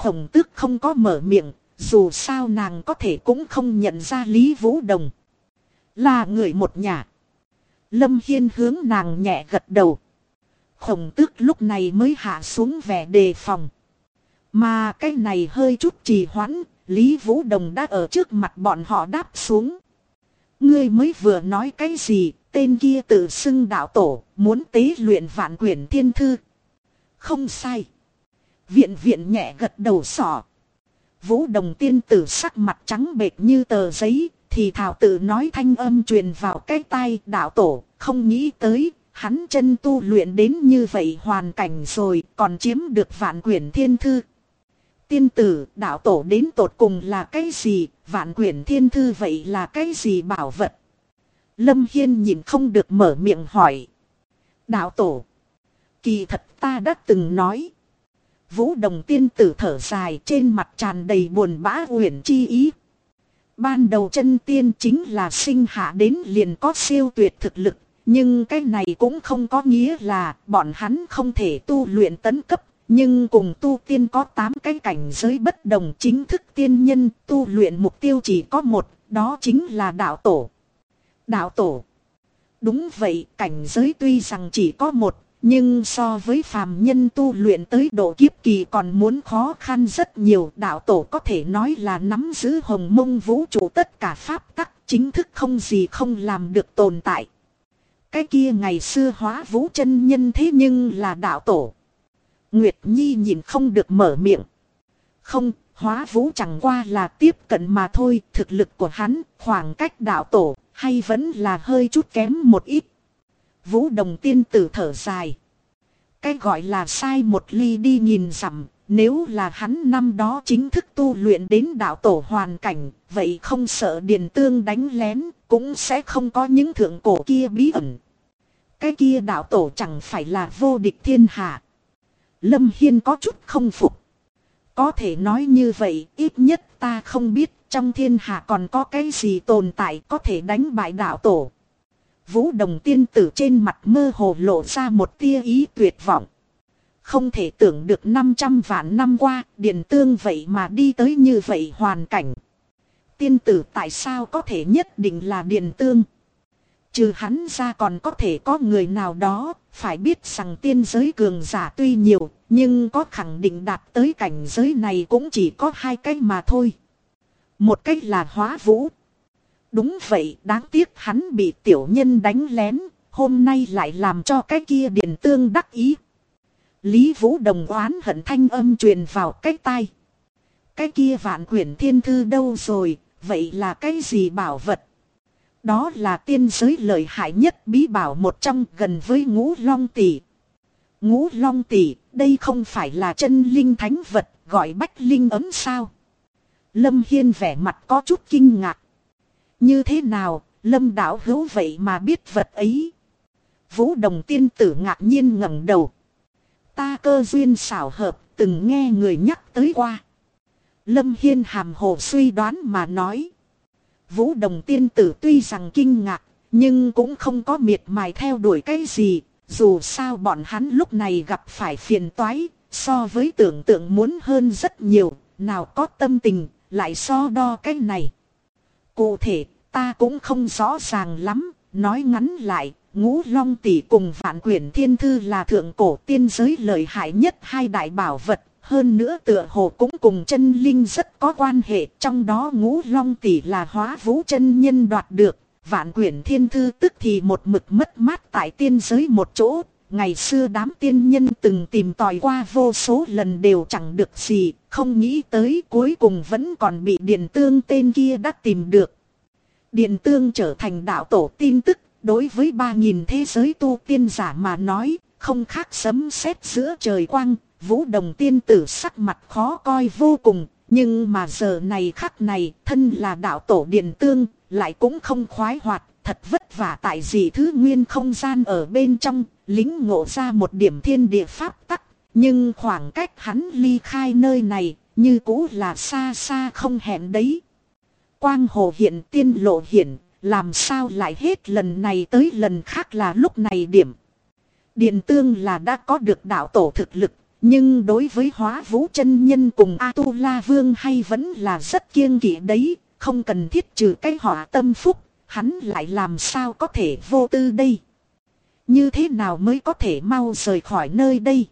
Khổng Tước không có mở miệng, dù sao nàng có thể cũng không nhận ra Lý Vũ Đồng là người một nhà. Lâm Hiên hướng nàng nhẹ gật đầu. Khổng Tước lúc này mới hạ xuống vẻ đề phòng. Mà cái này hơi chút trì hoãn, Lý Vũ Đồng đã ở trước mặt bọn họ đáp xuống. Ngươi mới vừa nói cái gì, tên kia tự xưng đạo tổ, muốn tế luyện vạn quyển thiên thư. Không sai. Viện viện nhẹ gật đầu sỏ. Vũ Đồng tiên tử sắc mặt trắng bệch như tờ giấy, thì thảo tự nói thanh âm truyền vào cái tai đạo tổ, không nghĩ tới, hắn chân tu luyện đến như vậy hoàn cảnh rồi, còn chiếm được vạn quyển thiên thư. Tiên tử, đạo tổ đến tột cùng là cái gì, vạn quyển thiên thư vậy là cái gì bảo vật? Lâm Hiên nhìn không được mở miệng hỏi. Đạo tổ, kỳ thật ta đã từng nói. Vũ Đồng tiên tử thở dài, trên mặt tràn đầy buồn bã uyển chi ý. Ban đầu chân tiên chính là sinh hạ đến liền có siêu tuyệt thực lực, nhưng cái này cũng không có nghĩa là bọn hắn không thể tu luyện tấn cấp. Nhưng cùng tu tiên có 8 cái cảnh giới bất đồng, chính thức tiên nhân tu luyện mục tiêu chỉ có một, đó chính là đạo tổ. Đạo tổ. Đúng vậy, cảnh giới tuy rằng chỉ có một, nhưng so với phàm nhân tu luyện tới độ kiếp kỳ còn muốn khó khăn rất nhiều. Đạo tổ có thể nói là nắm giữ hồng mông vũ trụ tất cả pháp tắc, chính thức không gì không làm được tồn tại. Cái kia ngày xưa Hóa Vũ chân nhân thế nhưng là đạo tổ. Nguyệt Nhi nhìn không được mở miệng. Không, Hóa Vũ chẳng qua là tiếp cận mà thôi, thực lực của hắn, khoảng cách đạo tổ, hay vẫn là hơi chút kém một ít. Vũ Đồng tiên tử thở dài. Cái gọi là sai một ly đi nghìn dặm, nếu là hắn năm đó chính thức tu luyện đến đạo tổ hoàn cảnh, vậy không sợ Điền Tương đánh lén, cũng sẽ không có những thượng cổ kia bí ẩn. Cái kia đạo tổ chẳng phải là vô địch thiên hạ. Lâm Hiên có chút không phục. Có thể nói như vậy, ít nhất ta không biết trong thiên hạ còn có cái gì tồn tại có thể đánh bại đạo tổ. Vũ Đồng tiên tử trên mặt mơ hồ lộ ra một tia ý tuyệt vọng. Không thể tưởng được 500 vạn năm qua, Điền Tương vậy mà đi tới như vậy hoàn cảnh. Tiên tử tại sao có thể nhất định là Điền Tương? Trừ hắn ra còn có thể có người nào đó, phải biết rằng tiên giới cường giả tuy nhiều, nhưng có khẳng định đạt tới cảnh giới này cũng chỉ có 2 cách mà thôi. Một cách là Hóa Vũ. Đúng vậy, đáng tiếc hắn bị tiểu nhân đánh lén, hôm nay lại làm cho cái kia Điền Tương đắc ý. Lý Vũ Đồng oán hận thanh âm truyền vào cái tai. Cái kia vạn quyển thiên thư đâu rồi, vậy là cái gì bảo vật? Đó là tiên giới lợi hại nhất bí bảo một trong, gần với Ngũ Long Tỷ. Ngũ Long Tỷ, đây không phải là chân linh thánh vật, gọi Bách Linh ấm sao? Lâm Hiên vẻ mặt có chút kinh ngạc. Như thế nào, Lâm đạo hữu vậy mà biết vật ấy? Vũ Đồng tiên tử ngạc nhiên ngẩng đầu. Ta cơ duyên xảo hợp, từng nghe người nhắc tới qua. Lâm Hiên hàm hồ suy đoán mà nói. Vũ Đồng tiên tử tuy rằng kinh ngạc, nhưng cũng không có miệt mài theo đuổi cái gì. Dù sao bọn hắn lúc này gặp phải phiền toái, so với tưởng tượng muốn hơn rất nhiều, nào có tâm tình, lại so đo cái này. Cụ thể, ta cũng không rõ ràng lắm, nói ngắn lại, Ngũ Long Tỷ cùng Vạn Quyển Thiên Thư là thượng cổ tiên giới lợi hại nhất 2 đại bảo vật. Hơn nữa tựa hồ cũng cùng chân linh rất có quan hệ, trong đó Ngũ Long Tỷ là Hóa Vũ chân nhân đoạt được, Vạn Quyển Thiên Thư tức thì một mực mất mát tại tiên giới một chỗ. Ngày xưa đám tiên nhân từng tìm tòi qua vô số lần đều chẳng được gì, không nghĩ tới cuối cùng vẫn còn bị Điền Tương tên kia đã tìm được. Điền Tương trở thành đạo tổ tin tức, đối với 3.000 thế giới tu tiên giả mà nói, không khác sấm sét giữa trời quang. Vũ Đồng tiên tử sắc mặt khó coi vô cùng, nhưng mà giờ này khắc này, thân là đạo tổ Điền Tương, lại cũng không khoái hoạt, thật vất vả tại dị thứ nguyên không gian ở bên trong, lính ngộ ra một điểm thiên địa pháp tắc, nhưng khoảng cách hắn ly khai nơi này, như cũ là xa xa không hẹn đấy. Quang hồ hiện tiên lộ hiển, làm sao lại hết lần này tới lần khác là lúc này điểm. Điền Tương là đã có được đạo tổ thực lực, Nhưng đối với Hóa Vũ chân nhân cùng A-tu-la vương hay vẫn là rất kiêng kỵ đấy, không cần thiết trừ cái họa tâm phúc, hắn lại làm sao có thể vô tư đây. Như thế nào mới có thể mau rời khỏi nơi đây?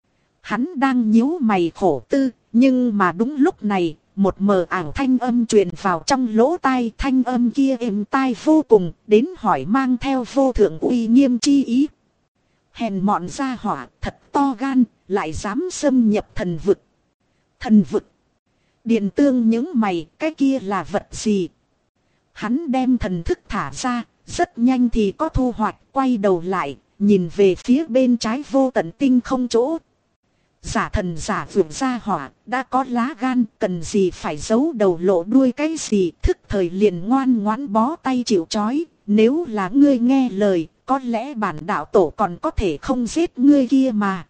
Hắn đang nhíu mày khổ tư, nhưng mà đúng lúc này, một mờ ảo thanh âm truyền vào trong lỗ tai. Thanh âm kia êm tai vô cùng, đến hỏi mang theo vô thượng uy nghiêm chi ý. Hèn mọn gia hỏa, thật to gan, lại dám xâm nhập thần vực. Thần vực. Điền Tương những mày, cái kia là vật gì? Hắn đem thần thức thả ra, rất nhanh thì có thu hoạch, quay đầu lại, nhìn về phía bên trái vô tận tinh không chỗ. Giả thần giả vượt gia hỏa, đã có lá gan, cần gì phải giấu đầu lộ đuôi cái gì, thức thời liền ngoan ngoãn bó tay chịu trói. Nếu là ngươi nghe lời, có lẽ bản đạo tổ còn có thể không giết ngươi kia mà.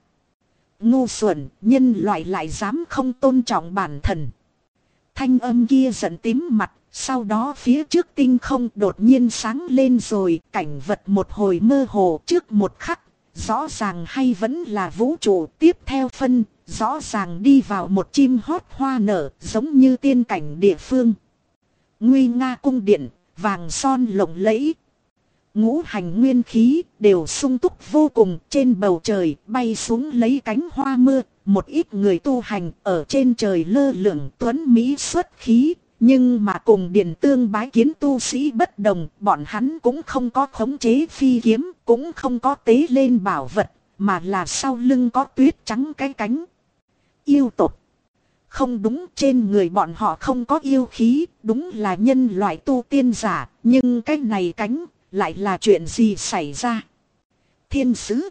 Ngu xuẩn, nhân loại lại dám không tôn trọng bản thần. Thanh âm kia giận tím mặt, sau đó phía trước tinh không đột nhiên sáng lên rồi, cảnh vật một hồi mơ hồ trước một khắc. Rõ ràng hay vẫn là vũ trụ tiếp theo phân, rõ ràng đi vào một chim hót hoa nở, giống như tiên cảnh địa phương. Nguy nga cung điện, vàng son lộng lẫy. Ngũ hành nguyên khí đều sung túc vô cùng, trên bầu trời bay xuống lấy cánh hoa mưa. Một ít người tu hành ở trên trời lơ lửng tuấn mỹ xuất khí. Nhưng mà cùng Điền Tương bái kiến tu sĩ bất đồng, bọn hắn cũng không có khống chế phi kiếm, cũng không có tế lên bảo vật, mà là sau lưng có tuyết trắng cái cánh. Yêu tộc. Không đúng, trên người bọn họ không có yêu khí, đúng là nhân loại tu tiên giả, nhưng cái này cánh, lại là chuyện gì xảy ra? Thiên sứ.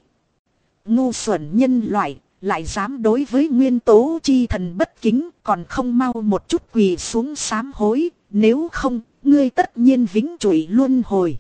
Ngu xuẩn nhân loại. Lại dám đối với nguyên tố chi thần bất kính, còn không mau một chút quỳ xuống sám hối, nếu không, ngươi tất nhiên vĩnh trụy luân hồi.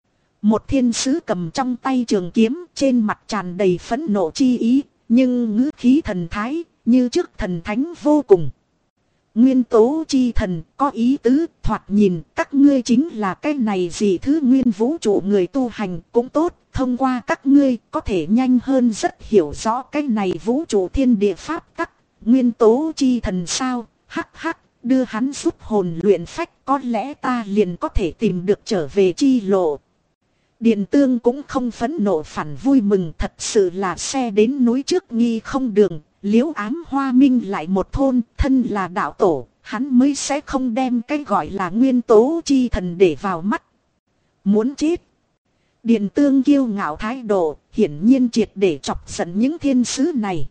Một thiên sứ cầm trong tay trường kiếm, trên mặt tràn đầy phẫn nộ chi ý, nhưng ngữ khí thần thái, như trước thần thánh vô cùng. Nguyên tố chi thần có ý tứ, thoạt nhìn các ngươi chính là cái này gì thứ nguyên vũ trụ người tu hành cũng tốt. Thông qua các ngươi có thể nhanh hơn rất hiểu rõ cái này vũ trụ thiên địa pháp tắc. Nguyên tố chi thần sao, hắc hắc, đưa hắn giúp hồn luyện phách, có lẽ ta liền có thể tìm được trở về chi lộ. Điền Tương cũng không phẫn nộ phản vui mừng, thật sự là xe đến núi trước nghi không đường. Liễu Ám Hoa Minh lại một thôn, thân là đạo tổ, hắn mới sẽ không đem cái gọi là nguyên tố chi thần để vào mắt. Muốn chết. Điền Tương kiêu ngạo thái độ, hiển nhiên triệt để chọc giận những thiên sứ này.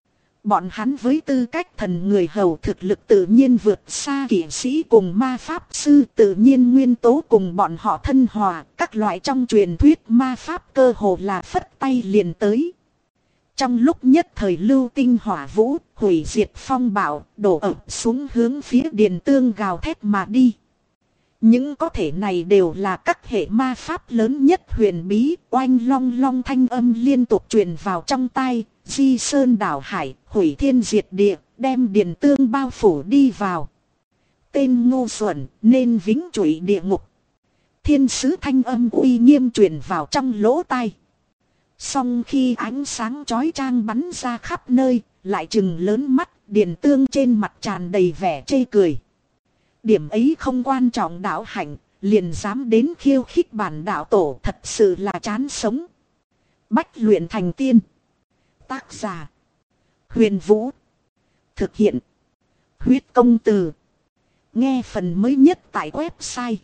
Bọn hắn với tư cách thần người hầu thực lực tự nhiên vượt xa kỵ sĩ cùng ma pháp sư, tự nhiên nguyên tố cùng bọn họ thân hòa, các loại trong truyền thuyết ma pháp cơ hồ là phất tay liền tới. Trong lúc nhất thời lưu tinh hỏa vũ, hủy diệt phong bạo, đổ ập xuống hướng phía Điền Tương gào thét mà đi. Những có thể này đều là các hệ ma pháp lớn nhất huyền bí, oanh long long thanh âm liên tục truyền vào trong tai, di sơn đảo hải, hủy thiên diệt địa, đem Điền Tương bao phủ đi vào. Tên ngu xuẩn nên vĩnh trụy địa ngục. Thiên sứ thanh âm uy nghiêm truyền vào trong lỗ tai. Song khi ánh sáng chói chang bắn ra khắp nơi, lại trừng lớn mắt, Điền Tương trên mặt tràn đầy vẻ chê cười. Điểm ấy không quan trọng đạo hạnh, liền dám đến khiêu khích bản đạo tổ, thật sự là chán sống. Bách luyện thành tiên. Tác giả: Huyền Vũ. Thực hiện: Huyết Công Từ. Nghe phần mới nhất tại website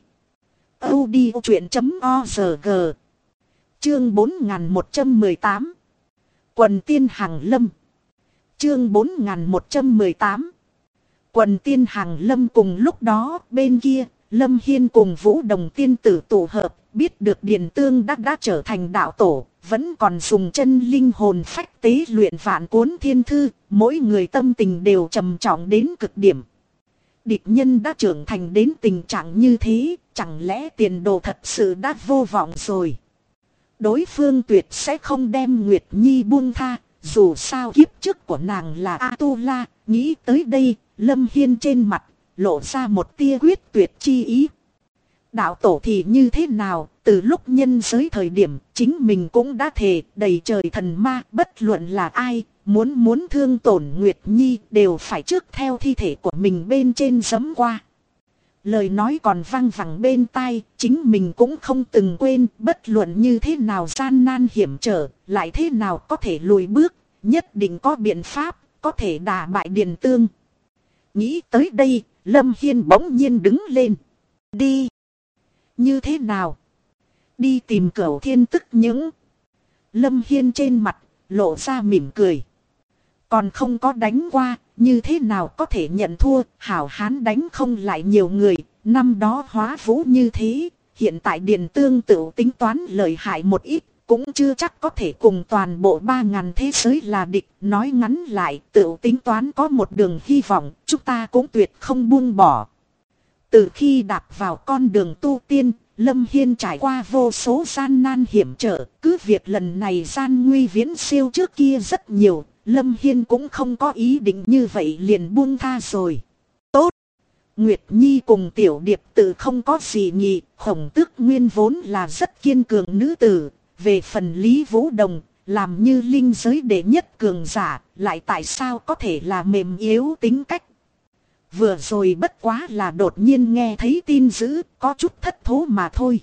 audiochuyện.org. Chương 4118. Quần tiên hàng lâm. Chương 4118. Quần tiên hàng lâm. Cùng lúc đó bên kia, Lâm Hiên cùng Vũ Đồng tiên tử tụ hợp, biết được Điền Tương đã trở thành đạo tổ, vẫn còn dùng chân linh hồn phách tế luyện vạn cuốn thiên thư, mỗi người tâm tình đều trầm trọng đến cực điểm. Địch nhân đã trưởng thành đến tình trạng như thế, chẳng lẽ tiền đồ thật sự đã vô vọng rồi? Đối phương tuyệt sẽ không đem Nguyệt Nhi buông tha, dù sao kiếp trước của nàng là A-tu-la. Nghĩ tới đây, Lâm Hiên trên mặt lộ ra một tia quyết tuyệt chi ý. Đạo tổ thì như thế nào, từ lúc nhân giới thời điểm, chính mình cũng đã thề đầy trời thần ma, bất luận là ai, muốn thương tổn Nguyệt Nhi đều phải trước theo thi thể của mình bên trên giẫm qua. Lời nói còn vang vẳng bên tai, chính mình cũng không từng quên, bất luận như thế nào gian nan hiểm trở, lại thế nào có thể lùi bước, nhất định có biện pháp, có thể đả bại Điền Tương. Nghĩ tới đây, Lâm Hiên bỗng nhiên đứng lên. Đi! Như thế nào? Đi tìm Cửu Thiên tức những. Lâm Hiên trên mặt, lộ ra mỉm cười. Còn không có đánh qua, như thế nào có thể nhận thua, hảo hán đánh không lại nhiều người, năm đó hóa vũ như thế, hiện tại Điền Tương tự tính toán lợi hại một ít, cũng chưa chắc có thể cùng toàn bộ 3.000 thế giới là địch, nói ngắn lại, tự tính toán có một đường hy vọng, chúng ta cũng tuyệt không buông bỏ. Từ khi đạp vào con đường tu tiên, Lâm Hiên trải qua vô số gian nan hiểm trở, cứ việc lần này gian nguy viễn siêu trước kia rất nhiều, Lâm Hiên cũng không có ý định như vậy liền buông tha rồi. Tốt! Nguyệt Nhi cùng Tiểu Điệp tự không có gì nhị, Khổng Tước nguyên vốn là rất kiên cường nữ tử, về phần Lý Vũ Đồng, làm như linh giới đệ nhất cường giả, lại tại sao có thể là mềm yếu tính cách. Vừa rồi bất quá là đột nhiên nghe thấy tin dữ, có chút thất thố mà thôi.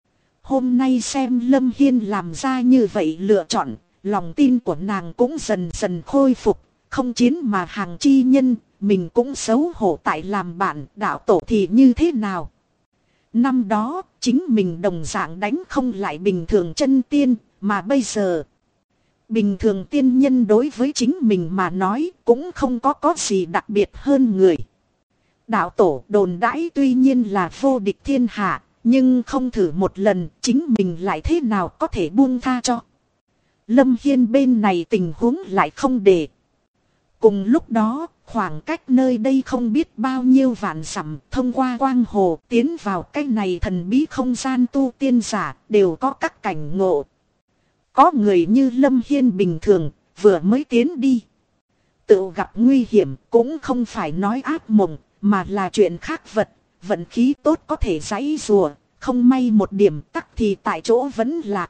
Hôm nay xem Lâm Hiên làm ra như vậy lựa chọn, lòng tin của nàng cũng dần dần khôi phục, không chiến mà hàng chi nhân, mình cũng xấu hổ tại làm bạn, đạo tổ thì như thế nào. Năm đó, chính mình đồng dạng đánh không lại bình thường chân tiên, mà bây giờ bình thường tiên nhân đối với chính mình mà nói cũng không có gì đặc biệt hơn người. Đạo tổ đồn đãi tuy nhiên là vô địch thiên hạ, nhưng không thử một lần chính mình lại thế nào có thể buông tha cho. Lâm Hiên bên này tình huống lại không để. Cùng lúc đó, khoảng cách nơi đây không biết bao nhiêu vạn dặm, thông qua quang hồ tiến vào cái này thần bí không gian tu tiên giả, đều có các cảnh ngộ. Có người như Lâm Hiên bình thường, vừa mới tiến đi. Tự gặp nguy hiểm cũng không phải nói ác mộng, mà là chuyện khác vật. Vận khí tốt có thể giãy rùa, không may một điểm tắc thì tại chỗ vẫn lạc.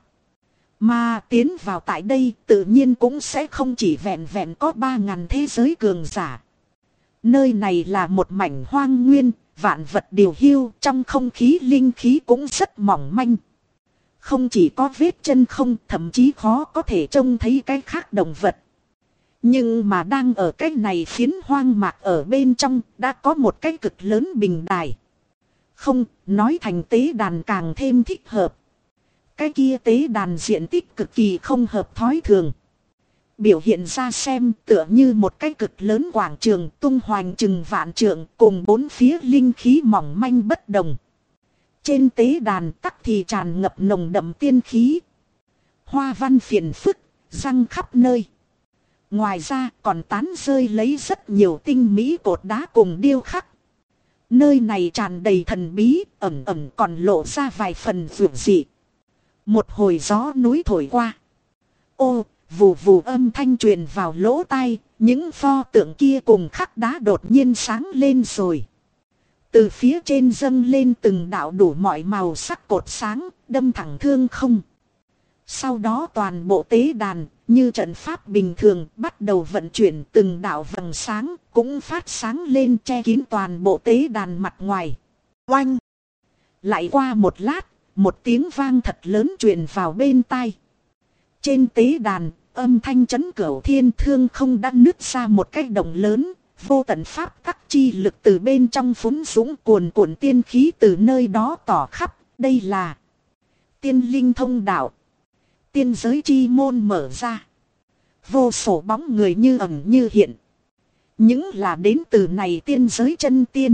Mà tiến vào tại đây tự nhiên cũng sẽ không chỉ vẹn vẹn có 3.000 thế giới cường giả. Nơi này là một mảnh hoang nguyên, vạn vật điều hiu, trong không khí linh khí cũng rất mỏng manh. Không chỉ có vết chân không, thậm chí khó có thể trông thấy cái khác động vật. Nhưng mà đang ở cái này phiến hoang mạc ở bên trong, đã có một cái cực lớn bình đài. Không, nói thành tế đàn càng thêm thích hợp. Cái kia tế đàn diện tích cực kỳ không hợp thói thường. Biểu hiện ra xem tựa như một cái cực lớn quảng trường tung hoành chừng vạn trượng cùng bốn phía linh khí mỏng manh bất đồng. Trên tế đàn tắc thì tràn ngập nồng đậm tiên khí. Hoa văn phiền phức, răng khắp nơi. Ngoài ra còn tán rơi lấy rất nhiều tinh mỹ cột đá cùng điêu khắc. Nơi này tràn đầy thần bí, ẩn ẩn còn lộ ra vài phần vượt dị. Một hồi gió núi thổi qua. Ô, vù vù âm thanh truyền vào lỗ tai, những pho tượng kia cùng khắc đá đột nhiên sáng lên rồi. Từ phía trên dâng lên từng đạo đủ mọi màu sắc cột sáng, đâm thẳng thương không. Sau đó toàn bộ tế đàn, như trận pháp bình thường, bắt đầu vận chuyển từng đạo vầng sáng, cũng phát sáng lên che kín toàn bộ tế đàn mặt ngoài. Oanh! Lại qua một lát, một tiếng vang thật lớn truyền vào bên tai. Trên tế đàn, âm thanh chấn cửu thiên thương không đã nứt ra một cái động lớn, vô tận pháp tắc chi lực từ bên trong phún dũng cuồn cuộn tiên khí từ nơi đó tỏ khắp, đây là tiên linh thông đạo. Tiên giới chi môn mở ra. Vô số bóng người như ẩn như hiện. Những là đến từ này tiên giới chân tiên.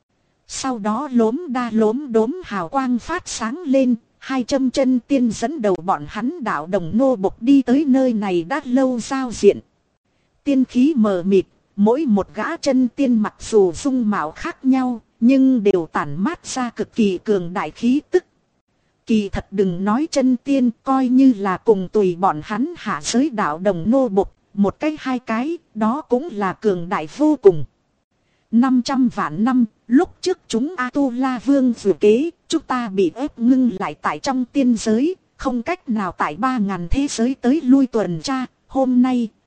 Sau đó lốm đa lốm đốm hào quang phát sáng lên. 200 chân tiên dẫn đầu bọn hắn đạo đồng nô bộc đi tới nơi này đã lâu giao diện. Tiên khí mờ mịt, mỗi một gã chân tiên mặc dù dung mạo khác nhau, nhưng đều tản mát ra cực kỳ cường đại khí tức. Kỳ thật đừng nói chân tiên, coi như là cùng tùy bọn hắn hạ giới đạo đồng nô bộc, một cái hai cái, đó cũng là cường đại vô cùng. 500 vạn năm, lúc trước chúng A-tu-la vương vừa kế, chúng ta bị ép ngưng lại tại trong tiên giới, không cách nào tại 3.000 thế giới tới lui tuần tra. Hôm nay,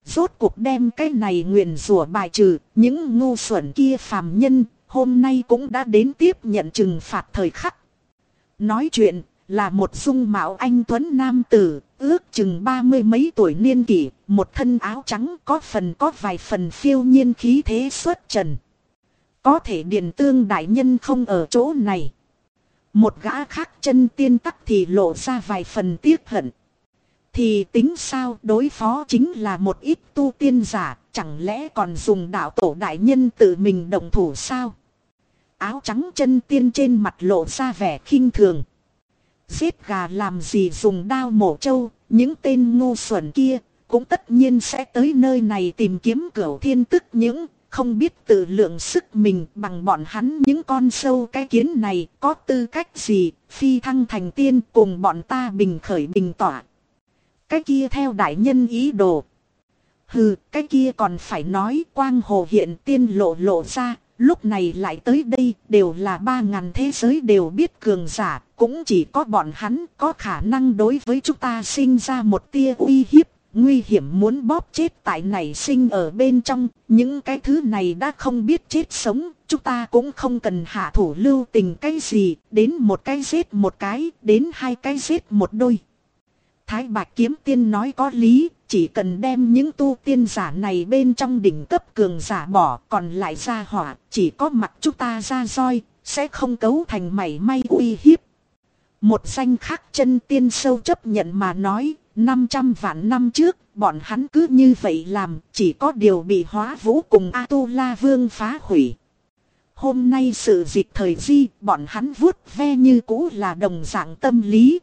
Rốt cuộc đem cái này nguyền rủa bài trừ, những ngu xuẩn kia phàm nhân, hôm nay cũng đã đến tiếp nhận trừng phạt thời khắc. Nói chuyện, là một dung mạo anh tuấn nam tử, ước chừng 30 mấy tuổi niên kỷ, một thân áo trắng có vài phần phiêu nhiên khí thế xuất trần. Có thể Điền Tương đại nhân không ở chỗ này. Một gã khác chân tiên tắc thì lộ ra vài phần tiếc hận. Thì tính sao, đối phó chính là một ít tu tiên giả, chẳng lẽ còn dùng đạo tổ đại nhân tự mình động thủ sao? Áo trắng chân tiên trên mặt lộ ra vẻ khinh thường. Giết gà làm gì dùng đao mổ trâu, những tên ngu xuẩn kia cũng tất nhiên sẽ tới nơi này tìm kiếm cửu thiên tức những không biết tự lượng sức mình bằng bọn hắn. Những con sâu cái kiến này có tư cách gì phi thăng thành tiên cùng bọn ta bình khởi bình tỏa. Cái kia theo đại nhân ý đồ. Hừ, cái kia còn phải nói, quang hồ hiện tiên lộ ra, lúc này lại tới đây đều là 3.000 thế giới đều biết cường giả, cũng chỉ có bọn hắn có khả năng đối với chúng ta sinh ra một tia uy hiếp, nguy hiểm muốn bóp chết tại nảy sinh ở bên trong, những cái thứ này đã không biết chết sống, chúng ta cũng không cần hạ thủ lưu tình cái gì, đến một cái giết một cái, đến hai cái giết một đôi. Thái Bạch Kiếm Tiên nói có lý, chỉ cần đem những tu tiên giả này bên trong đỉnh cấp cường giả bỏ, còn lại ra hỏa, chỉ có mặt chúng ta ra roi, sẽ không cấu thành mảy may uy hiếp. Một danh khác chân tiên sâu chấp nhận mà nói, 500 vạn năm trước, bọn hắn cứ như vậy làm, chỉ có điều bị Hóa Vũ cùng A-tu-la Vương phá hủy. Hôm nay sự dịch thời di, bọn hắn vuốt ve như cũ là đồng dạng tâm lý.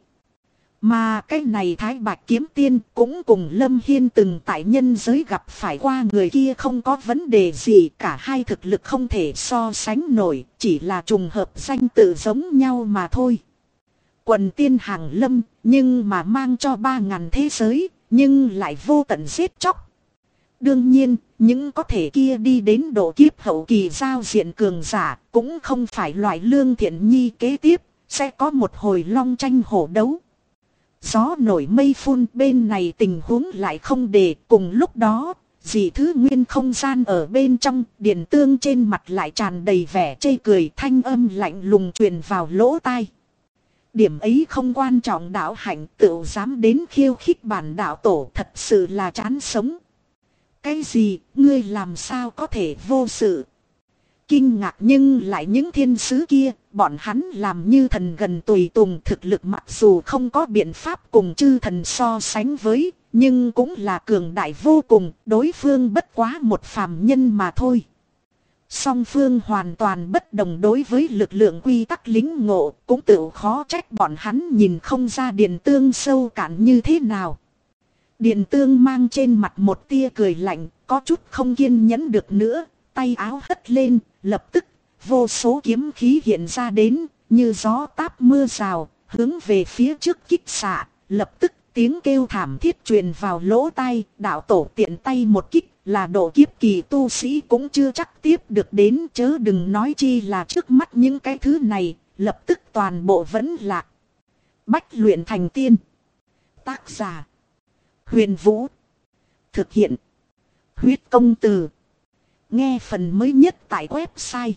Mà cái này Thái Bạch Kiếm Tiên cũng cùng Lâm Hiên từng tại nhân giới gặp phải qua người kia không có vấn đề gì, cả hai thực lực không thể so sánh nổi, chỉ là trùng hợp danh tự giống nhau mà thôi. Quần tiên hàng lâm, nhưng mà mang cho 3.000 thế giới, nhưng lại vô tận giết chóc. Đương nhiên, những có thể kia đi đến độ kiếp hậu kỳ giao diện cường giả, cũng không phải loại lương thiện nhi kế tiếp, sẽ có một hồi long tranh hổ đấu. Gió nổi mây phun, bên này tình huống lại không để, cùng lúc đó, dị thứ nguyên không gian ở bên trong, Điền Tương trên mặt lại tràn đầy vẻ chê cười, thanh âm lạnh lùng truyền vào lỗ tai. Điểm ấy không quan trọng, đạo hạnh tựu dám đến khiêu khích bản đạo tổ, thật sự là chán sống. Cái gì, ngươi làm sao có thể vô sự? Kinh ngạc nhưng lại những thiên sứ kia, bọn hắn làm như thần gần tùy tùng, thực lực mặc dù không có biện pháp cùng chư thần so sánh với, nhưng cũng là cường đại vô cùng, đối phương bất quá một phàm nhân mà thôi. Song phương hoàn toàn bất đồng đối với lực lượng quy tắc lính ngộ, cũng tự khó trách bọn hắn nhìn không ra Điền Tương sâu cạn như thế nào. Điền Tương mang trên mặt một tia cười lạnh, có chút không kiên nhẫn được nữa, tay áo hất lên, lập tức vô số kiếm khí hiện ra đến, như gió táp mưa rào, hướng về phía trước kích xạ, lập tức tiếng kêu thảm thiết truyền vào lỗ tai, đạo tổ tiện tay một kích, là độ kiếp kỳ tu sĩ cũng chưa chắc tiếp được đến, chớ đừng nói chi là trước mắt những cái thứ này, lập tức toàn bộ vẫn lạc. Bách luyện thành tiên. Tác giả Huyền Vũ. Thực hiện Huyết Công Từ. Nghe phần mới nhất tại website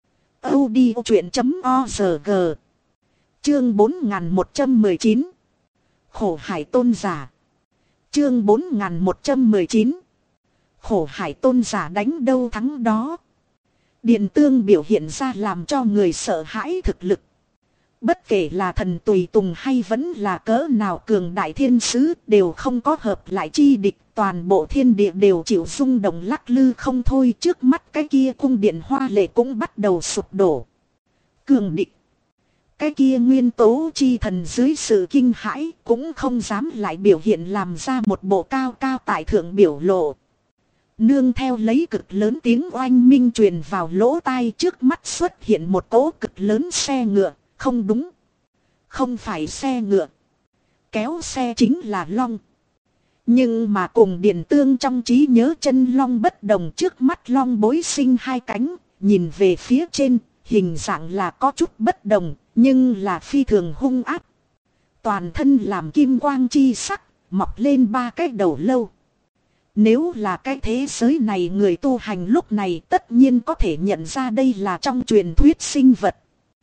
audiochuyện.org. Chương 4119. Khổ hải tôn giả. Chương 4119. Khổ hải tôn giả đánh đâu thắng đó. Điền Tương biểu hiện ra làm cho người sợ hãi thực lực. Bất kể là thần tùy tùng hay vẫn là cỡ nào cường đại thiên sứ đều không có hợp lại chi địch. Toàn bộ thiên địa đều chịu rung động lắc lư không thôi. Trước mắt cái kia cung điện hoa lệ cũng bắt đầu sụp đổ. Cường địch. Cái kia nguyên tố chi thần dưới sự kinh hãi cũng không dám lại biểu hiện làm ra một bộ cao cao tại thượng biểu lộ. Nương theo lấy cực lớn tiếng oanh minh truyền vào lỗ tai, trước mắt xuất hiện một cỗ cực lớn xe ngựa. Không đúng. Không phải xe ngựa. Kéo xe chính là long. Nhưng mà cùng Điền Tương trong trí nhớ chân long bất đồng, trước mắt long bối sinh hai cánh, nhìn về phía trên, hình dạng là có chút bất đồng, nhưng là phi thường hung ác. Toàn thân làm kim quang chi sắc, mọc lên ba cái đầu lâu. Nếu là cái thế giới này người tu hành lúc này tất nhiên có thể nhận ra đây là trong truyền thuyết sinh vật.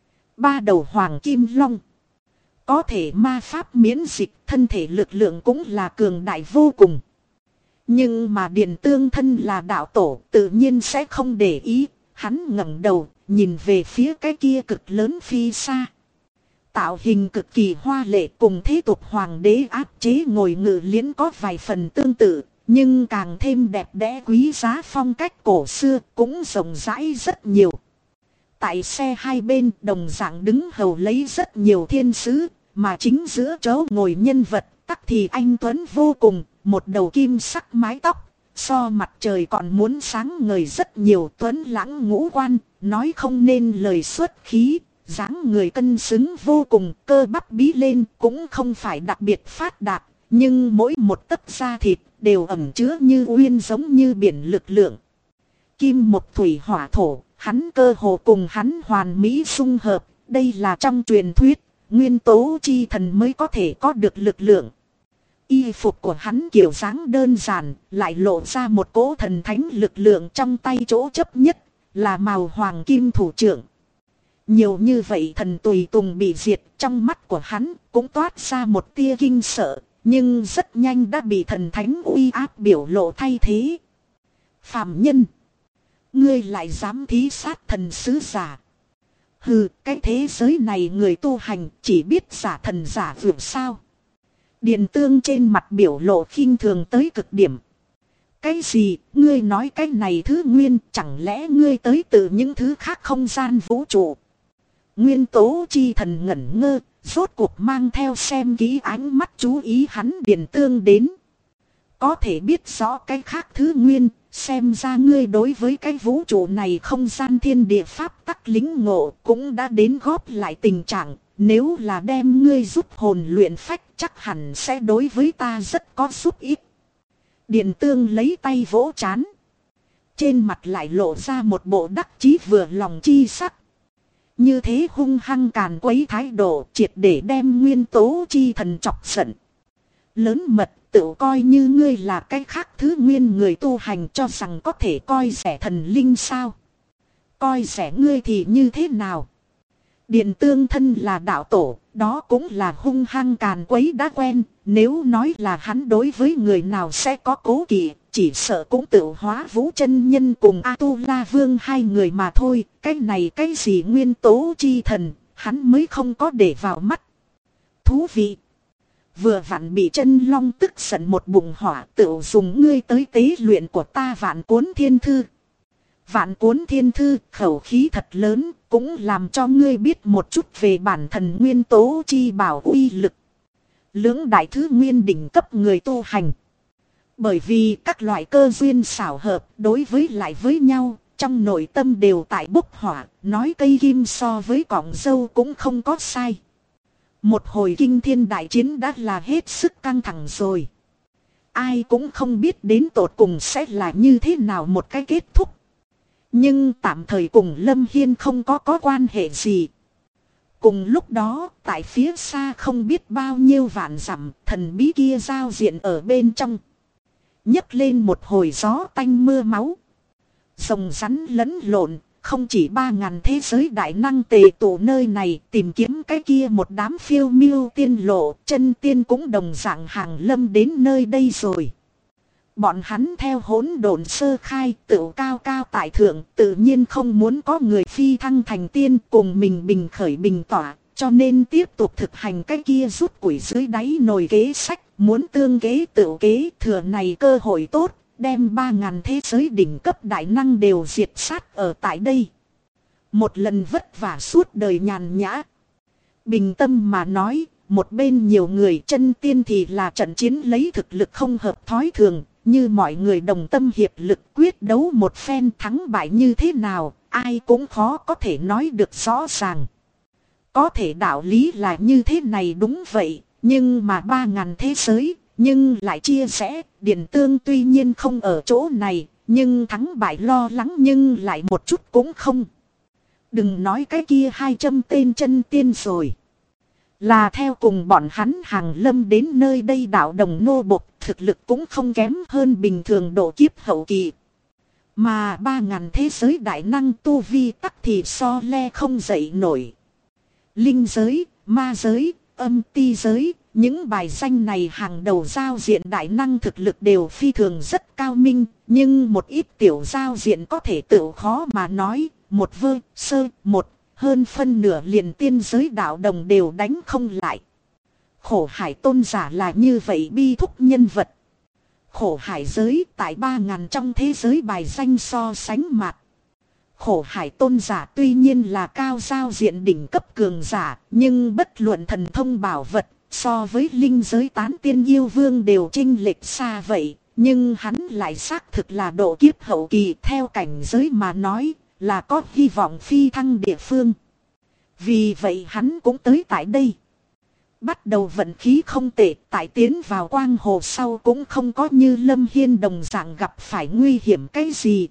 Ba đầu hoàng kim long. Có thể ma pháp miễn dịch, thân thể lực lượng cũng là cường đại vô cùng. Nhưng mà Điền Tương thân là đạo tổ tự nhiên sẽ không để ý. Hắn ngẩng đầu nhìn về phía cái kia cực lớn phi xa. Tạo hình cực kỳ hoa lệ cùng thế tục hoàng đế áp chế ngồi ngự liễn có vài phần tương tự. Nhưng càng thêm đẹp đẽ quý giá phong cách cổ xưa cũng rộng rãi rất nhiều. Tại xe hai bên đồng dạng đứng hầu lấy rất nhiều thiên sứ. Mà chính giữa chỗ ngồi nhân vật tắc thì anh tuấn vô cùng. Một đầu kim sắc mái tóc. So mặt trời còn muốn sáng ngời rất nhiều tuấn lãng ngũ quan. Nói không nên lời xuất khí. Dáng người cân xứng vô cùng, cơ bắp bí lên cũng không phải đặc biệt phát đạt. Nhưng mỗi một tấc da thịt đều ẩn chứa như uyên giống như biển lực lượng. Kim một thủy hỏa thổ, hắn cơ hồ cùng hắn hoàn mỹ xung hợp. Đây là trong truyền thuyết, nguyên tố chi thần mới có thể có được lực lượng. Y phục của hắn kiểu dáng đơn giản, lại lộ ra một cỗ thần thánh lực lượng trong tay chỗ chấp nhất, là màu hoàng kim thủ trưởng. Nhiều như vậy thần tùy tùng bị diệt, trong mắt của hắn cũng toát ra một tia kinh sợ, nhưng rất nhanh đã bị thần thánh uy áp biểu lộ thay thế. Phàm nhân, ngươi lại dám thí sát thần sứ giả. Hừ, cái thế giới này người tu hành chỉ biết giả thần giả vượt sao. Điền Tương trên mặt biểu lộ khinh thường tới cực điểm. Cái gì, ngươi nói cái này thứ nguyên, chẳng lẽ ngươi tới từ những thứ khác không gian vũ trụ. Nguyên tố chi thần ngẩn ngơ, rốt cuộc mang theo xem kỹ ánh mắt chú ý hắn Điền Tương đến. Có thể biết rõ cái khác thứ nguyên, xem ra ngươi đối với cái vũ trụ này không gian thiên địa pháp tắc lính ngộ cũng đã đến góp lại tình trạng. Nếu là đem ngươi giúp hồn luyện phách chắc hẳn sẽ đối với ta rất có giúp ích. Điền Tương lấy tay vỗ chán. Trên mặt lại lộ ra một bộ đắc chí vừa lòng chi sắc. Như thế hung hăng càn quấy thái độ triệt để đem nguyên tố chi thần chọc giận. Lớn mật tự coi như ngươi là cái khác thứ nguyên người tu hành cho rằng có thể coi rẻ thần linh sao. Coi rẻ ngươi thì như thế nào. Điền Tương thân là đạo tổ, đó cũng là hung hăng càn quấy đã quen. Nếu nói là hắn đối với người nào sẽ có cố kỵ, chỉ sợ cũng tự hóa Vũ chân nhân cùng A-tu-la vương hai người mà thôi. Cái này cái gì nguyên tố chi thần, hắn mới không có để vào mắt. Thú vị. Vừa vặn bị chân long tức giận một bụng hỏa tự dùng ngươi tới tế luyện của ta vạn cuốn thiên thư. Vạn cuốn thiên thư khẩu khí thật lớn, cũng làm cho ngươi biết một chút về bản thân nguyên tố chi bảo uy lực. Lưỡng đại thứ nguyên đỉnh cấp người tu hành. Bởi vì các loại cơ duyên xảo hợp đối với lại với nhau, trong nội tâm đều tại bốc hỏa, nói cây kim so với cọng dâu cũng không có sai. Một hồi kinh thiên đại chiến đã là hết sức căng thẳng rồi. Ai cũng không biết đến tột cùng sẽ là như thế nào một cái kết thúc. Nhưng tạm thời cùng Lâm Hiên không có quan hệ gì. Cùng lúc đó, tại phía xa không biết bao nhiêu vạn dặm, thần bí kia giao diện ở bên trong. Nhấc lên một hồi gió tanh mưa máu. Rồng rắn lẫn lộn, không chỉ 3.000 thế giới đại năng tề tụ nơi này tìm kiếm cái kia một đám phiêu miêu tiên lộ, chân tiên cũng đồng dạng hàng lâm đến nơi đây rồi. Bọn hắn theo hỗn độn sơ khai tự cao cao tại thượng, tự nhiên không muốn có người phi thăng thành tiên cùng mình bình khởi bình tỏa, cho nên tiếp tục thực hành cái kia rút củi dưới đáy nồi kế sách, muốn tương kế tự kế thừa này cơ hội tốt, đem 3.000 thế giới đỉnh cấp đại năng đều diệt sát ở tại đây. Một lần vất vả suốt đời nhàn nhã. Bình tâm mà nói, một bên nhiều người chân tiên thì là trận chiến lấy thực lực không hợp thói thường. Như mọi người đồng tâm hiệp lực quyết đấu một phen thắng bại như thế nào, ai cũng khó có thể nói được rõ ràng. Có thể đạo lý là như thế này đúng vậy, nhưng mà 3.000 thế giới, nhưng lại chia sẻ, Điền Tương tuy nhiên không ở chỗ này, nhưng thắng bại lo lắng nhưng lại một chút cũng không. Đừng nói cái kia 200 tên chân tiên rồi. Là theo cùng bọn hắn hàng lâm đến nơi đây đạo đồng nô bộc, thực lực cũng không kém hơn bình thường độ kiếp hậu kỳ. Mà 3.000 thế giới đại năng tu vi tắc thì so le không dậy nổi. Linh giới, ma giới, âm ti giới, những bài danh này hàng đầu giao diện đại năng thực lực đều phi thường rất cao minh, nhưng một ít tiểu giao diện có thể tự khó mà nói, một một hơn phân nửa liền tiên giới đạo đồng đều đánh không lại. Khổ hải tôn giả là như vậy bi thúc nhân vật. Khổ hải giới tại 3.000 trong thế giới bài danh so sánh mạt. Khổ hải tôn giả tuy nhiên là cao giao diện đỉnh cấp cường giả, nhưng bất luận thần thông bảo vật, so với linh giới tán tiên yêu vương đều chênh lệch xa vậy. Nhưng hắn lại xác thực là độ kiếp hậu kỳ, theo cảnh giới mà nói là có hy vọng phi thăng địa phương. Vì vậy hắn cũng tới tại đây. Bắt đầu vận khí không tệ, tại tiến vào quang hồ sau cũng không có như Lâm Hiên đồng dạng gặp phải nguy hiểm cái gì.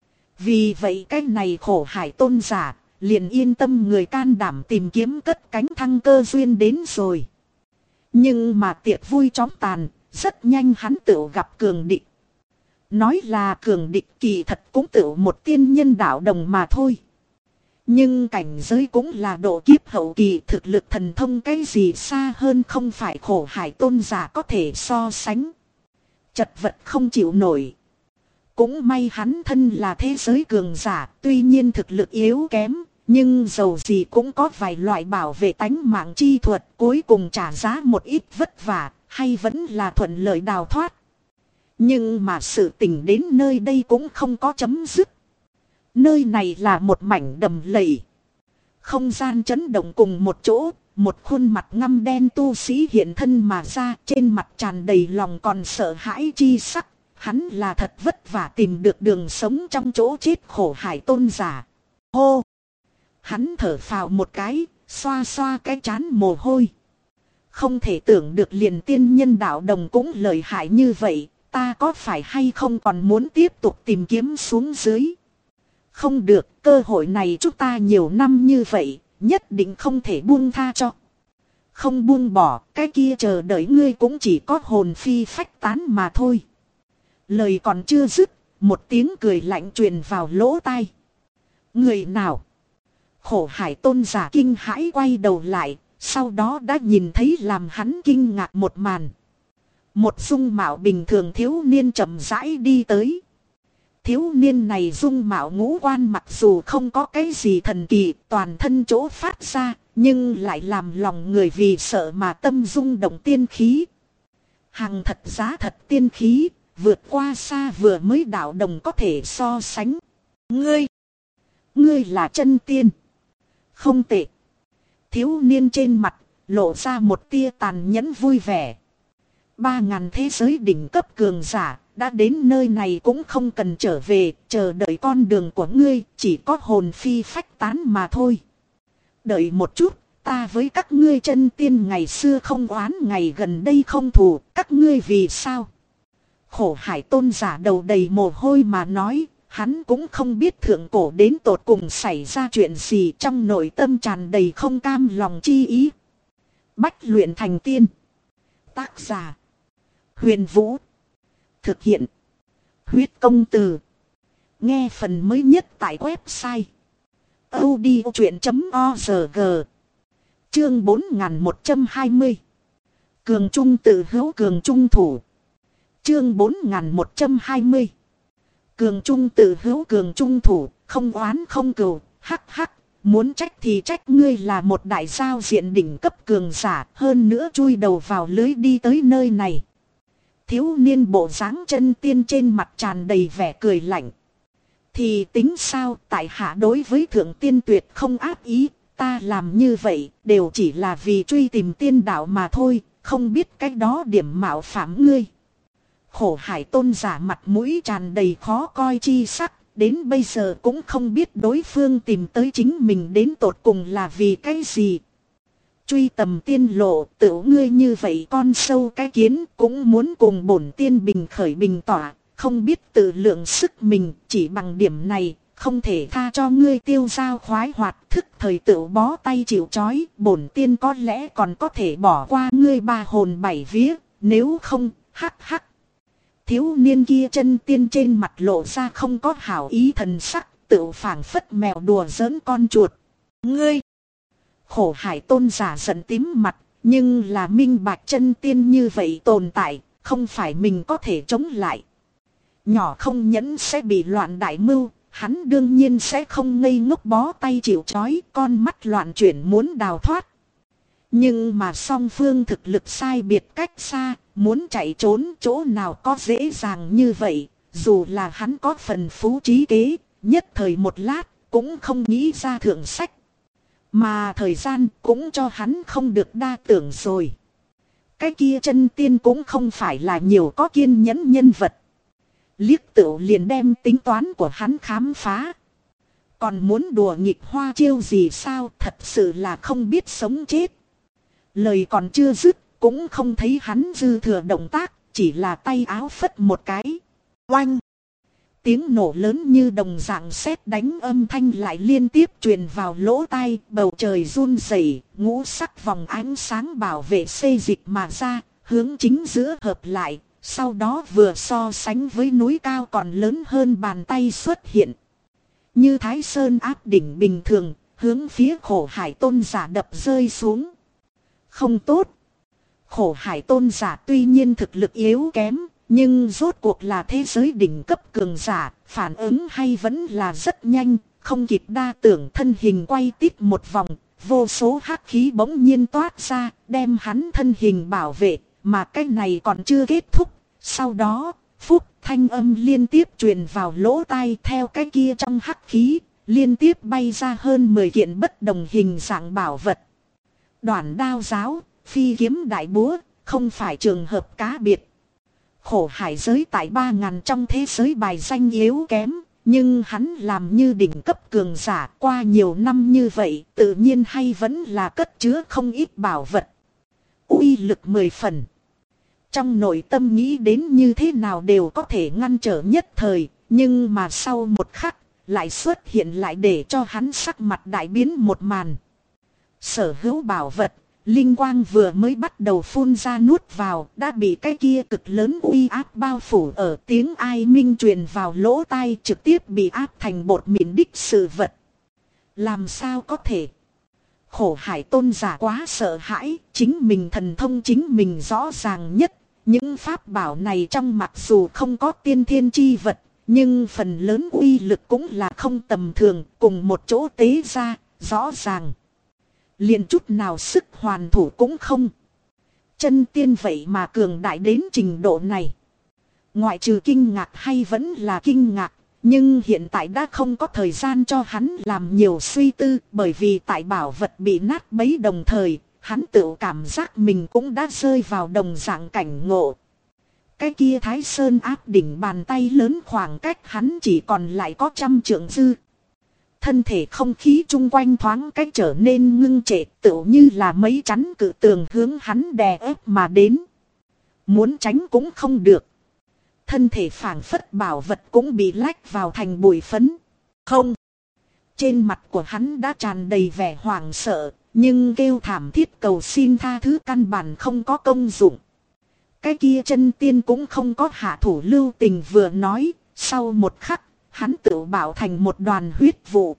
Vì vậy cái này khổ hải tôn giả, liền yên tâm người can đảm tìm kiếm cất cánh thăng cơ duyên đến rồi. Nhưng mà tiệc vui chóng tàn, rất nhanh hắn tự gặp cường địch. Nói là cường địch kỳ thật cũng tự một tiên nhân đạo đồng mà thôi. Nhưng cảnh giới cũng là độ kiếp hậu kỳ, thực lực thần thông cái gì xa hơn không phải khổ hải tôn giả có thể so sánh. Chật vật không chịu nổi. Cũng may hắn thân là thế giới cường giả, tuy nhiên thực lực yếu kém, nhưng dầu gì cũng có vài loại bảo vệ tánh mạng chi thuật, cuối cùng trả giá một ít vất vả, hay vẫn là thuận lợi đào thoát. Nhưng mà sự tình đến nơi đây cũng không có chấm dứt. Nơi này là một mảnh đầm lầy. Không gian chấn động cùng một chỗ, một khuôn mặt ngăm đen tu sĩ hiện thân mà ra, trên mặt tràn đầy lòng còn sợ hãi chi sắc. Hắn là thật vất vả tìm được đường sống trong chỗ chết khổ hải tôn giả. Hô! Hắn thở phào một cái, xoa xoa cái trán mồ hôi. Không thể tưởng được liền tiên nhân đạo đồng cũng lợi hại như vậy, ta có phải hay không còn muốn tiếp tục tìm kiếm xuống dưới. Không được, cơ hội này chúng ta nhiều năm như vậy, nhất định không thể buông tha cho. Không buông bỏ, cái kia chờ đợi ngươi cũng chỉ có hồn phi phách tán mà thôi. Lời còn chưa dứt, một tiếng cười lạnh truyền vào lỗ tai. Người nào? Khổ hải tôn giả kinh hãi quay đầu lại, sau đó đã nhìn thấy làm hắn kinh ngạc một màn. Một dung mạo bình thường thiếu niên chậm rãi đi tới. Thiếu niên này dung mạo ngũ quan mặc dù không có cái gì thần kỳ, toàn thân chỗ phát ra, nhưng lại làm lòng người vì sợ mà tâm rung động tiên khí. Hàng thật giá thật tiên khí, vượt qua xa vừa mới đạo đồng có thể so sánh. Ngươi là chân tiên. Không tệ. Thiếu niên trên mặt, lộ ra một tia tàn nhẫn vui vẻ. 3.000 thế giới đỉnh cấp cường giả, đã đến nơi này cũng không cần trở về, chờ đợi con đường của ngươi, chỉ có hồn phi phách tán mà thôi. Đợi một chút, ta với các ngươi chân tiên ngày xưa không oán, ngày gần đây không thù, các ngươi vì sao? Khổ hải tôn giả đầu đầy mồ hôi mà nói, hắn cũng không biết thượng cổ đến tột cùng xảy ra chuyện gì, trong nội tâm tràn đầy không cam lòng chi ý. Bách luyện thành tiên. Tác giả: Huyền Vũ. Thực hiện: Huyết Công Từ. Nghe phần mới nhất tại website audiochuyện.org. Chương 4120. Cường trung tự hữu cường trung thủ. Chương 4120. Cường trung tự hữu cường trung thủ, không oán không cừu, hắc hắc. Muốn trách thì trách ngươi là một đại giao diện đỉnh cấp cường giả, hơn nữa chui đầu vào lưới đi tới nơi này. Thiếu niên bộ dáng chân tiên trên mặt tràn đầy vẻ cười lạnh. Thì tính sao, tại hạ đối với thượng tiên tuyệt không ác ý, ta làm như vậy đều chỉ là vì truy tìm tiên đạo mà thôi, không biết cách đó điểm mạo phạm ngươi. Khổ hải tôn giả mặt mũi tràn đầy khó coi chi sắc, đến bây giờ cũng không biết đối phương tìm tới chính mình đến tột cùng là vì cái gì. Truy tầm tiên lộ, tự ngươi như vậy con sâu cái kiến cũng muốn cùng bổn tiên bình khởi bình tỏa, không biết tự lượng sức mình, chỉ bằng điểm này, không thể tha cho ngươi tiêu dao khoái hoạt thức thời tự bó tay chịu trói. Bổn tiên có lẽ còn có thể bỏ qua ngươi ba hồn bảy vía, nếu không, hắc hắc. Thiếu niên kia chân tiên trên mặt lộ ra không có hảo ý thần sắc, tự phảng phất mèo đùa giỡn con chuột. Ngươi! Khổ Hải Tôn giả giận tím mặt, nhưng là minh bạch chân tiên như vậy tồn tại, không phải mình có thể chống lại. Nhỏ không nhẫn sẽ bị loạn đại mưu, hắn đương nhiên sẽ không ngây ngốc bó tay chịu trói, con mắt loạn chuyển muốn đào thoát. Nhưng mà song phương thực lực sai biệt cách xa, muốn chạy trốn chỗ nào có dễ dàng như vậy, dù là hắn có phần phú trí kế, nhất thời một lát cũng không nghĩ ra thượng sách. Mà thời gian cũng cho hắn không được đa tưởng rồi. Cái kia chân tiên cũng không phải là nhiều có kiên nhẫn nhân vật. Liếc tựu liền đem tính toán của hắn khám phá. Còn muốn đùa nghịch hoa chiêu gì sao, thật sự là không biết sống chết. Lời còn chưa dứt, cũng không thấy hắn dư thừa động tác, chỉ là tay áo phất một cái. Oanh! Tiếng nổ lớn như đồng dạng sét đánh âm thanh lại liên tiếp truyền vào lỗ tai, bầu trời run rẩy, ngũ sắc vòng ánh sáng bảo vệ xê dịch mà ra, hướng chính giữa hợp lại, sau đó vừa so sánh với núi cao còn lớn hơn bàn tay xuất hiện. Như Thái Sơn áp đỉnh bình thường, hướng phía Khổ Hải Tôn giả đập rơi xuống. Không tốt! Khổ Hải Tôn giả tuy nhiên thực lực yếu kém, nhưng rốt cuộc là thế giới đỉnh cấp cường giả, phản ứng hay vẫn là rất nhanh, không kịp đa tưởng thân hình quay tít một vòng, vô số hắc khí bỗng nhiên toát ra, đem hắn thân hình bảo vệ, mà cái này còn chưa kết thúc. Sau đó, phúc thanh âm liên tiếp truyền vào lỗ tai theo cái kia trong hắc khí, liên tiếp bay ra hơn 10 kiện bất đồng hình dạng bảo vật. Đoản đao giáo, phi kiếm đại búa, không phải trường hợp cá biệt. Khổ Hải giới tại 3.000 trong thế giới bài danh yếu kém, nhưng hắn làm như đỉnh cấp cường giả qua nhiều năm như vậy, tự nhiên hay vẫn là cất chứa không ít bảo vật. Uy lực 10 phần. Trong nội tâm nghĩ đến như thế nào đều có thể ngăn trở nhất thời, nhưng mà sau một khắc, lại xuất hiện lại để cho hắn sắc mặt đại biến một màn. Sở hữu bảo vật, linh quang vừa mới bắt đầu phun ra nuốt vào, đã bị cái kia cực lớn uy áp bao phủ ở, tiếng ai minh truyền vào lỗ tai, trực tiếp bị áp thành bột mịn đích sự vật. Làm sao có thể? Khổ Hải Tôn giả quá sợ hãi, chính mình thần thông chính mình rõ ràng nhất. Những pháp bảo này trong mặc dù không có tiên thiên chi vật, nhưng phần lớn uy lực cũng là không tầm thường, cùng một chỗ tế ra, rõ ràng. Liền chút nào sức hoàn thủ cũng không. Chân tiên vậy mà cường đại đến trình độ này. Ngoại trừ kinh ngạc hay vẫn là kinh ngạc, nhưng hiện tại đã không có thời gian cho hắn làm nhiều suy tư, bởi vì tại bảo vật bị nát bấy đồng thời, hắn tự cảm giác mình cũng đã rơi vào đồng dạng cảnh ngộ. Cái kia Thái Sơn áp đỉnh bàn tay lớn khoảng cách hắn chỉ còn lại có 100 trượng dư. Thân thể không khí chung quanh thoáng cách trở nên ngưng trệ, tựu như là mấy chắn cự tường hướng hắn đè ép mà đến. Muốn tránh cũng không được. Thân thể phảng phất bảo vật cũng bị lách vào thành bụi phấn. Không. Trên mặt của hắn đã tràn đầy vẻ hoảng sợ, nhưng kêu thảm thiết cầu xin tha thứ căn bản không có công dụng. Cái kia chân tiên cũng không có hạ thủ lưu tình vừa nói, sau một khắc, hắn tự bảo thành một đoàn huyết vụ.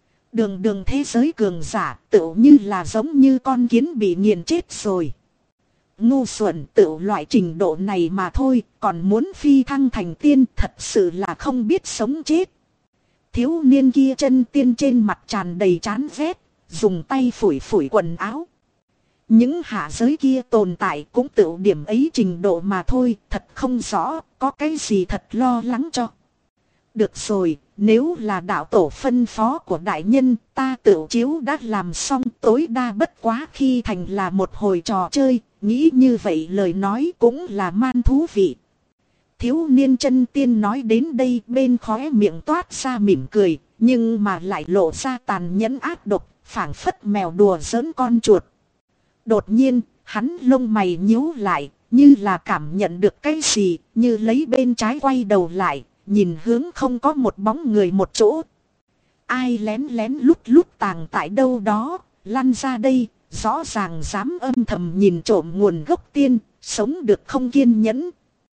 Đường thế giới cường giả tự như là giống như con kiến bị nghiền chết rồi. Ngu xuẩn tự loại trình độ này mà thôi, còn muốn phi thăng thành tiên thật sự là không biết sống chết. Thiếu niên kia chân tiên trên mặt tràn đầy chán ghét, dùng tay phủi phủi quần áo. Những hạ giới kia tồn tại cũng tự điểm ấy trình độ mà thôi, thật không rõ, có cái gì thật lo lắng cho. Được rồi, nếu là đạo tổ phân phó của đại nhân, ta tự chiếu đã làm xong, tối đa bất quá khi thành là một hồi trò chơi, nghĩ như vậy lời nói cũng là man thú vị. Thiếu niên chân tiên nói đến đây bên khóe miệng toát ra mỉm cười, nhưng mà lại lộ ra tàn nhẫn ác độc, phảng phất mèo đùa giỡn con chuột. Đột nhiên, hắn lông mày nhíu lại, như là cảm nhận được cái gì, như lấy bên trái quay đầu lại, nhìn hướng không có một bóng người một chỗ. Ai lén lén lút lút tàng tại đâu đó, lăn ra đây, rõ ràng dám âm thầm nhìn trộm nguồn gốc tiên, sống được không kiên nhẫn.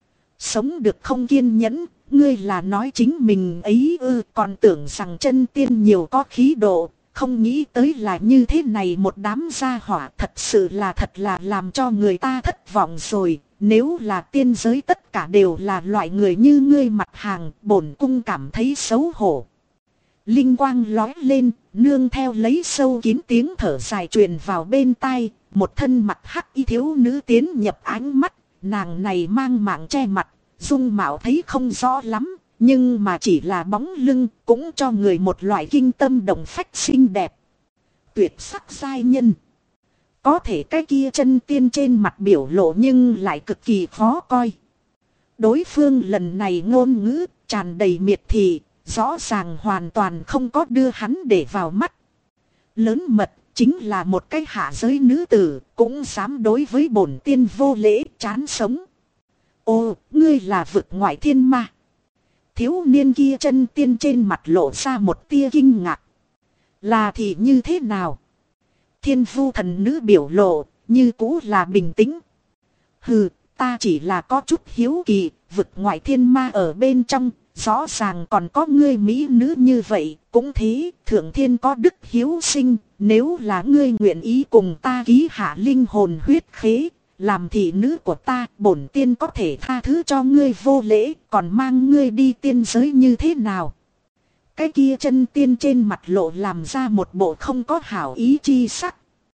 Sống được không kiên nhẫn, ngươi là nói chính mình ấy ư, còn tưởng rằng chân tiên nhiều có khí độ, không nghĩ tới là như thế này một đám gia hỏa, thật sự là làm cho người ta thất vọng rồi. Nếu là tiên giới tất cả đều là loại người như ngươi mặt hàng, bổn cung cảm thấy xấu hổ. Linh quang lói lên, nương theo lấy sâu kín tiếng thở dài truyền vào bên tai, một thân mặt hắc y thiếu nữ tiến nhập ánh mắt, nàng này mang mạng che mặt, dung mạo thấy không rõ lắm, nhưng mà chỉ là bóng lưng cũng cho người một loại kinh tâm động phách xinh đẹp. Tuyệt sắc giai nhân. Có thể cái kia chân tiên trên mặt biểu lộ nhưng lại cực kỳ khó coi. Đối phương lần này ngôn ngữ tràn đầy miệt thị, rõ ràng hoàn toàn không có đưa hắn để vào mắt. Lớn mật chính là một cái hạ giới nữ tử, cũng dám đối với bổn tiên vô lễ chán sống. Ô, ngươi là vực ngoại thiên ma. Thiếu niên kia chân tiên trên mặt lộ ra một tia kinh ngạc. Là thì như thế nào? Thiên vu thần nữ biểu lộ, như cũ là bình tĩnh. Hừ, ta chỉ là có chút hiếu kỳ, vực ngoại thiên ma ở bên trong, rõ ràng còn có ngươi mỹ nữ như vậy, cũng thế, thượng thiên có đức hiếu sinh, nếu là ngươi nguyện ý cùng ta ký hạ linh hồn huyết khế, làm thị nữ của ta, bổn tiên có thể tha thứ cho ngươi vô lễ, còn mang ngươi đi tiên giới như thế nào? Cái kia chân tiên trên mặt lộ làm ra một bộ không có hảo ý chi sắc.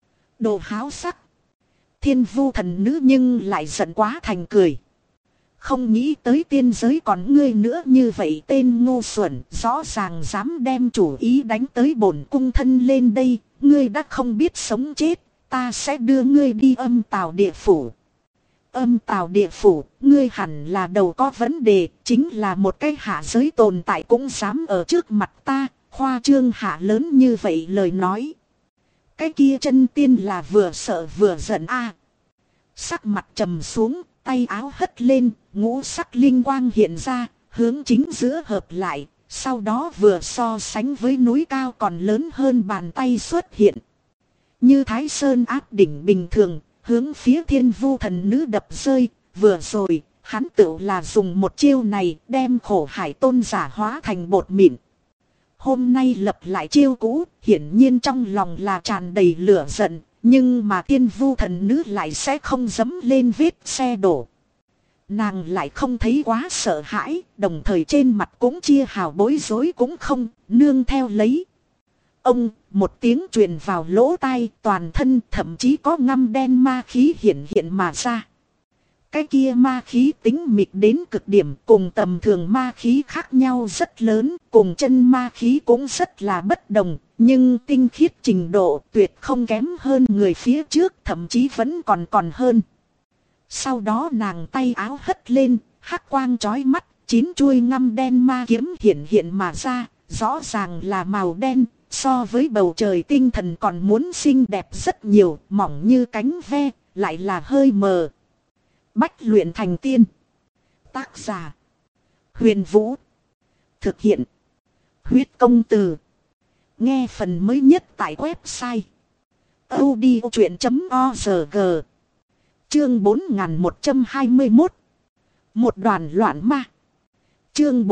Đồ háo sắc. Thiên vu thần nữ nhưng lại giận quá thành cười. Không nghĩ tới tiên giới còn ngươi nữa như vậy, tên ngu xuẩn, rõ ràng dám đem chủ ý đánh tới bổn cung thân lên đây, ngươi đã không biết sống chết, ta sẽ đưa ngươi đi âm tào địa phủ. Âm tào địa phủ, ngươi hẳn là đầu có vấn đề, chính là một cái hạ giới tồn tại cũng dám ở trước mặt ta, khoa trương hạ lớn như vậy lời nói. Cái kia chân tiên là vừa sợ vừa giận a. Sắc mặt trầm xuống, tay áo hất lên, ngũ sắc linh quang hiện ra, hướng chính giữa hợp lại, sau đó vừa so sánh với núi cao còn lớn hơn bàn tay xuất hiện. Như Thái Sơn áp đỉnh bình thường, hướng phía thiên vu thần nữ đập rơi, vừa rồi, hắn tự là dùng một chiêu này đem khổ hải tôn giả hóa thành bột mịn. Hôm nay lập lại chiêu cũ, hiển nhiên trong lòng là tràn đầy lửa giận, nhưng mà thiên vu thần nữ lại sẽ không dẫm lên vết xe đổ. Nàng lại không thấy quá sợ hãi, đồng thời trên mặt cũng chia hào bối rối cũng không, nương theo lấy. Ông, một tiếng truyền vào lỗ tai, toàn thân thậm chí có ngăm đen ma khí hiện mà ra. Cái kia ma khí tính mịt đến cực điểm, cùng tầm thường ma khí khác nhau rất lớn, cùng chân ma khí cũng rất là bất đồng, nhưng tinh khiết trình độ tuyệt không kém hơn người phía trước, thậm chí vẫn còn hơn. Sau đó nàng tay áo hất lên, hắc quang chói mắt, 9 chuôi ngăm đen ma kiếm hiện mà ra, rõ ràng là màu đen, so với bầu trời tinh thần còn muốn xinh đẹp rất nhiều, mỏng như cánh ve, lại là hơi mờ. Bách luyện thành tiên. Tác giả: Huyền Vũ. Thực hiện: Huyết Công Từ. Nghe phần mới nhất tại website audiochuyện.org. Chương 4121. Một đoàn loạn ma. Chương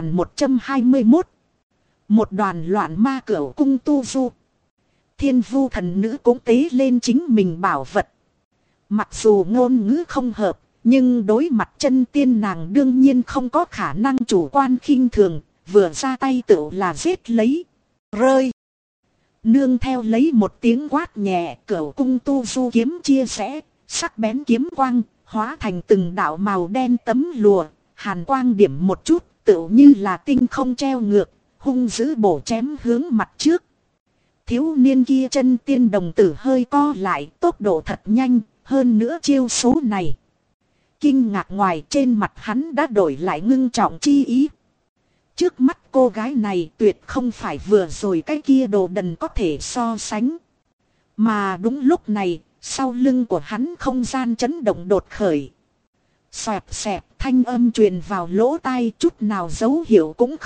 4121. Một đoàn loạn ma cửu cung tu du. Thiên vu thần nữ cũng tế lên chính mình bảo vật. Mặc dù ngôn ngữ không hợp, nhưng đối mặt chân tiên nàng đương nhiên không có khả năng chủ quan khinh thường, vừa ra tay tự là giết lấy. Rơi. Nương theo lấy một tiếng quát nhẹ, cửu cung tu du kiếm chia sẻ, sắc bén kiếm quang, hóa thành từng đạo màu đen tấm lùa, hàn quang điểm một chút, tựu như là tinh không treo ngược, hung dữ bổ chém hướng mặt trước. Thiếu niên kia chân tiên đồng tử hơi co lại, tốc độ thật nhanh, hơn nữa chiêu số này. Kinh ngạc ngoài trên mặt hắn đã đổi lại ngưng trọng chi ý. Trước mắt cô gái này tuyệt không phải vừa rồi cái kia đồ đần có thể so sánh. Mà đúng lúc này, sau lưng của hắn không gian chấn động đột khởi. Xoẹt xẹt thanh âm truyền vào lỗ tai, chút nào dấu hiệu cũng không,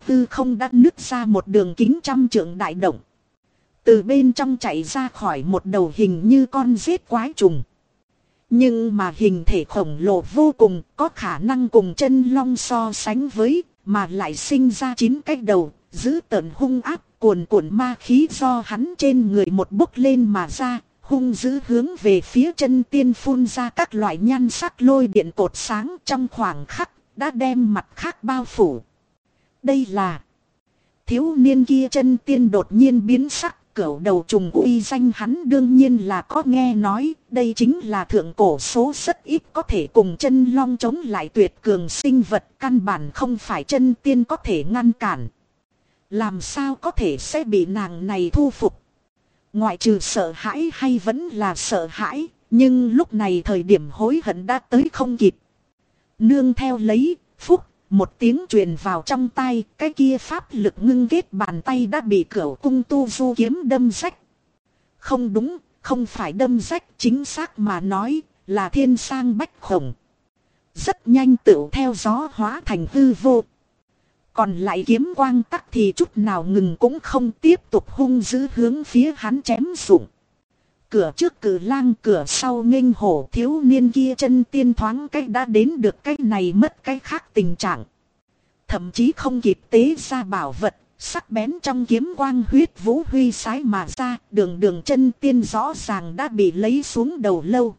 Tư không đã nứt ra một đường kính 100 trượng đại động. Từ bên trong chạy ra khỏi một đầu hình như con rết quái trùng. Nhưng mà hình thể khổng lồ vô cùng, có khả năng cùng chân long so sánh với, mà lại sinh ra 9 cái đầu, giữ tợn hung áp, cuồn cuộn ma khí do hắn trên người một bốc lên mà ra, hung dữ hướng về phía chân tiên phun ra các loại nhan sắc lôi điện cột sáng trong khoảng khắc, đã đem mặt khác bao phủ. Đây là thiếu niên kia chân tiên đột nhiên biến sắc, cửu đầu trùng uy danh hắn đương nhiên là có nghe nói, đây chính là thượng cổ số rất ít có thể cùng chân long chống lại tuyệt cường sinh vật, căn bản không phải chân tiên có thể ngăn cản. Làm sao có thể sẽ bị nàng này thu phục? Ngoại trừ sợ hãi hay vẫn là sợ hãi, nhưng lúc này thời điểm hối hận đã tới không kịp. Nương theo lấy, phúc, một tiếng truyền vào trong tai, cái kia pháp lực ngưng kết bàn tay đã bị cửu cung tu du kiếm đâm rách. Không đúng, không phải đâm rách, chính xác mà nói, là thiên sang bách khổng. Rất nhanh tựu theo gió hóa thành hư vô. Còn lại kiếm quang tắc thì chút nào ngừng cũng không, tiếp tục hung dữ hướng phía hắn chém rụng. Cửa trước cử lang, cửa sau nghênh hổ, thiếu niên kia chân tiên thoáng cách đã đến được cái này mất cái khác tình trạng. Thậm chí không kịp tế ra bảo vật, sắc bén trong kiếm quang huyết vũ huy sái mà ra, đường đường chân tiên rõ ràng đã bị lấy xuống đầu lâu.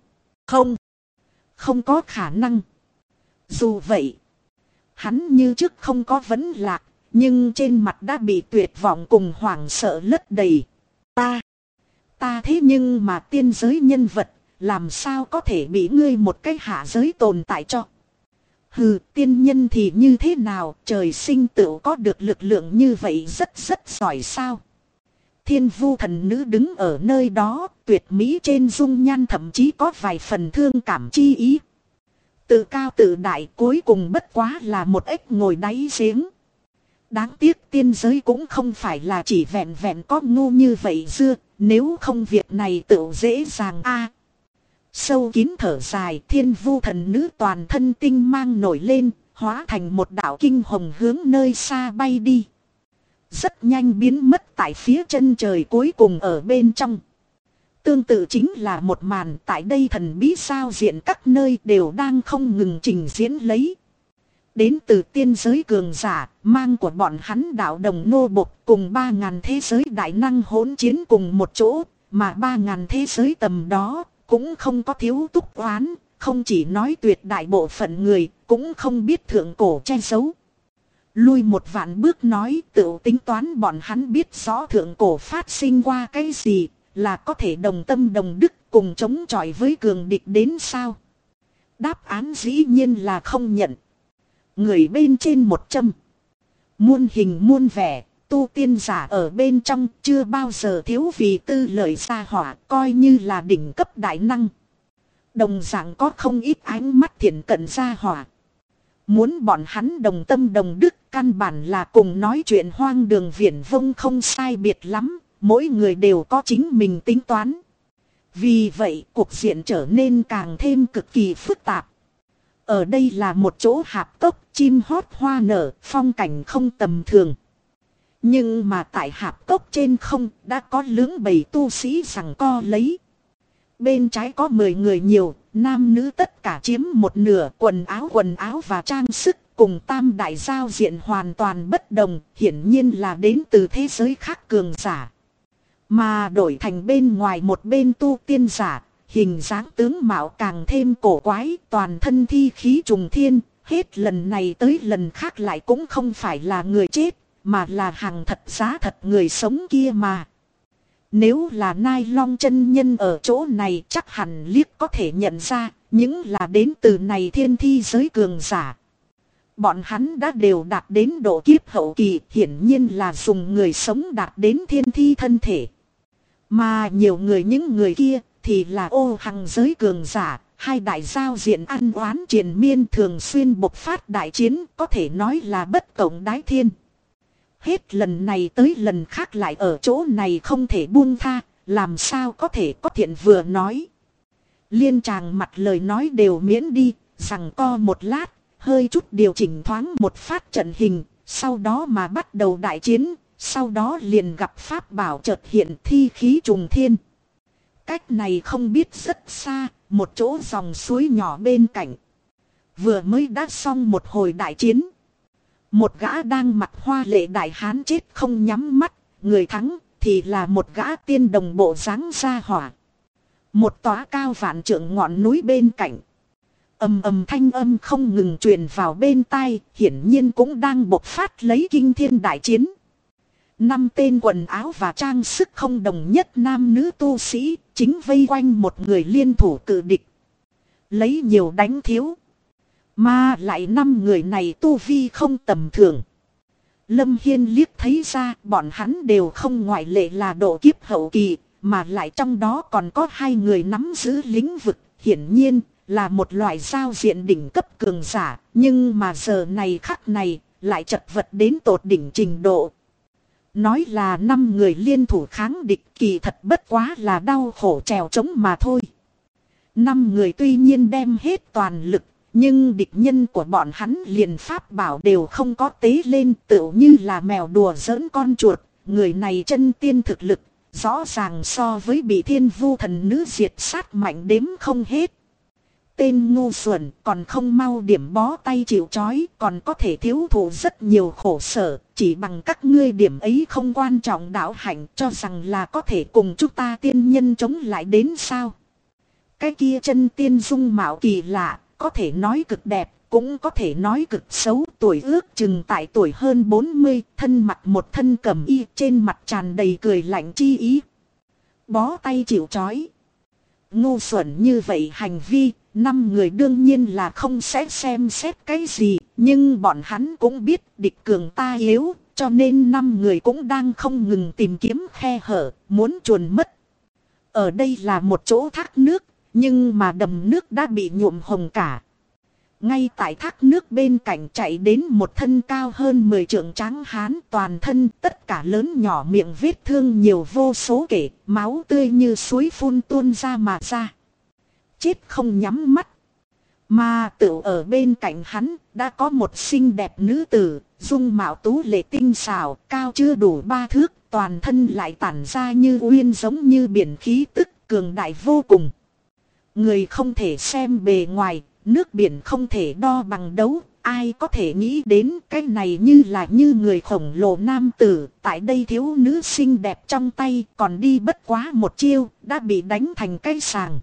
Không có khả năng. Dù vậy, hắn như trước không có vấn lạc, nhưng trên mặt đã bị tuyệt vọng cùng hoảng sợ lấp đầy. Ta thế nhưng mà tiên giới nhân vật, làm sao có thể bị ngươi một cái hạ giới tồn tại cho? Hừ, tiên nhân thì như thế nào, trời sinh tựu có được lực lượng như vậy rất giỏi sao? Thiên vu thần nữ đứng ở nơi đó, tuyệt mỹ trên dung nhan thậm chí có vài phần thương cảm chi ý. Tự cao tự đại cuối cùng bất quá là một ếch ngồi đáy giếng. Đáng tiếc tiên giới cũng không phải là chỉ vẹn vẹn có ngu như vậy dưa, nếu không việc này tự dễ dàng Sâu kín thở dài, thiên vu thần nữ toàn thân tinh mang nổi lên, hóa thành một đạo kinh hồng hướng nơi xa bay đi. Rất nhanh biến mất tại phía chân trời cuối cùng ở bên trong. Tương tự chính là một màn tại đây thần bí sao diện các nơi đều đang không ngừng trình diễn lấy. Đến từ tiên giới cường giả, mang của bọn hắn đạo đồng nô bộc cùng 3.000 thế giới đại năng hỗn chiến cùng một chỗ, mà 3.000 thế giới tầm đó cũng không có thiếu túc oán, không chỉ nói tuyệt đại bộ phận người, cũng không biết thượng cổ che giấu. Lui một vạn bước nói, tự tính toán bọn hắn biết rõ thượng cổ phát sinh qua cái gì, là có thể đồng tâm đồng đức cùng chống chọi với cường địch đến sao? Đáp án dĩ nhiên là không nhận. Người bên trên 100. Muôn hình muôn vẻ, tu tiên giả ở bên trong chưa bao giờ thiếu vì tư lợi xa hỏa, coi như là đỉnh cấp đại năng. Đồng dạng có không ít ánh mắt thiện cận xa hỏa. Muốn bọn hắn đồng tâm đồng đức, căn bản là cùng nói chuyện hoang đường viển vông không sai biệt lắm, mỗi người đều có chính mình tính toán. Vì vậy cuộc diện trở nên càng thêm cực kỳ phức tạp. Ở đây là một chỗ hạp cốc, chim hót hoa nở, phong cảnh không tầm thường. Nhưng mà tại hạp cốc trên không đã có lưỡng bầy tu sĩ giằng co lấy. Bên trái có 10 người nhiều, nam nữ tất cả chiếm một nửa, quần áo và trang sức cùng tam đại giao diện hoàn toàn bất đồng, hiển nhiên là đến từ thế giới khác cường giả. Mà đổi thành bên ngoài một bên tu tiên giả, hình dáng tướng mạo càng thêm cổ quái, toàn thân thi khí trùng thiên, hết lần này tới lần khác lại cũng không phải là người chết, mà là hàng thật giá thật người sống kia mà. Nếu là Nai Long chân nhân ở chỗ này chắc hẳn liếc có thể nhận ra, những là đến từ này thiên thi giới cường giả. Bọn hắn đã đều đạt đến độ kiếp hậu kỳ, hiển nhiên là dùng người sống đạt đến thiên thi thân thể. Mà nhiều người những người kia thì là ô hằng giới cường giả, hai đại giao diện ăn oán triền miên thường xuyên bộc phát đại chiến, có thể nói là bất cộng đái thiên. Hết lần này tới lần khác lại ở chỗ này không thể buông tha, làm sao có thể có thiện vừa nói. Liên tràng mặt lời nói đều miễn đi, rằng co một lát, hơi chút điều chỉnh thoáng một phát trận hình, sau đó mà bắt đầu đại chiến, sau đó liền gặp pháp bảo chợt hiện thi khí trùng thiên. Cách này không biết rất xa, một chỗ dòng suối nhỏ bên cạnh. Vừa mới đã xong một hồi đại chiến. Một gã đang mặc hoa lệ đại hán chết không nhắm mắt, người thắng thì là một gã tiên đồng bộ dáng ra hỏa. Một tòa cao vạn trượng ngọn núi bên cạnh. Ầm ầm thanh âm không ngừng truyền vào bên tai, hiển nhiên cũng đang bộc phát lấy kinh thiên đại chiến. 5 tên quần áo và trang sức không đồng nhất nam nữ tu sĩ, chính vây quanh một người liên thủ cự địch. Lấy nhiều đánh thiếu. Mà lại 5 người này tu vi không tầm thường. Lâm Hiên liếc thấy ra bọn hắn đều không ngoại lệ là độ kiếp hậu kỳ, mà lại trong đó còn có 2 người nắm giữ lĩnh vực, hiển nhiên là một loại giao diện đỉnh cấp cường giả, nhưng mà giờ này khắc này lại chật vật đến tột đỉnh trình độ. Nói là 5 người liên thủ kháng địch, kỳ thật bất quá là đau khổ trèo trống mà thôi. 5 người tuy nhiên đem hết toàn lực, nhưng địch nhân của bọn hắn liền pháp bảo đều không có tế lên, tựu như là mèo đùa giỡn con chuột. Người này chân tiên thực lực, rõ ràng so với bị thiên vu thần nữ diệt sát mạnh đếm không hết. Tên ngu xuẩn còn không mau điểm bó tay chịu trói, còn có thể thiếu thụ rất nhiều khổ sở, chỉ bằng các ngươi điểm ấy không quan trọng đạo hạnh, cho rằng là có thể cùng chúng ta tiên nhân chống lại đến sao. Cái kia chân tiên dung mạo kỳ lạ, có thể nói cực đẹp, cũng có thể nói cực xấu, tuổi ước chừng tại tuổi hơn 40, thân mặc một thân cẩm y, trên mặt tràn đầy cười lạnh chi ý. Bó tay chịu trói. Ngu xuẩn như vậy hành vi, 5 người đương nhiên là không sẽ xem xét cái gì, nhưng bọn hắn cũng biết địch cường ta yếu, cho nên 5 người cũng đang không ngừng tìm kiếm khe hở, muốn chuồn mất. Ở đây là một chỗ thác nước, nhưng mà đầm nước đã bị nhuộm hồng cả. Ngay tại thác nước bên cạnh chạy đến một thân cao hơn 10 trượng tráng hán, toàn thân tất cả lớn nhỏ miệng vết thương nhiều vô số kể, máu tươi như suối phun tuôn ra mà ra. Chết không nhắm mắt. Mà tự ở bên cạnh hắn đã có một xinh đẹp nữ tử, dung mạo tú lệ tinh xảo, cao chưa đủ 3 thước, toàn thân lại tản ra như uyên giống như biển khí tức, cường đại vô cùng. Người không thể xem bề ngoài, nước biển không thể đo bằng đấu, ai có thể nghĩ đến cái này như là như người khổng lồ nam tử, tại đây thiếu nữ xinh đẹp trong tay còn đi bất quá một chiêu, đã bị đánh thành cái sàng.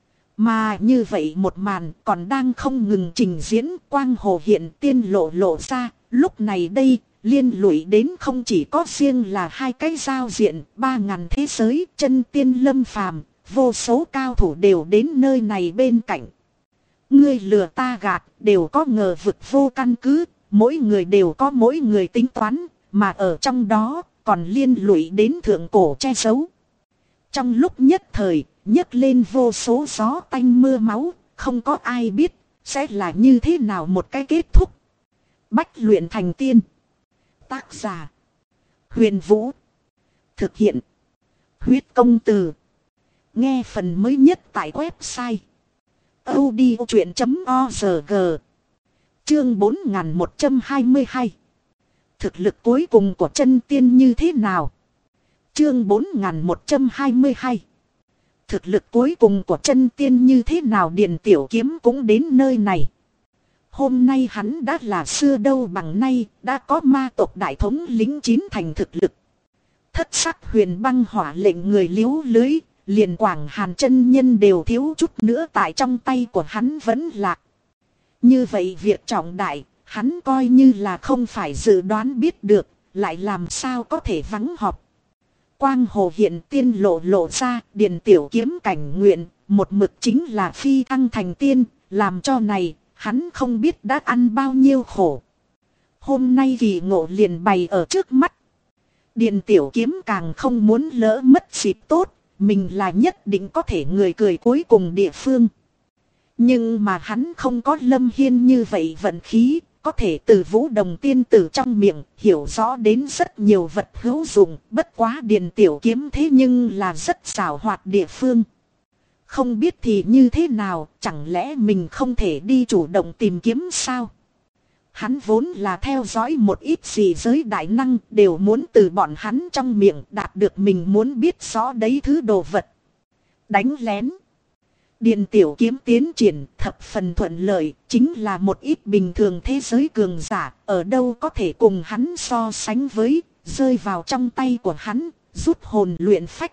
Mà như vậy một màn còn đang không ngừng trình diễn, quang hồ hiện tiên lộ ra, lúc này đây liên lụy đến không chỉ có riêng là 2 cái giao diện, 3000 thế giới, chân tiên lâm phàm, vô số cao thủ đều đến nơi này bên cạnh. Ngươi lừa ta gạt, đều có ngờ vực vô căn cứ, mỗi người đều có mỗi người tính toán, mà ở trong đó còn liên lụy đến thượng cổ che giấu. Trong lúc nhất thời, nhấc lên vô số gió tanh mưa máu, không có ai biết sẽ là như thế nào một cái kết thúc. Bách luyện thành tiên. Tác giả: Huyền Vũ. Thực hiện: Huyết Công Từ. Nghe phần mới nhất tại website audiochuyện.org. Chương 4122. Thực lực cuối cùng của chân tiên như thế nào? Chương 4122. Thực lực cuối cùng của chân tiên như thế nào? Điền Tiểu Kiếm cũng đến nơi này. Hôm nay hắn đã là xưa đâu bằng nay, đã có ma tộc đại thống lĩnh 9 thành thực lực. Thất sắc huyền băng hỏa lệnh người liếu lưới, liền Quảng Hàn chân nhân đều thiếu chút nữa tại trong tay của hắn vẫn lạc. Như vậy việc trọng đại, hắn coi như là không phải dự đoán biết được, lại làm sao có thể vắng họp. Quang hồ hiện tiên lộ ra, Điền Tiểu Kiếm cảnh nguyện, một mực chính là phi thăng thành tiên, làm cho này, hắn không biết đã ăn bao nhiêu khổ. Hôm nay kỳ ngộ liền bày ở trước mắt. Điền Tiểu Kiếm càng không muốn lỡ mất dịp tốt, mình là nhất định có thể người cười cuối cùng địa phương. Nhưng mà hắn không có Lâm Hiên như vậy vận khí, có thể từ Vũ Đồng tiên tử trong miệng hiểu rõ đến rất nhiều vật hữu dụng, bất quá Điền Tiểu Kiếm thế nhưng là rất xảo hoạt địa phương. Không biết thì như thế nào, chẳng lẽ mình không thể đi chủ động tìm kiếm sao? Hắn vốn là theo dõi một ít gì giới đại năng đều muốn từ bọn hắn trong miệng đạt được mình muốn biết rõ đấy thứ đồ vật. Đánh lén. Điện tiểu kiếm tiến triển thập phần thuận lợi, chính là một ít bình thường thế giới cường giả, ở đâu có thể cùng hắn so sánh với, rơi vào trong tay của hắn, rút hồn luyện phách.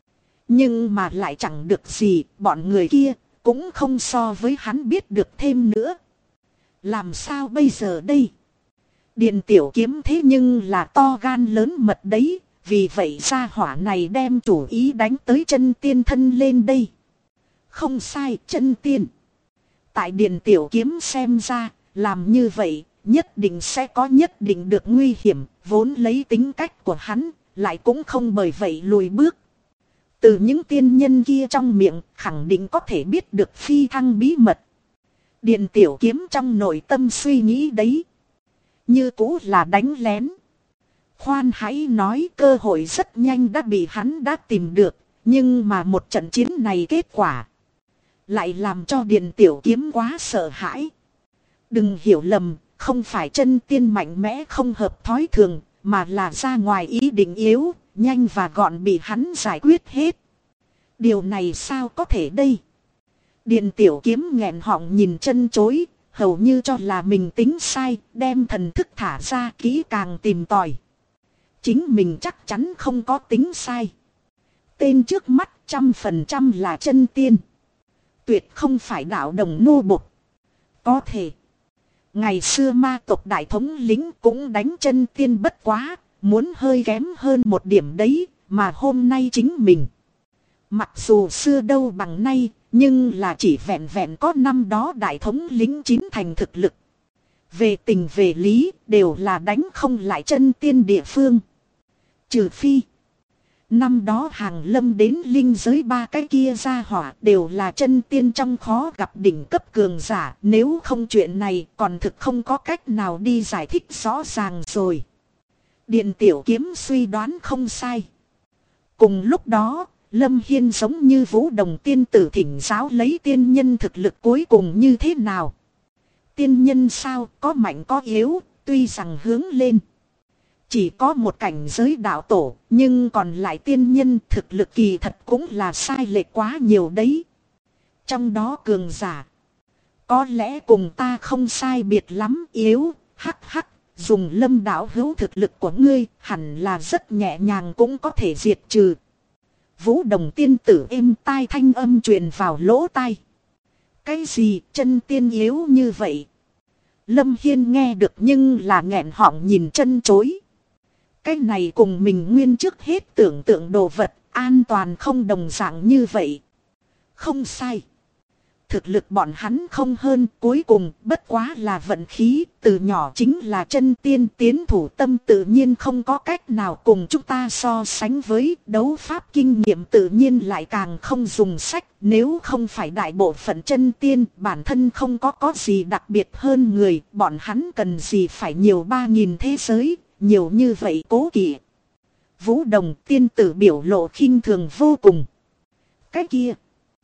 Nhưng mà lại chẳng được gì, bọn người kia cũng không so với hắn biết được thêm nữa. Làm sao bây giờ đây? Điện tiểu kiếm thế nhưng là to gan lớn mật đấy, vì vậy gia hỏa này đem chủ ý đánh tới chân tiên thân lên đây. Không sai, chân tiên. Tại điện tiểu kiếm xem ra, làm như vậy, nhất định sẽ có nhất định được nguy hiểm, vốn lấy tính cách của hắn, lại cũng không bởi vậy lùi bước. Từ những tiên nhân kia trong miệng, khẳng định có thể biết được phi thăng bí mật. Điện tiểu kiếm trong nội tâm suy nghĩ đấy. Như cũ là đánh lén. Khoan hãy nói cơ hội rất nhanh đã bị hắn đã tìm được, nhưng mà một trận chiến này kết quả lại làm cho điện tiểu kiếm quá sợ hãi. Đừng hiểu lầm, không phải chân tiên mạnh mẽ không hợp thói thường, mà là ra ngoài ý định yếu, nhanh và gọn bị hắn giải quyết hết. Điều này sao có thể đây? Điện tiểu kiếm nghẹn họng nhìn chân chối, hầu như cho là mình tính sai, đem thần thức thả ra kỹ càng tìm tòi. Chính mình chắc chắn không có tính sai. Tên trước mắt 100% là chân tiên. Tuyệt không phải đạo đồng nô bộc. Có thể. Ngày xưa ma tộc đại thống lĩnh cũng đánh chân tiên bất quá, muốn hơi kém hơn một điểm đấy, mà hôm nay chính mình. Mặc dù xưa đâu bằng nay, nhưng là chỉ vẹn vẹn có năm đó đại thống lĩnh chín thành thực lực. Về tình về lý, đều là đánh không lại chân tiên địa phương. Trừ phi. Năm đó hàng lâm đến linh giới ba cái kia ra hỏa đều là chân tiên trong khó gặp đỉnh cấp cường giả. Nếu không chuyện này còn thực không có cách nào đi giải thích rõ ràng rồi. Điện tiểu kiếm suy đoán không sai. Cùng lúc đó, Lâm Hiên giống như Vũ Đồng tiên tử thỉnh giáo lấy tiên nhân thực lực cuối cùng như thế nào. Tiên nhân sao có mạnh có yếu, tuy rằng hướng lên. Chỉ có một cảnh giới đạo tổ, nhưng còn lại tiên nhân thực lực kỳ thật cũng là sai lệch quá nhiều đấy. Trong đó cường giả, có lẽ cùng ta không sai biệt lắm yếu, hắc hắc, dùng Lâm đạo hữu thực lực của ngươi hẳn là rất nhẹ nhàng cũng có thể diệt trừ. Vũ Đồng tiên tử êm tai thanh âm truyền vào lỗ tai. Cái gì chân tiên yếu như vậy? Lâm Hiên nghe được nhưng là nghẹn họng nhìn chân chối. Cái này cùng mình nguyên trước hết tưởng tượng đồ vật an toàn không đồng dạng như vậy. Không sai. Thực lực bọn hắn không hơn, cuối cùng bất quá là vận khí, từ nhỏ chính là chân tiên tiến thủ tâm tự nhiên không có cách nào cùng chúng ta so sánh với, đấu pháp kinh nghiệm tự nhiên lại càng không dùng sách, nếu không phải đại bộ phận chân tiên bản thân không có gì đặc biệt hơn người, bọn hắn cần gì phải nhiều 3.000 thế giới, nhiều như vậy cố kỵ. Vũ Đồng tiên tử biểu lộ khinh thường vô cùng. Cái kia,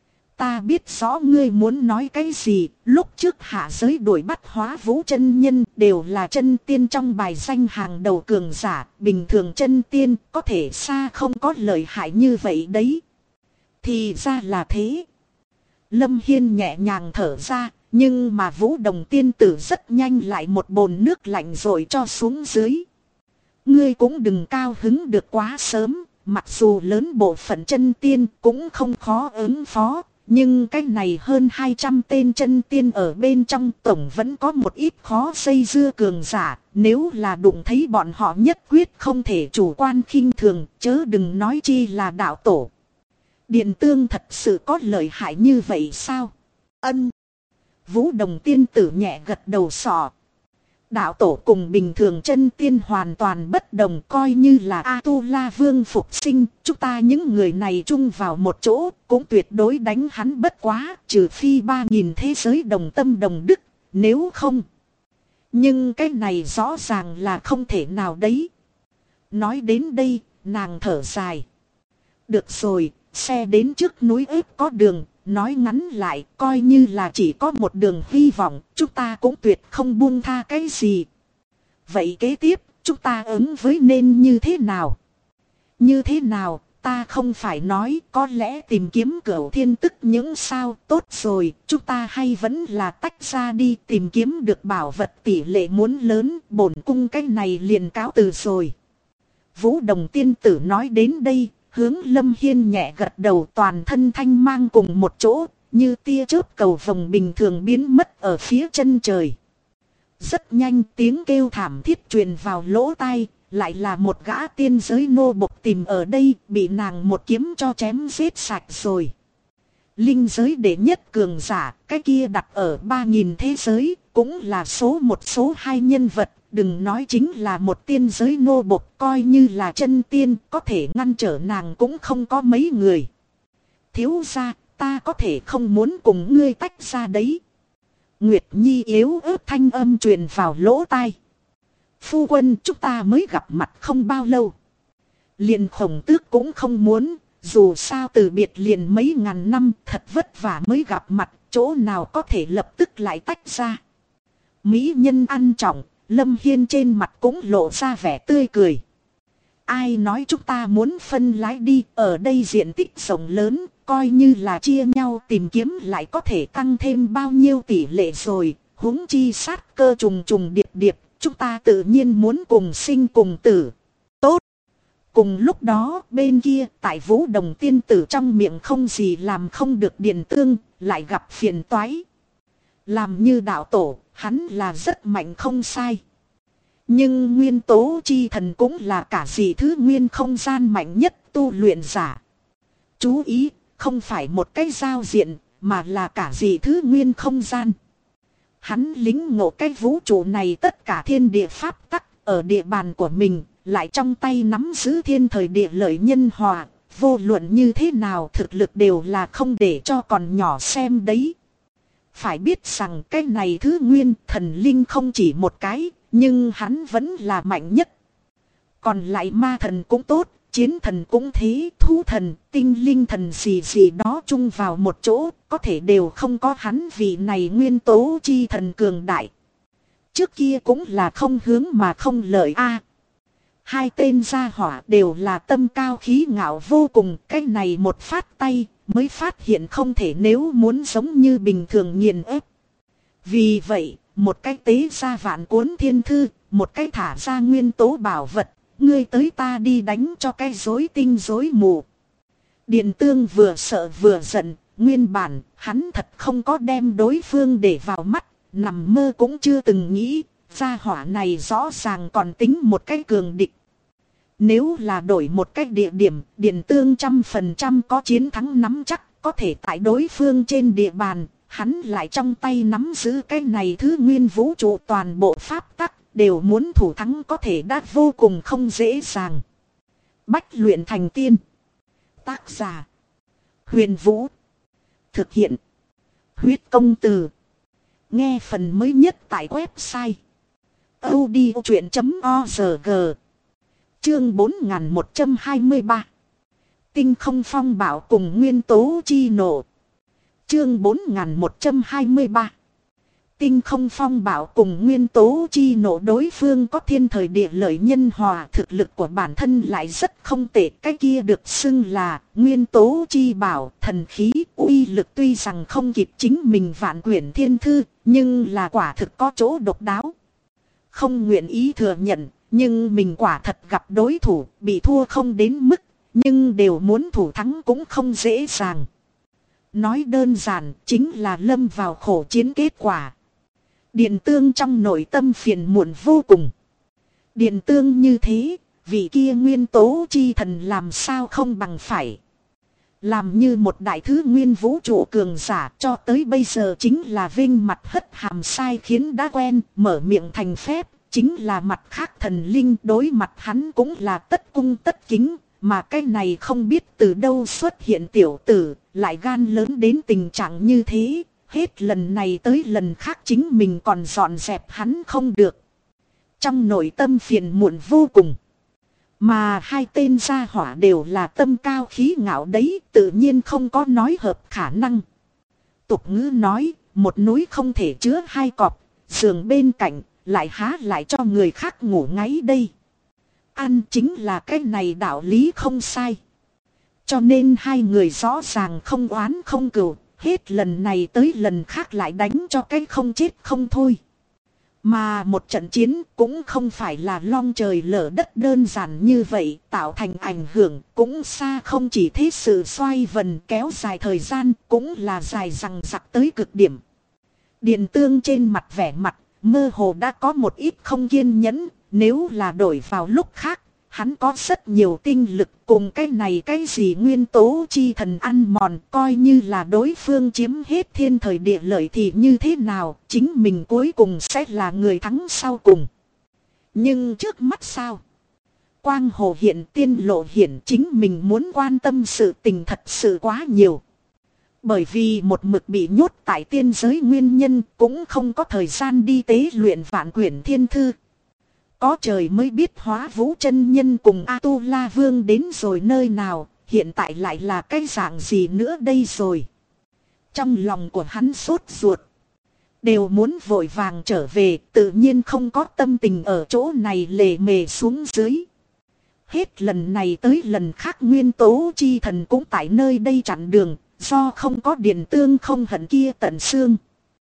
ta biết rõ ngươi muốn nói cái gì, lúc trước hạ giới đuổi bắt Hóa Vũ chân nhân đều là chân tiên trong bài danh hàng đầu cường giả, bình thường chân tiên có thể xa không có lợi hại như vậy đấy. Thì ra là thế. Lâm Hiên nhẹ nhàng thở ra, nhưng mà Vũ Đồng tiên tử rất nhanh lại một bồn nước lạnh rồi cho xuống dưới. Ngươi cũng đừng cao hứng được quá sớm, mặc dù lớn bộ phận chân tiên cũng không khó ứng phó. Nhưng cái này hơn 200 tên chân tiên ở bên trong tổng vẫn có một ít khó xây dưa cường giả. Nếu là đụng thấy bọn họ nhất quyết không thể chủ quan khinh thường, chớ đừng nói chi là đạo tổ. Điện tương thật sự có lợi hại như vậy sao? Ân. Vũ Đồng tiên tử nhẹ gật đầu sọ. Đạo tổ cùng bình thường chân tiên hoàn toàn bất đồng, coi như là A-tu-la vương phục sinh, chúng ta những người này chung vào một chỗ, cũng tuyệt đối đánh hắn bất quá, trừ phi 3.000 thế giới đồng tâm đồng đức, nếu không. Nhưng cái này rõ ràng là không thể nào đấy. Nói đến đây, nàng thở dài. Được rồi, xe đến trước núi ếp có đường, nói ngắn lại coi như là chỉ có một đường hy vọng, chúng ta cũng tuyệt không buông tha cái gì. Vậy kế tiếp, chúng ta ứng với nên như thế nào? Như thế nào, ta không phải nói có lẽ tìm kiếm Cửu Thiên tức những sao tốt rồi, chúng ta hay vẫn là tách ra đi tìm kiếm được bảo vật tỷ lệ muốn lớn, bổn cung cái này liền cáo từ rồi. Vũ Đồng tiên tử nói đến đây, hướng Lâm Hiên nhẹ gật đầu, toàn thân thanh mang cùng một chỗ, như tia chớp cầu vồng bình thường biến mất ở phía chân trời. Rất nhanh tiếng kêu thảm thiết truyền vào lỗ tai, lại là một gã tiên giới nô bộc tìm ở đây, bị nàng một kiếm cho chém giết sạch rồi. Linh giới đệ nhất cường giả, cái kia đặt ở 3000 thế giới, cũng là một số hai nhân vật, đừng nói chính là một tiên giới nô bộc, coi như là chân tiên, có thể ngăn trở nàng cũng không có mấy người. Thiếu gia, ta có thể không muốn cùng ngươi tách ra đấy. Nguyệt Nhi yếu ớt thanh âm truyền vào lỗ tai. Phu quân, chúng ta mới gặp mặt không bao lâu. Liền Khổng Tước cũng không muốn, dù sao từ biệt liền mấy ngàn năm, thật vất vả mới gặp mặt, chỗ nào có thể lập tức lại tách ra. Mỹ nhân ăn trọng, Lâm Hiên trên mặt cũng lộ ra vẻ tươi cười. Ai nói chúng ta muốn phân lái đi, ở đây diện tích rộng lớn, coi như là chia nhau tìm kiếm lại có thể tăng thêm bao nhiêu tỷ lệ rồi, huống chi sát cơ trùng trùng điệp điệp, chúng ta tự nhiên muốn cùng sinh cùng tử. Tốt! Cùng lúc đó, bên kia, tại Vũ Đồng tiên tử trong miệng không gì làm không được Điền Tương, lại gặp phiền toái. Làm như đạo tổ, hắn là rất mạnh không sai. Nhưng nguyên tố chi thần cũng là cả dị thứ nguyên không gian mạnh nhất tu luyện giả. Chú ý, không phải một cái giao diện, mà là cả dị thứ nguyên không gian. Hắn lính ngộ cái vũ trụ này tất cả thiên địa pháp tắc ở địa bàn của mình, lại trong tay nắm giữ thiên thời địa lợi nhân hòa, vô luận như thế nào thực lực đều là không để cho còn nhỏ xem đấy. Phải biết rằng cái này thứ nguyên thần linh không chỉ một cái, nhưng hắn vẫn là mạnh nhất. Còn lại ma thần cũng tốt, chiến thần cũng thế, thú thần, tinh linh thần gì gì đó chung vào một chỗ, có thể đều không có hắn vì này nguyên tố chi thần cường đại. Trước kia cũng là không hướng mà không lợi a. Hai tên gia hỏa đều là tâm cao khí ngạo vô cùng, cái này một phát tay mới phát hiện không thể nếu muốn giống như bình thường nghiền ép. Vì vậy, một cái tế ra vạn cuốn thiên thư, một cái thả ra nguyên tố bảo vật, ngươi tới ta đi đánh cho cái rối tinh rối mù. Điền Tương vừa sợ vừa giận, nguyên bản, hắn thật không có đem đối phương để vào mắt, nằm mơ cũng chưa từng nghĩ, gia hỏa này rõ ràng còn tính một cái cường địch. Nếu là đổi một cái địa điểm, Điền Tương 100% có chiến thắng nắm chắc, có thể tại đối phương trên địa bàn, hắn lại trong tay nắm giữ cái này thứ nguyên vũ trụ toàn bộ pháp tắc, đều muốn thủ thắng có thể đã vô cùng không dễ dàng. Bách luyện thành tiên. Tác giả: Huyền Vũ. Thực hiện: Huyết Công Từ. Nghe phần mới nhất tại website audiochuyện.org. Chương 4123. Tinh không phong bạo cùng nguyên tố chi nộ. Chương 4123. Tinh không phong bạo cùng nguyên tố chi nộ, đối phương có thiên thời địa lợi nhân hòa, thực lực của bản thân lại rất không tệ, cái kia được xưng là nguyên tố chi bảo, thần khí, uy lực tuy rằng không kịp chính mình vạn quyển thiên thư, nhưng là quả thực có chỗ độc đáo. Không nguyện ý thừa nhận, nhưng mình quả thật gặp đối thủ, bị thua không đến mức, nhưng đều muốn thủ thắng cũng không dễ dàng. Nói đơn giản, chính là lâm vào khổ chiến kết quả. Điền Tương trong nội tâm phiền muộn vô cùng. Điền Tương như thế, vị kia nguyên tố chi thần làm sao không bằng phải. Làm như một đại thứ nguyên vũ trụ cường giả, cho tới bây giờ chính là vinh mặt hất hàm sai khiến đã quen, mở miệng thành phép, chính là mặt khác thần linh đối mặt hắn cũng là tất cung tất kính, mà cái này không biết từ đâu xuất hiện tiểu tử, lại gan lớn đến tình trạng như thế, hết lần này tới lần khác chính mình còn dọn dẹp hắn không được. Trong nội tâm phiền muộn vô cùng. Mà hai tên gia hỏa đều là tâm cao khí ngạo đấy, tự nhiên không có nói hợp khả năng. Tục ngữ nói, một núi không thể chứa hai cọp, giường bên cạnh, lại há lại cho người khác ngủ ngáy đây. Ăn chính là cái này đạo lý không sai. Cho nên hai người rõ ràng không oán không cừu, hết lần này tới lần khác lại đánh cho cái không chết không thôi. Mà một trận chiến cũng không phải là long trời lở đất đơn giản như vậy, tạo thành ảnh hưởng cũng xa không chỉ thế, sự xoay vần kéo dài thời gian cũng là dài dằng dặc tới cực điểm. Điền Tương trên mặt vẻ mặt, mơ hồ đã có một ít không kiên nhẫn, nếu là đổi vào lúc khác, hắn có rất nhiều tinh lực cùng cái này cái gì nguyên tố chi thần ăn mòn, coi như là đối phương chiếm hết thiên thời địa lợi thì như thế nào, chính mình cuối cùng sẽ là người thắng sau cùng. Nhưng trước mắt sao? Quang hồ hiện tiên lộ hiển, chính mình muốn quan tâm sự tình thật sự quá nhiều. Bởi vì một mực bị nhốt tại tiên giới nguyên nhân cũng không có thời gian đi tế luyện vạn quyển thiên thư. Có trời mới biết Hóa Vũ chân nhân cùng A-tu-la vương đến rồi nơi nào, hiện tại lại là cái dạng gì nữa đây rồi. Trong lòng của hắn sốt ruột, đều muốn vội vàng trở về, tự nhiên không có tâm tình ở chỗ này lề mề xuống dưới. Hết lần này tới lần khác nguyên tố chi thần cũng tại nơi đây chặn đường, do không có Điền Tương không hận kia tận xương.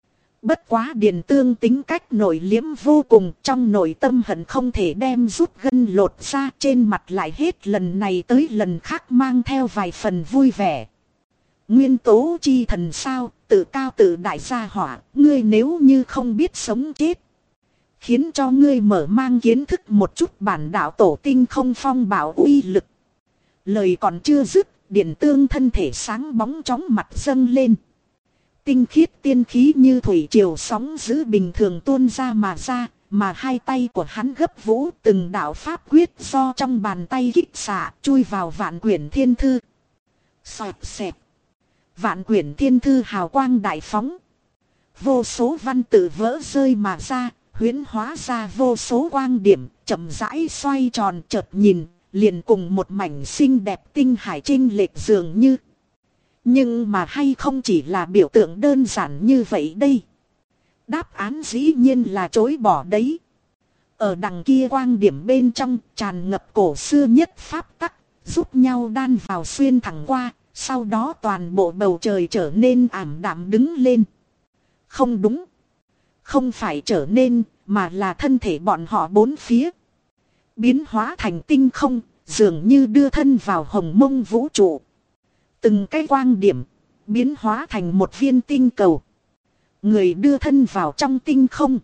Bất quá Điền Tương tính cách nội liếm vô cùng, trong nội tâm hận không thể đem rút gân lột ra, trên mặt lại hết lần này tới lần khác mang theo vài phần vui vẻ. Nguyên tố chi thần sao, tự cao tự đại gia hỏa, ngươi nếu như không biết sống chết, khiến cho ngươi mở mang kiến thức một chút bản đạo tổ tinh không phong bảo uy lực. Lời còn chưa dứt, Điền Tương thân thể sáng bóng chóng mặt dâng lên. Tinh khiết tiên khí như thủy triều sóng giữ bình thường tuôn ra, mà hai tay của hắn gấp vũ, từng đạo pháp quyết do trong bàn tay kích xạ chui vào vạn quyển thiên thư. Xoẹt xẹt. Vạn quyển thiên thư hào quang đại phóng. Vô số văn tự vỡ rơi mà ra, huyễn hóa ra vô số quang điểm, chậm rãi xoay tròn, chợt nhìn, liền cùng một mảnh xinh đẹp tinh hải chênh lệch dường như. Nhưng mà hay không chỉ là biểu tượng đơn giản như vậy đây. Đáp án dĩ nhiên là chối bỏ đấy. Ở đằng kia quang điểm bên trong tràn ngập cổ xưa nhất pháp tắc, giúp nhau đan vào xuyên thẳng qua, sau đó toàn bộ bầu trời trở nên ảm đạm đứng lên. Không đúng. Không phải trở nên, mà là thân thể bọn họ bốn phía biến hóa thành tinh không, dường như đưa thân vào hồng mông vũ trụ. Từng cái quang điểm biến hóa thành một viên tinh cầu. Người đưa thân vào trong tinh không,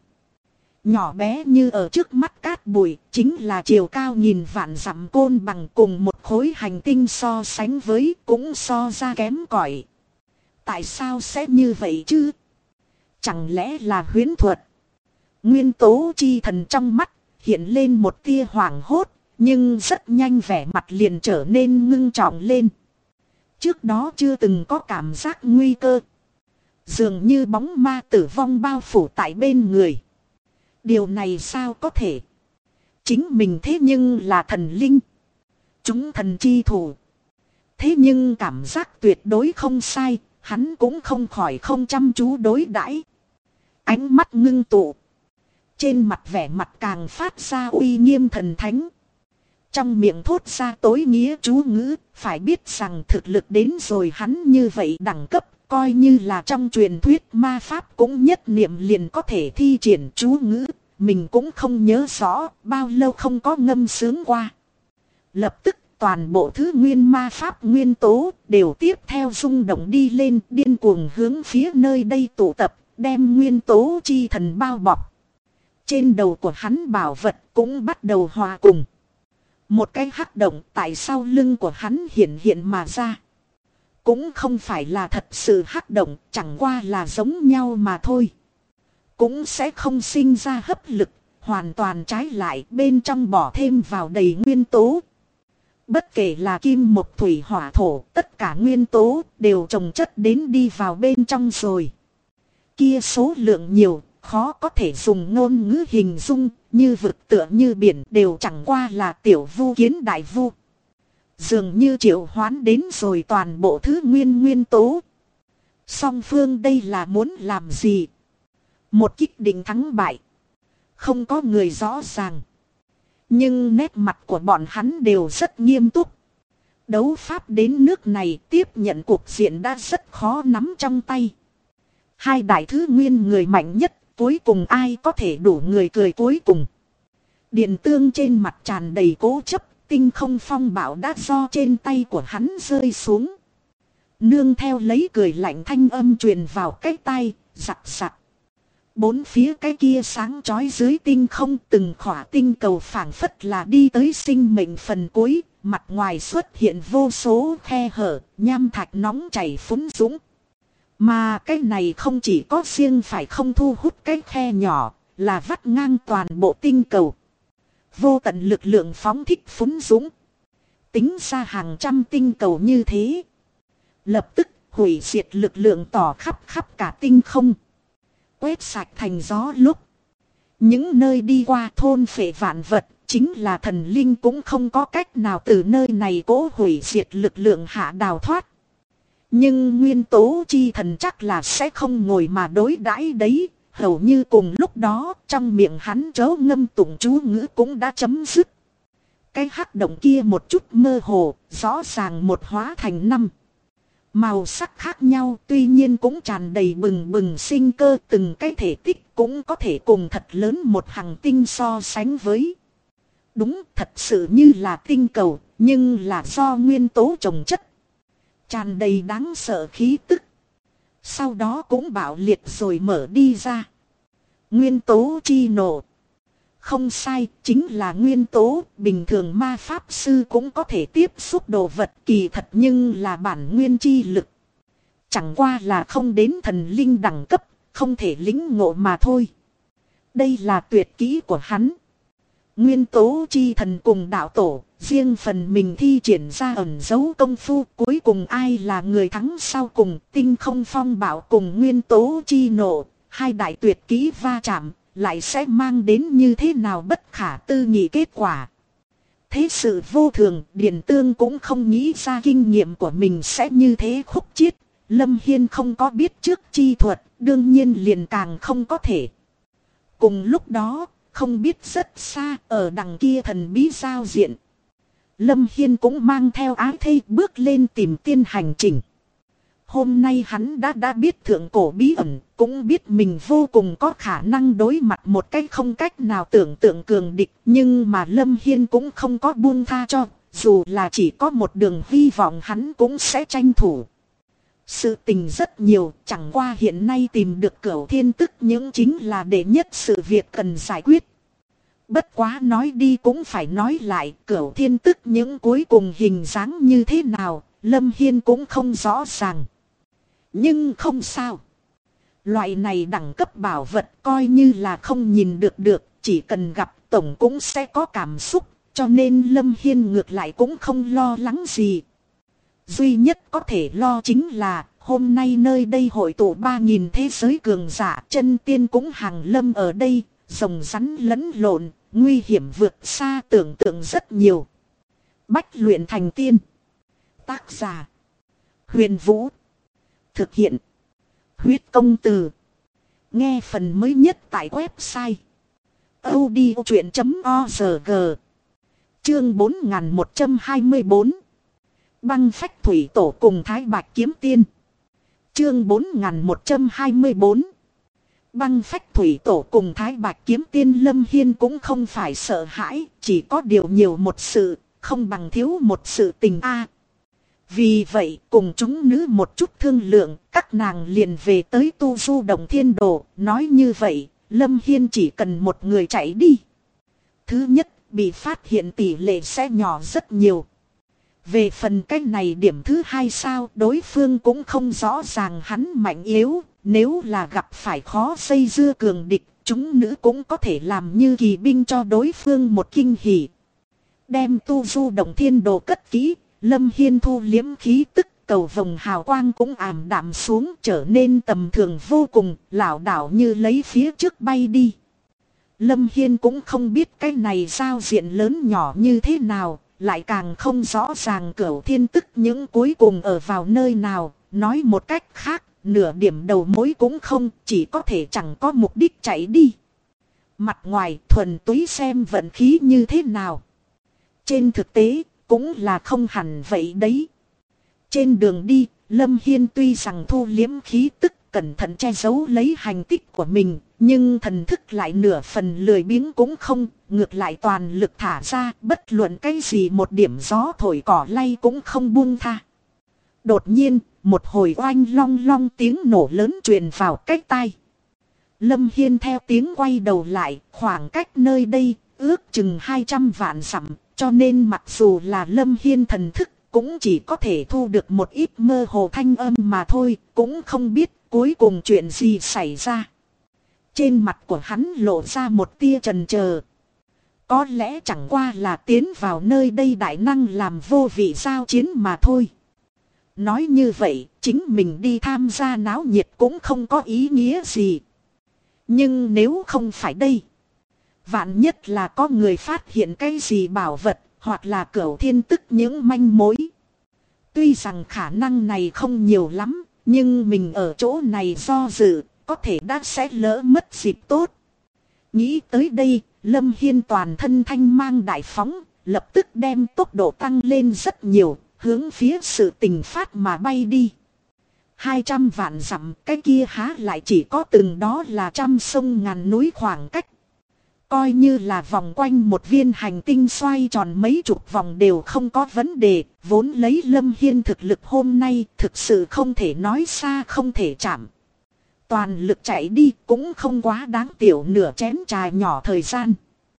nhỏ bé như ở trước mắt cát bụi, chính là chiều cao nghìn vạn dặm côn bằng, cùng một khối hành tinh so sánh với cũng so ra kém cỏi. Tại sao sẽ như vậy chứ? Chẳng lẽ là huyễn thuật? Nguyên tố chi thần trong mắt hiện lên một tia hoảng hốt, nhưng rất nhanh vẻ mặt liền trở nên ngưng trọng lên. Trước đó chưa từng có cảm giác nguy cơ, dường như bóng ma tử vong bao phủ tại bên người. Điều này sao có thể? Chính mình thế nhưng là thần linh, chúng thần chi thủ. Thế nhưng cảm giác tuyệt đối không sai, hắn cũng không khỏi không chăm chú đối đãi. Ánh mắt ngưng tụ, trên mặt vẻ mặt càng phát ra uy nghiêm thần thánh. Trong miệng thốt ra tối nghĩa chú ngữ, phải biết rằng thực lực đến rồi hắn như vậy đẳng cấp, coi như là trong truyền thuyết ma pháp cũng nhất niệm liền có thể thi triển chú ngữ, mình cũng không nhớ rõ bao lâu không có ngâm sướng qua. Lập tức toàn bộ thứ nguyên ma pháp nguyên tố đều tiếp theo rung động đi lên, điên cuồng hướng phía nơi đây tụ tập, đem nguyên tố chi thần bao bọc. Trên đầu của hắn bảo vật cũng bắt đầu hòa cùng. Một cái hắc động tại sau lưng của hắn hiện hiện mà ra. Cũng không phải là thật sự hắc động, chẳng qua là giống nhau mà thôi. Cũng sẽ không sinh ra hấp lực, hoàn toàn trái lại, bên trong bỏ thêm vào đầy nguyên tố. Bất kể là kim mộc thủy hỏa thổ, tất cả nguyên tố đều chồng chất đến đi vào bên trong rồi. Kia số lượng nhiều, khó có thể dùng ngôn ngữ hình dung, như vực tựa như biển đều chẳng qua là tiểu vu kiến đại vu. Dường như triệu hoán đến rồi toàn bộ thứ nguyên tố. Song phương đây là muốn làm gì? Một kích định thắng bại. Không có người rõ ràng. Nhưng nét mặt của bọn hắn đều rất nghiêm túc. Đấu pháp đến nước này tiếp nhận cuộc diện đã rất khó nắm trong tay. Hai đại thứ nguyên người mạnh nhất, cuối cùng ai có thể đủ người cười cuối cùng. Điện tương trên mặt tràn đầy cố chấp, tinh không phong bạo đã do trên tay của hắn rơi xuống. Nương theo lấy cười lạnh thanh âm truyền vào cái tai, giặc giặc. Bốn phía cái kia sáng chói dưới tinh không, từng khỏa tinh cầu phảng phất là đi tới sinh mệnh phần cuối, mặt ngoài xuất hiện vô số khe hở, nham thạch nóng chảy phúng dũng. Mà cái này không chỉ có riêng phải không thu hút cái khe nhỏ, là vắt ngang toàn bộ tinh cầu. Vô tận lực lượng phóng thích phúng dũng. Tính ra hàng trăm tinh cầu như thế. Lập tức hủy diệt lực lượng tỏ khắp cả tinh không. Quét sạch thành gió lúc. Những nơi đi qua thôn phệ vạn vật, chính là thần linh cũng không có cách nào từ nơi này cố hủy diệt lực lượng hạ đào thoát. Nhưng nguyên tố chi thần chắc là sẽ không ngồi mà đối đãi đấy. Hầu như cùng lúc đó trong miệng hắn chớ ngâm tụng chú ngữ cũng đã chấm dứt. Cái hắc động kia một chút mơ hồ, rõ ràng một hóa thành năm. Màu sắc khác nhau tuy nhiên cũng tràn đầy bừng bừng sinh cơ, từng cái thể tích cũng có thể cùng thật lớn một hành tinh so sánh với. Đúng, thật sự như là tinh cầu, nhưng là do nguyên tố trồng chất. Tràn đầy đáng sợ khí tức. Sau đó cũng bạo liệt rồi mở đi ra. Nguyên tố chi nổ. Không sai, chính là nguyên tố, bình thường ma pháp sư cũng có thể tiếp xúc đồ vật kỳ thật nhưng là bản nguyên chi lực. Chẳng qua là không đến thần linh đẳng cấp, không thể lĩnh ngộ mà thôi. Đây là tuyệt kỹ của hắn. Nguyên tố chi thần cùng đạo tổ, riêng phần mình thi triển ra ẩn dấu công phu, cuối cùng ai là người thắng sau cùng, tinh không phong bạo cùng nguyên tố chi nổ, hai đại tuyệt kỹ va chạm, lại sẽ mang đến như thế nào bất khả tư nghị kết quả. Thế sự vô thường, Điền Tương cũng không nghĩ ra kinh nghiệm của mình sẽ như thế khúc chiết. Lâm Hiên không có biết trước chi thuật, đương nhiên liền càng không có thể. Cùng lúc đó, không biết rất xa, ở đằng kia thần bí giao diện. Lâm Hiên cũng mang theo ái thây bước lên tìm tiên hành trình. Hôm nay hắn đã biết thượng cổ bí ẩn, cũng biết mình vô cùng có khả năng đối mặt một cách không cách nào tưởng tượng cường địch. Nhưng mà Lâm Hiên cũng không có buông tha cho, dù là chỉ có một đường hy vọng hắn cũng sẽ tranh thủ. Sự tình rất nhiều, chẳng qua hiện nay tìm được Cửu Thiên Tức những chính là đệ nhất sự việc cần giải quyết. Bất quá nói đi cũng phải nói lại, Cửu Thiên Tức những cuối cùng hình dáng như thế nào, Lâm Hiên cũng không rõ ràng. Nhưng không sao. Loại này đẳng cấp bảo vật coi như là không nhìn được, chỉ cần gặp tổng cũng sẽ có cảm xúc, cho nên Lâm Hiên ngược lại cũng không lo lắng gì. Duy nhất có thể lo chính là hôm nay nơi đây hội tụ 3.000 thế giới cường giả, chân tiên cũng hàng lâm ở đây, rồng rắn lẫn lộn, nguy hiểm vượt xa tưởng tượng rất nhiều. Bách luyện thành tiên. Tác giả Huyền Vũ. Thực hiện Huyết Công Từ. Nghe phần mới nhất tại website audiochuyện.org. Chương 4124. Băng phách thủy tổ cùng Thái Bạch kiếm tiên. Chương 4124. Băng phách thủy tổ cùng Thái Bạch kiếm tiên. Lâm Hiên cũng không phải sợ hãi, chỉ có điều nhiều một sự, không bằng thiếu một sự tình a. Vì vậy cùng chúng nữ một chút thương lượng, các nàng liền về tới Tu Du Đồng Thiên Đồ. Nói như vậy, Lâm Hiên chỉ cần một người chạy đi. Thứ nhất, bị phát hiện tỷ lệ sẽ nhỏ rất nhiều. Về phần cái này điểm thứ hai sao, đối phương cũng không rõ ràng hắn mạnh yếu. Nếu là gặp phải khó xây dưa cường địch, chúng nữ cũng có thể làm như kỳ binh cho đối phương một kinh hỉ. Đem Tu Du Đồng Thiên Đồ cất kỹ, Lâm Hiên thu liếm khí tức, cầu vồng hào quang cũng ảm đạm xuống, trở nên tầm thường vô cùng, lảo đảo như lấy phía trước bay đi. Lâm Hiên cũng không biết cái này giao diện lớn nhỏ như thế nào, lại càng không rõ ràng Cửu Thiên Tức những cuối cùng ở vào nơi nào. Nói một cách khác, nửa điểm đầu mối cũng không, chỉ có thể chẳng có mục đích chạy đi. Mặt ngoài thuần túy xem vận khí như thế nào. Trên thực tế, cũng là không hẳn vậy đấy. Trên đường đi, Lâm Hiên tuy rằng thu liếm khí tức, cẩn thận che giấu lấy hành tích của mình, nhưng thần thức lại nửa phần lười biếng cũng không, ngược lại toàn lực thả ra, bất luận cái gì một điểm gió thổi cỏ lay cũng không buông tha. Đột nhiên, một hồi oanh long long tiếng nổ lớn truyền vào cách tai. Lâm Hiên theo tiếng quay đầu lại, khoảng cách nơi đây ước chừng 200 vạn dặm, cho nên mặc dù là Lâm Hiên thần thức cũng chỉ có thể thu được một ít mơ hồ thanh âm mà thôi, cũng không biết cuối cùng chuyện gì xảy ra. Trên mặt của hắn lộ ra một tia chần chờ. Có lẽ chẳng qua là tiến vào nơi đây đại năng làm vô vị giao chiến mà thôi. Nói như vậy, chính mình đi tham gia náo nhiệt cũng không có ý nghĩa gì. Nhưng nếu không phải đây, vạn nhất là có người phát hiện cái gì bảo vật, hoặc là Cửu Thiên Tức những manh mối. Tuy rằng khả năng này không nhiều lắm, nhưng mình ở chỗ này do dự, có thể đã sẽ lỡ mất dịp tốt. Nghĩ tới đây, Lâm Hiên toàn thân thanh mang đại phóng, lập tức đem tốc độ tăng lên rất nhiều, hướng phía sự tình phát mà bay đi. 200 vạn dặm, cái kia há lại chỉ có từng đó là trăm sông ngàn núi khoảng cách. Coi như là vòng quanh một viên hành tinh xoay tròn mấy chục vòng đều không có vấn đề, vốn lấy Lâm Hiên thực lực hôm nay thực sự không thể nói xa không thể chạm. Toàn lực chạy đi cũng không quá đáng tiểu nửa chén trà nhỏ thời gian.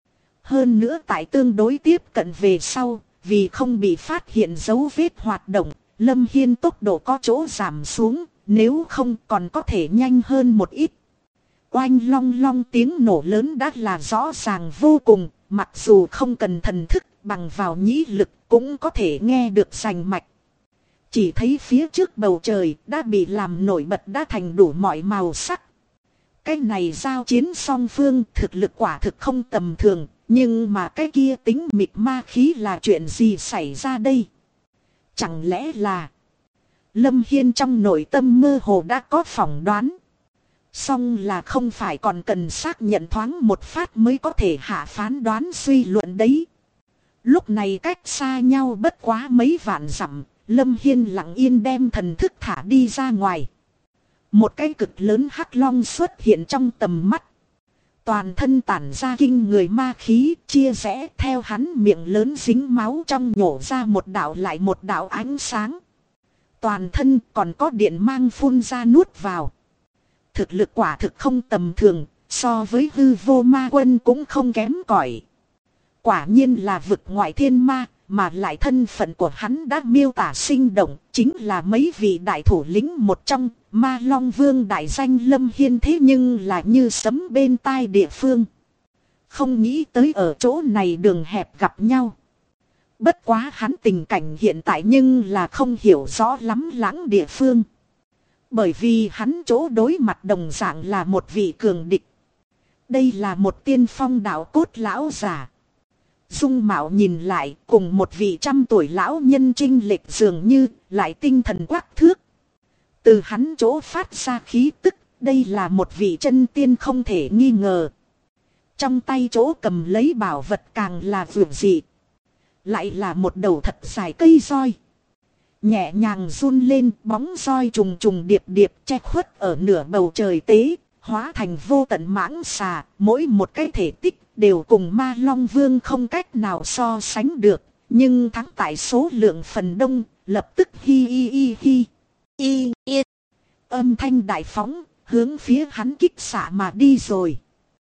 Hơn nữa tại tương đối tiếp cận về sau, vì không bị phát hiện dấu vết hoạt động, Lâm Hiên tốc độ có chỗ giảm xuống, nếu không còn có thể nhanh hơn một ít. Oanh long long tiếng nổ lớn đã là rõ ràng vô cùng, mặc dù không cần thần thức bằng vào nhĩ lực cũng có thể nghe được rành mạch. Chỉ thấy phía trước bầu trời đã bị làm nổi bật đã thành đủ mọi màu sắc. Cái này giao chiến song phương thực lực quả thực không tầm thường, nhưng mà cái kia tính mịt ma khí là chuyện gì xảy ra đây? Chẳng lẽ là Lâm Hiên trong nội tâm mơ hồ đã có phỏng đoán. Song là không phải còn cần xác nhận thoáng một phát mới có thể hạ phán đoán suy luận đấy. Lúc này cách xa nhau bất quá mấy vạn dặm, Lâm Hiên lặng yên đem thần thức thả đi ra ngoài. Một cái cực lớn hắc long xuất hiện trong tầm mắt. Toàn thân tản ra kinh người ma khí, chia rẽ theo hắn miệng lớn dính máu trong nhổ ra một đạo lại một đạo ánh sáng. Toàn thân còn có điện mang phun ra nuốt vào. Thực lực quả thực không tầm thường, so với hư vô ma quân cũng không kém cỏi. Quả nhiên là vực ngoại thiên ma, mà lại thân phận của hắn đã miêu tả sinh động, chính là mấy vị đại thủ lĩnh một trong, Ma Long Vương đại danh Lâm Hiên, thế nhưng là như sấm bên tai địa phương. Không nghĩ tới ở chỗ này đường hẹp gặp nhau. Bất quá hắn tình cảnh hiện tại nhưng là không hiểu rõ lắm lãng địa phương. Bởi vì hắn chỗ đối mặt đồng dạng là một vị cường địch. Đây là một tiên phong đạo cốt lão già. Dung mạo nhìn lại cùng một vị trăm tuổi lão nhân chênh lệch dường như lại tinh thần quắc thước. Từ hắn chỗ phát ra khí tức, đây là một vị chân tiên không thể nghi ngờ. Trong tay chỗ cầm lấy bảo vật càng là vượt dị. Lại là một đầu thật dài cây roi. Nhẹ nhàng run lên, bóng roi trùng trùng điệp điệp che khuất ở nửa bầu trời tế, hóa thành vô tận mãng xà, mỗi một cái thể tích đều cùng Ma Long Vương không cách nào so sánh được, nhưng thắng tại số lượng phần đông, lập tức hi hi hi hi. Y. Âm thanh đại phóng, hướng phía hắn kích xạ mà đi rồi.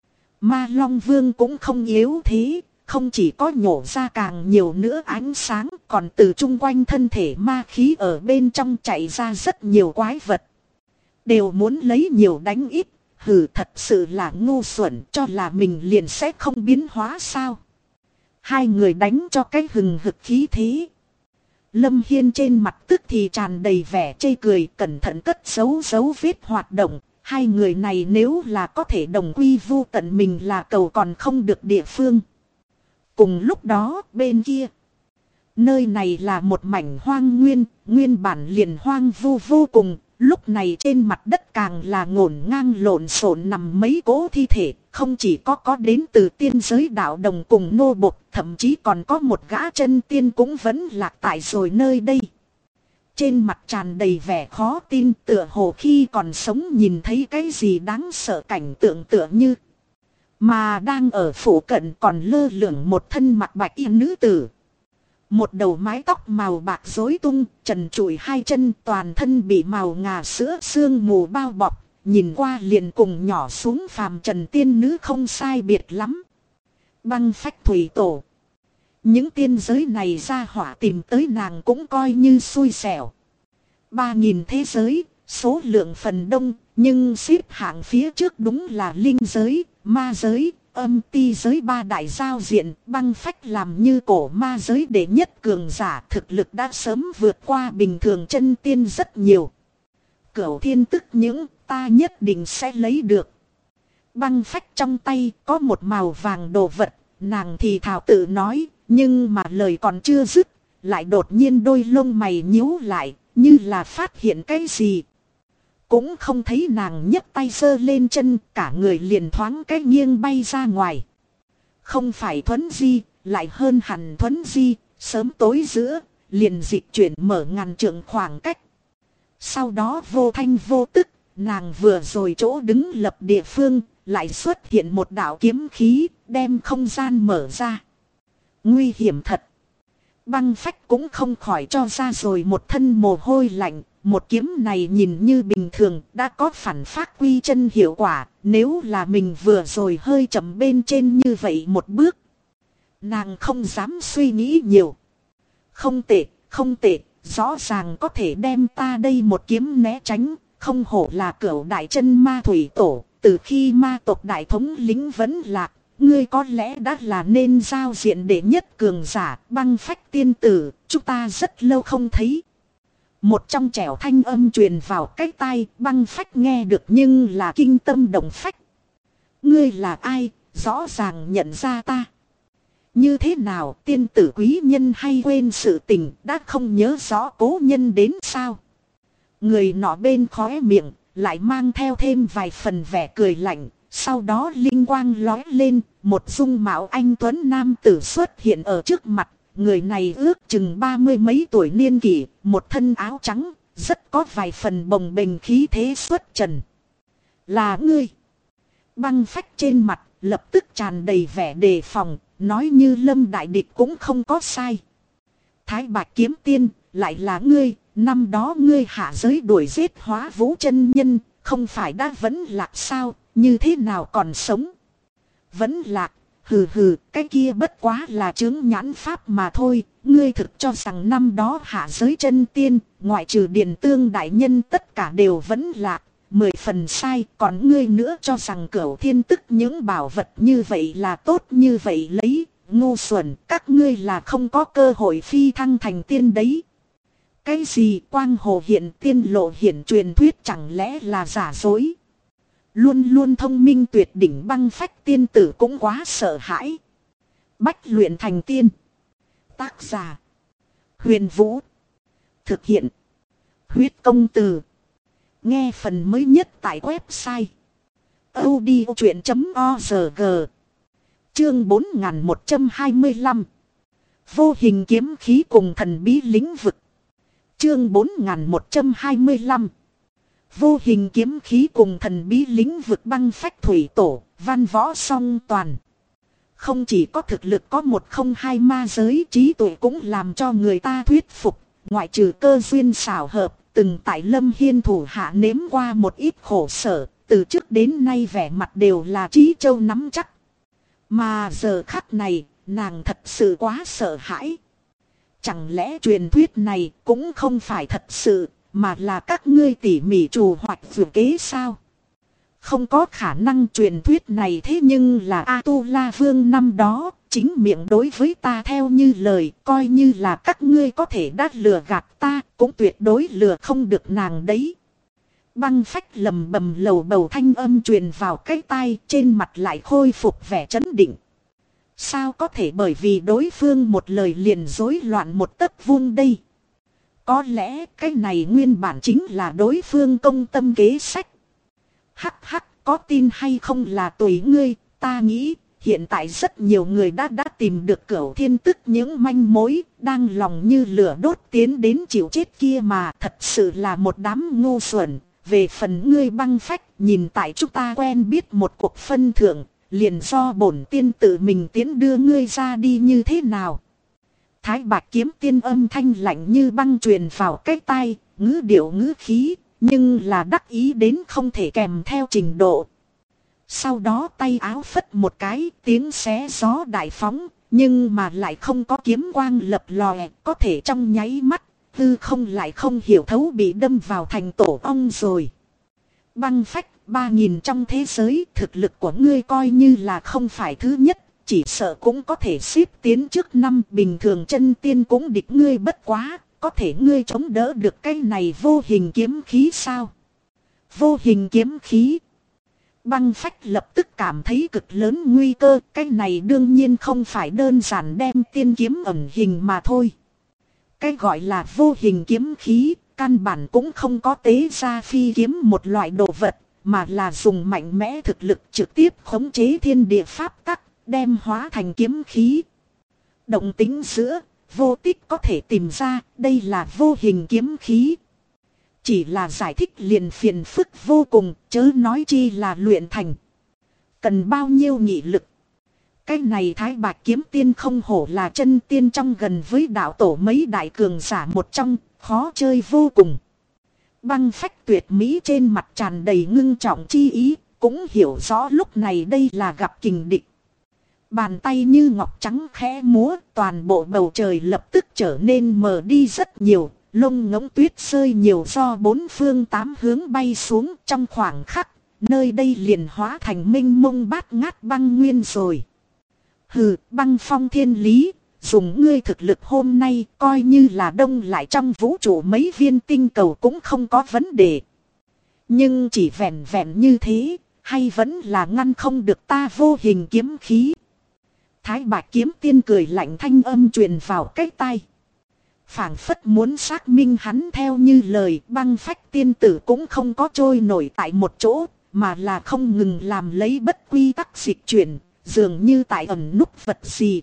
Ma Long Vương cũng không yếu thế, không chỉ có nhổ ra càng nhiều nữa ánh sáng, còn từ chung quanh thân thể ma khí ở bên trong chạy ra rất nhiều quái vật. Đều muốn lấy nhiều đánh ít, hừ, thật sự là ngu xuẩn, cho là mình liền sẽ không biến hóa sao. Hai người đánh cho cái hừng hực khí thế. Lâm Hiên trên mặt tức thì tràn đầy vẻ chê cười, cẩn thận cất giấu dấu vết hoạt động. Hai người này nếu là có thể đồng quy vu tận mình là cầu còn không được địa phương. Cùng lúc đó bên kia, nơi này là một mảnh hoang nguyên, nguyên bản liền hoang vu vô cùng. Lúc này trên mặt đất càng là ngổn ngang lộn xộn nằm mấy cỗ thi thể, không chỉ có đến từ tiên giới đạo đồng cùng nô bộc, thậm chí còn có một gã chân tiên cũng vẫn lạc tại rồi nơi đây. Trên mặt tràn đầy vẻ khó tin, tựa hồ khi còn sống nhìn thấy cái gì đáng sợ cảnh tượng tựa như. Mà đang ở phủ cận còn lơ lửng một thân mặc bạch y nữ tử. Một đầu mái tóc màu bạc rối tung, trần trụi hai chân, toàn thân bị màu ngà sữa sương mù bao bọc, nhìn qua liền cùng nhỏ xuống phàm trần tiên nữ không sai biệt lắm. Băng phách thủy tổ. Những tiên giới này ra hỏa tìm tới nàng cũng coi như xui xẻo. 3.000 thế giới, số lượng phần đông, nhưng xếp hạng phía trước đúng là linh giới, ma giới, âm ti giới ba đại giao diện. Băng phách làm như cổ ma giới đệ nhất cường giả, thực lực đã sớm vượt qua bình thường chân tiên rất nhiều. Cửu thiên tức những ta nhất định sẽ lấy được. Băng phách trong tay có một màu vàng đồ vật, nàng thì thào tự nói, nhưng mà lời còn chưa dứt, lại đột nhiên đôi lông mày nhíu lại, như là phát hiện cái gì. Cũng không thấy nàng nhấc tay giơ lên chân, cả người liền thoáng cái nghiêng bay ra ngoài. Không phải thuấn di, lại hơn hẳn thuấn di, sớm tối giữa, liền dịch chuyển mở ngàn trượng khoảng cách. Sau đó vô thanh vô tức, nàng vừa rồi chỗ đứng lập địa phương, lại xuất hiện một đạo kiếm khí, đem không gian mở ra. Nguy hiểm thật. Băng phách cũng không khỏi cho ra rồi một thân mồ hôi lạnh. Một kiếm này nhìn như bình thường đã có phản phát quy chân hiệu quả. Nếu là mình vừa rồi hơi chậm bên trên như vậy một bước, nàng không dám suy nghĩ nhiều. Không tệ, không tệ. Rõ ràng có thể đem ta đây một kiếm né tránh. Không hổ là cửu đại chân ma thủy tổ. Từ khi ma tộc đại thống lĩnh vẫn lạc, ngươi có lẽ đã là nên giao diện đệ nhất cường giả. Băng phách tiên tử, chúng ta rất lâu không thấy. Một trong trẻo thanh âm truyền vào cái tai, băng phách nghe được nhưng là kinh tâm động phách. Ngươi là ai, rõ ràng nhận ra ta. Như thế nào, tiên tử quý nhân hay quên sự tình, đã không nhớ rõ cố nhân đến sao? Người nọ bên khóe miệng, lại mang theo thêm vài phần vẻ cười lạnh. Sau đó linh quang lói lên, một dung mạo anh tuấn nam tử xuất hiện ở trước mặt. Người này ước chừng 30 mấy tuổi niên kỷ, một thân áo trắng, rất có vài phần bồng bềnh khí thế xuất trần. Là ngươi. Băng phách trên mặt, lập tức tràn đầy vẻ đề phòng, nói như Lâm đại địch cũng không có sai. Thái Bạch kiếm tiên, lại là ngươi, năm đó ngươi hạ giới đuổi giết Hóa Vũ chân nhân, không phải đã vẫn lạc sao, như thế nào còn sống? Vẫn lạc. Hừ hừ, cái kia bất quá là chướng nhãn pháp mà thôi, ngươi thực cho rằng năm đó hạ giới chân tiên, ngoại trừ Điền Tương đại nhân tất cả đều vẫn lạc, 10 phần sai, còn ngươi nữa cho rằng Cửu Thiên tức những bảo vật như vậy là tốt như vậy lấy, ngu xuẩn, các ngươi là không có cơ hội phi thăng thành tiên đấy. Cái gì quang hồ hiện tiên lộ hiển truyền thuyết chẳng lẽ là giả dối? Luôn luôn thông minh tuyệt đỉnh băng phách tiên tử cũng quá sợ hãi. Bách luyện thành tiên. Tác giả: Huyền Vũ. Thực hiện: Huyết Công Từ. Nghe phần mới nhất tại website audiochuyện.org. Chương 4125. Vô hình kiếm khí cùng thần bí lĩnh vực. Chương 4125. Vô hình kiếm khí cùng thần bí lĩnh vực. Băng phách thủy tổ, văn võ song toàn. Không chỉ có thực lực có một không hai ma giới, trí tuệ cũng làm cho người ta thuyết phục. Ngoại trừ cơ duyên xảo hợp, từng tại Lâm Hiên thủ hạ nếm qua một ít khổ sở, từ trước đến nay vẻ mặt đều là trí châu nắm chắc. Mà giờ khắc này, nàng thật sự quá sợ hãi. Chẳng lẽ truyền thuyết này cũng không phải thật sự, mà là các ngươi tỉ mỉ trù hoạch vừa kế sao? Không có khả năng, truyền thuyết này thế nhưng là A Tu La Vương năm đó, chính miệng đối với ta theo như lời, coi như là các ngươi có thể đã lừa gạt ta, cũng tuyệt đối lừa không được nàng đấy. Băng phách lầm bầm lầu bầu thanh âm truyền vào cái tai, trên mặt lại khôi phục vẻ trấn định. Sao có thể bởi vì đối phương một lời liền rối loạn một tấc vuông đây? Có lẽ cái này nguyên bản chính là đối phương công tâm kế sách. Hắc hắc, có tin hay không là tùy ngươi, ta nghĩ hiện tại rất nhiều người đã tìm được Cửu Thiên Tức những manh mối, đang lòng như lửa đốt tiến đến chịu chết kia mà, thật sự là một đám ngu xuẩn. Về phần ngươi Băng Phách, nhìn tại chúng ta quen biết một cuộc phân thưởng, liền do bổn tiên tự mình tiến đưa ngươi ra đi như thế nào? Thái Bạch Kiếm Tiên âm thanh lạnh như băng truyền vào cái tai, ngữ điệu ngữ khí, nhưng là đắc ý đến không thể kèm theo trình độ. Sau đó tay áo phất một cái, tiếng xé gió đại phóng, nhưng mà lại không có kiếm quang lập lòe, có thể trong nháy mắt, hư không lại không hiểu thấu bị đâm vào thành tổ ong rồi. Băng Phách, 3000 trong thế giới, thực lực của ngươi coi như là không phải thứ nhất, chỉ sợ cũng có thể xếp tiến trước năm, bình thường chân tiên cũng địch ngươi bất quá, có thể ngươi chống đỡ được cái này vô hình kiếm khí sao? Vô hình kiếm khí. Băng Phách lập tức cảm thấy cực lớn nguy cơ, cái này đương nhiên không phải đơn giản đem tiên kiếm ẩn hình mà thôi. Cái gọi là vô hình kiếm khí, căn bản cũng không có tế ra phi kiếm một loại đồ vật, mà là dùng mạnh mẽ thực lực trực tiếp khống chế thiên địa pháp tắc, đem hóa thành kiếm khí. Động tính giữa, vô tích có thể tìm ra, đây là vô hình kiếm khí. Chỉ là giải thích liền phiền phức vô cùng, chớ nói chi là luyện thành. Cần bao nhiêu nghị lực. Cái này Thái Bạch Kiếm Tiên không hổ là chân tiên trong gần với đạo tổ mấy đại cường giả một trong, khó chơi vô cùng. Băng Phách tuyệt mỹ trên mặt tràn đầy ngưng trọng chi ý, cũng hiểu rõ lúc này đây là gặp kình địch. Bàn tay như ngọc trắng khẽ múa, toàn bộ bầu trời lập tức trở nên mờ đi rất nhiều, lông ngỗng tuyết rơi nhiều do bốn phương tám hướng bay xuống trong khoảng khắc, nơi đây liền hóa thành mênh mông bát ngát băng nguyên rồi. Hừ, Băng Phong thiên lý, dùng ngươi thực lực hôm nay coi như là đông lại trong vũ trụ mấy viên tinh cầu cũng không có vấn đề. Nhưng chỉ vẹn vẹn như thế, hay vẫn là ngăn không được ta vô hình kiếm khí. Thái Bạch Kiếm Tiên cười lạnh thanh âm truyền vào cái tai. Phảng phất muốn xác minh hắn theo như lời, Băng Phách tiên tử cũng không có trôi nổi tại một chỗ, mà là không ngừng làm lấy bất quy tắc dịch chuyển, dường như tại ẩn núp vật gì.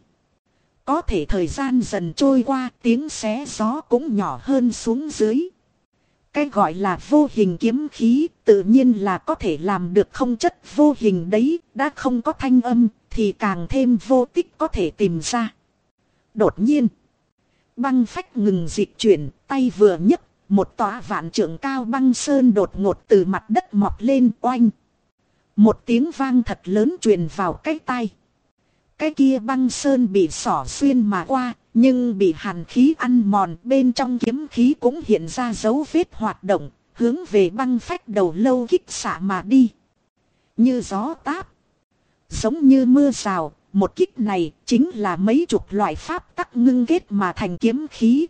Có thể thời gian dần trôi qua, tiếng xé gió cũng nhỏ hơn xuống dưới. Cái gọi là vô hình kiếm khí, tự nhiên là có thể làm được không chất vô hình đấy, đã không có thanh âm, thì càng thêm vô tích có thể tìm ra. Đột nhiên, Băng Phách ngừng dịch chuyển, tay vừa nhấc, một tòa vạn trượng cao băng sơn đột ngột từ mặt đất mọc lên oanh. Một tiếng vang thật lớn truyền vào cái tai. Cái kia băng sơn bị xỏ xuyên mà qua, nhưng bị hàn khí ăn mòn, bên trong kiếm khí cũng hiện ra dấu vết hoạt động, hướng về Băng Phách đầu lâu kích xạ mà đi. Như gió táp, giống như mưa rào, một kích này chính là mấy chục loại pháp tắc ngưng kết mà thành kiếm khí.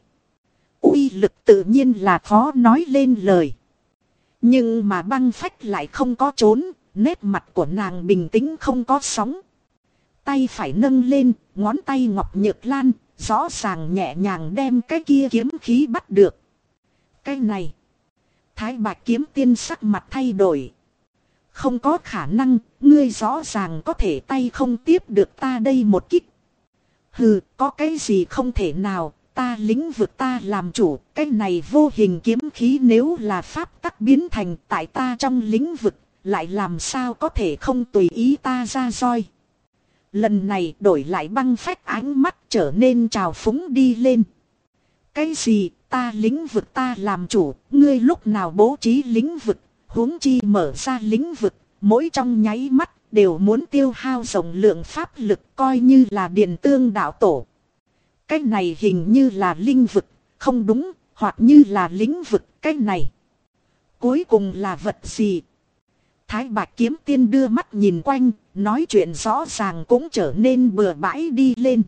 Uy lực tự nhiên là khó nói lên lời. Nhưng mà Băng Phách lại không có trốn, nét mặt của nàng bình tĩnh không có sóng. Tay phải nâng lên, ngón tay ngọc nhược lan, rõ ràng nhẹ nhàng đem cái kia kiếm khí bắt được. Cái này, Thái Bạch Kiếm Tiên sắc mặt thay đổi. Không có khả năng, ngươi rõ ràng có thể tay không tiếp được ta đây một kích. Hừ, có cái gì không thể nào, ta lĩnh vực ta làm chủ, cái này vô hình kiếm khí nếu là pháp tắc biến thành tại ta trong lĩnh vực, lại làm sao có thể không tùy ý ta ra roi. Lần này đổi lại Băng Phách ánh mắt trở nên trào phúng đi lên. Cái gì, ta lĩnh vực ta làm chủ, ngươi lúc nào bố trí lĩnh vực, huống chi mở ra lĩnh vực, mỗi trong nháy mắt đều muốn tiêu hao rộng lượng pháp lực coi như là điền tương đạo tổ. Cái này hình như là linh vực, không đúng, hoặc như là lĩnh vực, cái này. Cuối cùng là vật gì? Thái Bạch kiếm tiên đưa mắt nhìn quanh, nói chuyện rõ ràng cũng trở nên bừa bãi đi lên.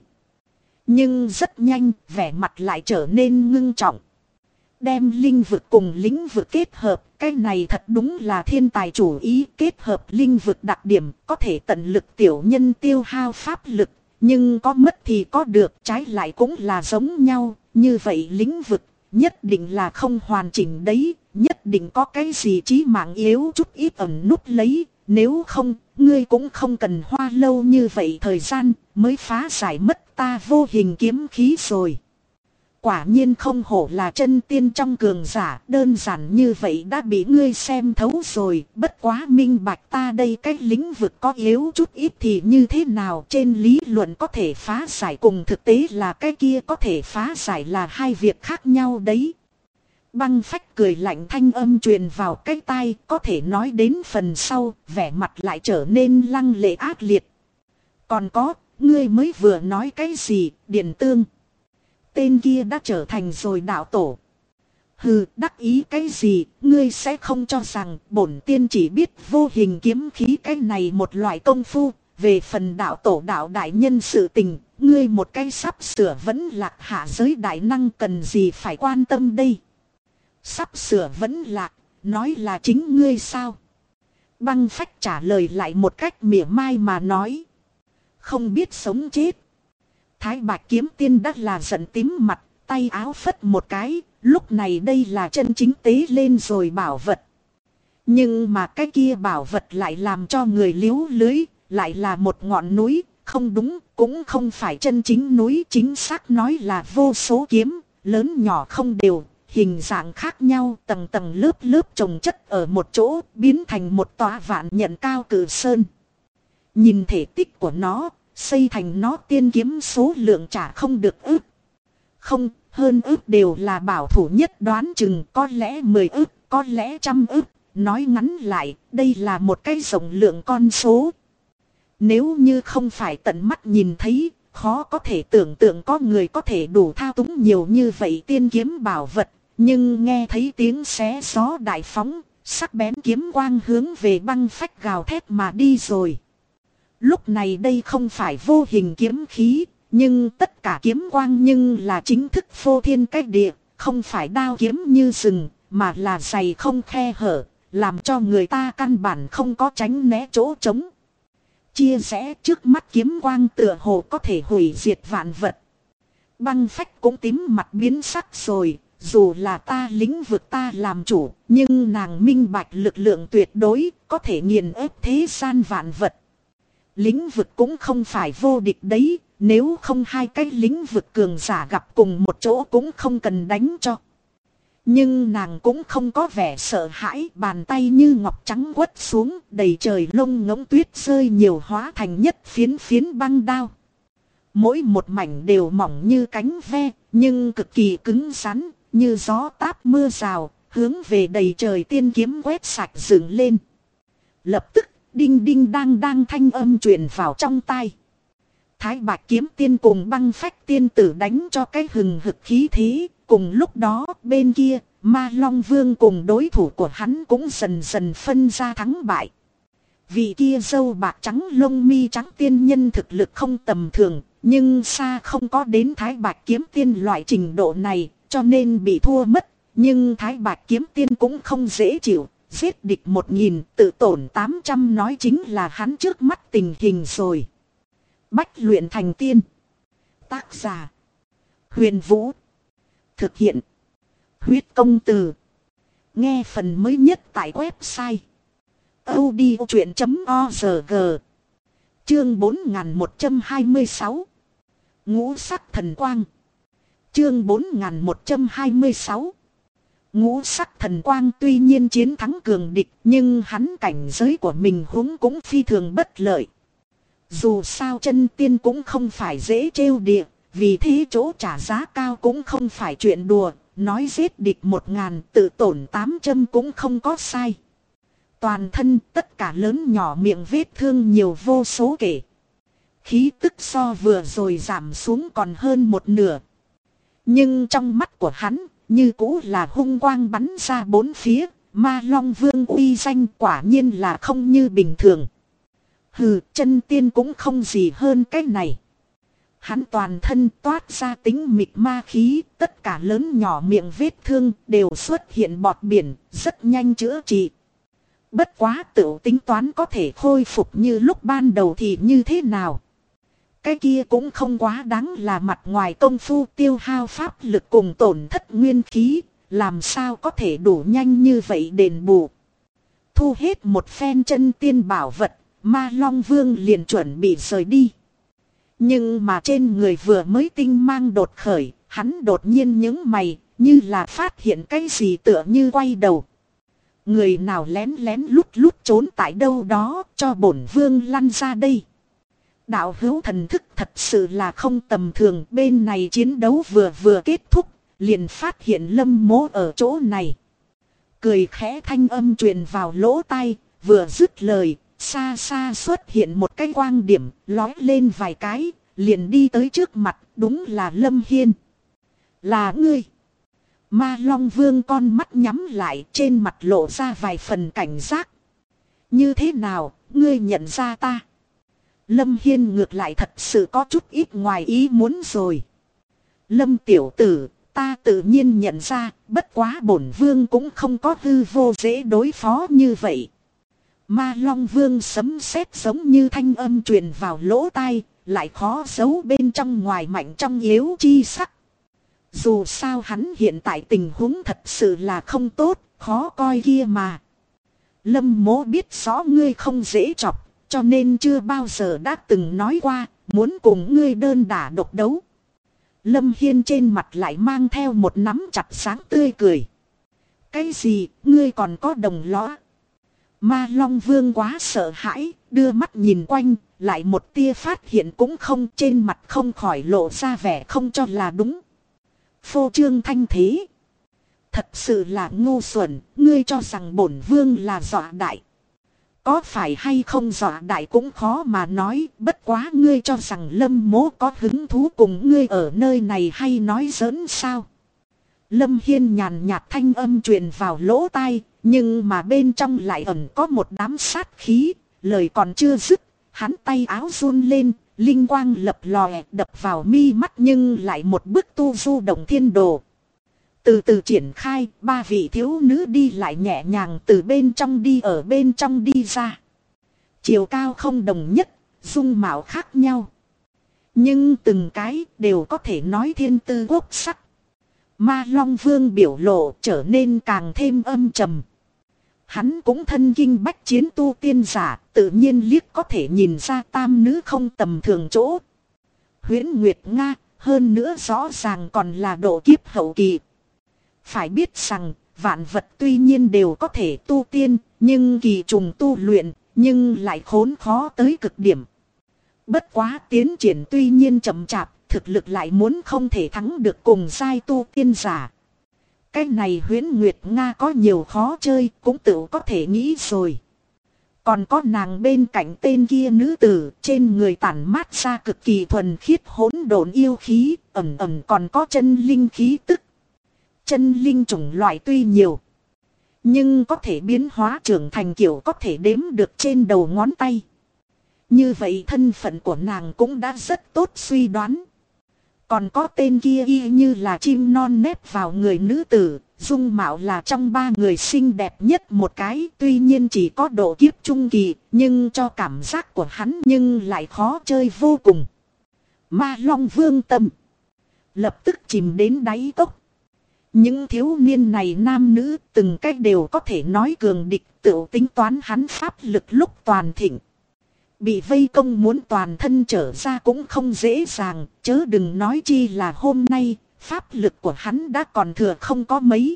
Nhưng rất nhanh, vẻ mặt lại trở nên ngưng trọng. Đem linh vực cùng lĩnh vực kết hợp, cái này thật đúng là thiên tài chủ ý. Kết hợp linh vực đặc điểm, có thể tận lực tiểu nhân tiêu hao pháp lực, nhưng có mất thì có được, trái lại cũng là giống nhau. Như vậy lĩnh vực nhất định là không hoàn chỉnh đấy, nhất định có cái gì chí mạng yếu chút ít ẩn nút lấy. Nếu không, ngươi cũng không cần hoa lâu như vậy thời gian mới phá giải mất ta vô hình kiếm khí rồi. Quả nhiên không hổ là chân tiên trong cường giả, đơn giản như vậy đã bị ngươi xem thấu rồi. Bất quá minh bạch ta đây cái lĩnh vực có yếu chút ít thì như thế nào, trên lý luận có thể phá giải cùng thực tế là cái kia có thể phá giải là hai việc khác nhau đấy. Băng Phách cười lạnh thanh âm truyền vào cái tai, có thể nói đến phần sau, vẻ mặt lại trở nên lăng lệ ác liệt. Còn có, ngươi mới vừa nói cái gì, Điện Tương? Tên kia đã trở thành rồi đạo tổ. Hừ, đắc ý cái gì, ngươi sẽ không cho rằng bổn tiên chỉ biết vô hình kiếm khí cái này một loại công phu. Về phần đạo tổ đạo đại nhân sự tình, ngươi một cái sắp sửa vẫn lạc hạ giới đại năng cần gì phải quan tâm đây. Sắp sửa vẫn lạc, nói là chính ngươi sao? Băng Phách trả lời lại một cách mỉa mai mà nói. Không biết sống chết. Thái Bạch kiếm tiên đắt là giận tím mặt, tay áo phất một cái, lúc này đây là chân chính tế lên rồi bảo vật. Nhưng mà cái kia bảo vật lại làm cho người liếu lưới, lại là một ngọn núi, không đúng, cũng không phải chân chính núi, chính xác nói là vô số kiếm, lớn nhỏ không đều, hình dạng khác nhau, tầng tầng lớp lớp chồng chất ở một chỗ, biến thành một tòa vạn nhận cao cử sơn. Nhìn thể tích của nó, xây thành nó tiên kiếm số lượng chả không được ước. Không, hơn ước đều là bảo thủ nhất, đoán chừng có lẽ 10 ước, có lẽ 100 ước. Nói ngắn lại, đây là một cái rộng lượng con số. Nếu như không phải tận mắt nhìn thấy, khó có thể tưởng tượng có người có thể đủ thao túng nhiều như vậy tiên kiếm bảo vật. Nhưng nghe thấy tiếng xé gió đại phóng, sắc bén kiếm quang hướng về Băng Phách gào thét mà đi rồi. Lúc này đây không phải vô hình kiếm khí, nhưng tất cả kiếm quang nhưng là chính thức phô thiên cách địa, không phải đao kiếm như rừng, mà là dày không khe hở, làm cho người ta căn bản không có tránh né chỗ trống. Chia rẽ trước mắt kiếm quang tựa hồ có thể hủy diệt vạn vật. Băng Phách cũng tím mặt biến sắc rồi, dù là ta lĩnh vực ta làm chủ, nhưng nàng minh bạch lực lượng tuyệt đối, có thể nghiền ép thế gian vạn vật. Lĩnh vực cũng không phải vô địch đấy, nếu không hai cái lĩnh vực cường giả gặp cùng một chỗ cũng không cần đánh cho. Nhưng nàng cũng không có vẻ sợ hãi, bàn tay như ngọc trắng quất xuống, đầy trời lông ngỗng tuyết rơi nhiều hóa thành nhất phiến phiến băng đao. Mỗi một mảnh đều mỏng như cánh ve, nhưng cực kỳ cứng rắn, như gió táp mưa rào, hướng về đầy trời tiên kiếm quét sạch dựng lên. Lập tức, đinh đinh đang đang thanh âm truyền vào trong tai. Thái Bạch kiếm tiên cùng Băng Phách tiên tử đánh cho cái hừng hực khí thế. Cùng lúc đó bên kia, Ma Long Vương cùng đối thủ của hắn cũng dần dần phân ra thắng bại. Vị kia râu bạc trắng lông mi trắng tiên nhân thực lực không tầm thường, nhưng xa không có đến Thái Bạch kiếm tiên loại trình độ này, cho nên bị thua mất. Nhưng Thái Bạch kiếm tiên cũng không dễ chịu, giết địch 1000, tự tổn 800 nói chính là hắn trước mắt tình hình rồi. Bách luyện thành tiên. Tác giả: Huyền Vũ. Thực hiện: Huyết Công Từ. Nghe phần mới nhất tại website audiochuyện.org. Chương 4126. Ngũ sắc thần quang. Chương 4126. Ngũ sắc thần quang tuy nhiên chiến thắng cường địch, nhưng hắn cảnh giới của mình huống cũng phi thường bất lợi. Dù sao chân tiên cũng không phải dễ trêu địa, vì thế chỗ trả giá cao cũng không phải chuyện đùa, nói giết địch 1000 tự tổn 800 cũng không có sai. Toàn thân tất cả lớn nhỏ miệng vết thương nhiều vô số kể. Khí tức so vừa rồi giảm xuống còn hơn một nửa. Nhưng trong mắt của hắn, như cũ là hung quang bắn ra bốn phía, Ma Long Vương uy danh quả nhiên là không như bình thường. Hừ, chân tiên cũng không gì hơn cái này. Hắn toàn thân toát ra tính mịt ma khí, tất cả lớn nhỏ miệng vết thương đều xuất hiện bọt biển, rất nhanh chữa trị. Bất quá tự tính toán có thể khôi phục như lúc ban đầu thì như thế nào. Cái kia cũng không quá đáng là mặt ngoài công phu tiêu hao pháp lực cùng tổn thất nguyên khí, làm sao có thể đủ nhanh như vậy đền bù. Thu hết một phen chân tiên bảo vật, Ma Long Vương liền chuẩn bị rời đi. Nhưng mà trên người vừa mới tinh mang đột khởi, hắn đột nhiên nhướng mày, như là phát hiện cái gì tựa như quay đầu. Người nào lén lén lút lút trốn tại đâu đó, cho bổn vương lăn ra đây. Đạo hữu thần thức thật sự là không tầm thường, bên này chiến đấu vừa kết thúc, liền phát hiện Lâm Mỗ ở chỗ này. Cười khẽ thanh âm truyền vào lỗ tai, vừa dứt lời, xa xa xuất hiện một cái quang điểm, lói lên vài cái, liền đi tới trước mặt, đúng là Lâm Hiên. Là ngươi. Ma Long Vương con mắt nhắm lại, trên mặt lộ ra vài phần cảnh giác. Như thế nào, ngươi nhận ra ta? Lâm Hiên ngược lại thật sự có chút ít ngoài ý muốn rồi. Lâm tiểu tử, ta tự nhiên nhận ra, bất quá bổn vương cũng không có hư vô dễ đối phó như vậy. Ma Long Vương sấm sét giống như thanh âm truyền vào lỗ tai, lại khó giấu bên trong ngoài mạnh trong yếu chi sắc. Dù sao hắn hiện tại tình huống thật sự là không tốt, khó coi kia mà. Lâm Mỗ biết rõ ngươi không dễ chọc, cho nên chưa bao giờ đã từng nói qua, muốn cùng ngươi đơn đả độc đấu. Lâm Hiên trên mặt lại mang theo một nắm chặt sáng tươi cười. Cái gì, ngươi còn có đồng lõa? Ma Long Vương quá sợ hãi, đưa mắt nhìn quanh, lại một tia phát hiện cũng không, trên mặt không khỏi lộ ra vẻ không cho là đúng. Phô trương thanh thế. Thật sự là ngu xuẩn, ngươi cho rằng bổn vương là dọa đại. Có phải hay không dọa đại cũng khó mà nói, bất quá ngươi cho rằng Lâm Mỗ có hứng thú cùng ngươi ở nơi này hay nói giỡn sao? Lâm Hiên nhàn nhạt thanh âm truyền vào lỗ tai, nhưng mà bên trong lại ẩn có một đám sát khí, lời còn chưa dứt, hắn tay áo run lên, linh quang lập lòe đập vào mi mắt nhưng lại một bức tu du động thiên đồ. Từ từ triển khai, ba vị thiếu nữ đi lại nhẹ nhàng từ bên trong đi ở bên trong đi ra. Chiều cao không đồng nhất, dung mạo khác nhau. Nhưng từng cái đều có thể nói thiên tư quốc sắc. Ma Long Vương biểu lộ trở nên càng thêm âm trầm. Hắn cũng thân kinh bách chiến tu tiên giả, tự nhiên liếc có thể nhìn ra tam nữ không tầm thường chỗ. Huyễn Nguyệt Nga, hơn nữa rõ ràng còn là độ kiếp hậu kỳ. Phải biết rằng, vạn vật tuy nhiên đều có thể tu tiên, nhưng kỳ trùng tu luyện, nhưng lại khốn khó tới cực điểm. Bất quá tiến triển tuy nhiên chậm chạp, thực lực lại muốn không thể thắng được cùng giai tu tiên giả. Cái này Huyễn Nguyệt Nga có nhiều khó chơi, cũng tự có thể nghĩ rồi. Còn có nàng bên cạnh tên kia nữ tử, trên người tản mát ra cực kỳ thuần khiết hỗn độn yêu khí, ẩn ẩn còn có chân linh khí tức. Chân linh chủng loại tuy nhiều, nhưng có thể biến hóa trưởng thành kiểu có thể đếm được trên đầu ngón tay. Như vậy thân phận của nàng cũng đã rất tốt suy đoán. Còn có tên kia y như là chim non nép vào người nữ tử, dung mạo là trong ba người xinh đẹp nhất một cái, tuy nhiên chỉ có độ kiếp trung kỳ, nhưng cho cảm giác của hắn nhưng lại khó chơi vô cùng. Ma Long Vương tâm lập tức chìm đến đáy cốc. Những thiếu niên này nam nữ từng cách đều có thể nói cường địch, tự tính toán hắn pháp lực lúc toàn thịnh. Bị vây công muốn toàn thân trở ra cũng không dễ dàng, chớ đừng nói chi là hôm nay, pháp lực của hắn đã còn thừa không có mấy.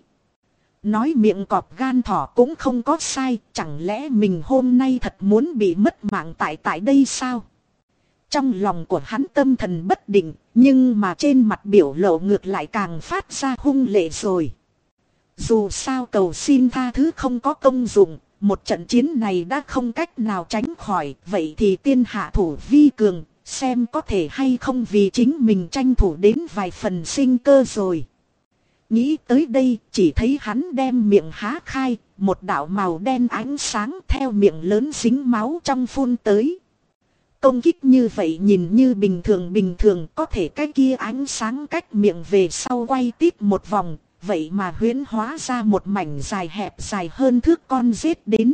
Nói miệng cọp gan thỏ cũng không có sai, chẳng lẽ mình hôm nay thật muốn bị mất mạng tại đây sao? Trong lòng của hắn tâm thần bất định, nhưng mà trên mặt biểu lộ ngược lại càng phát ra hung lệ rồi. Dù sao cầu xin tha thứ không có công dụng, một trận chiến này đã không cách nào tránh khỏi, vậy thì tiên hạ thủ vi cường, xem có thể hay không vì chính mình tranh thủ đến vài phần sinh cơ rồi. Nghĩ tới đây, chỉ thấy hắn đem miệng há khai, một đạo màu đen ánh sáng theo miệng lớn dính máu trong phun tới. Công kích như vậy nhìn như bình thường, có thể cái kia ánh sáng cách miệng về sau quay tít một vòng, vậy mà huyễn hóa ra một mảnh dài hẹp dài hơn thước con rết đến.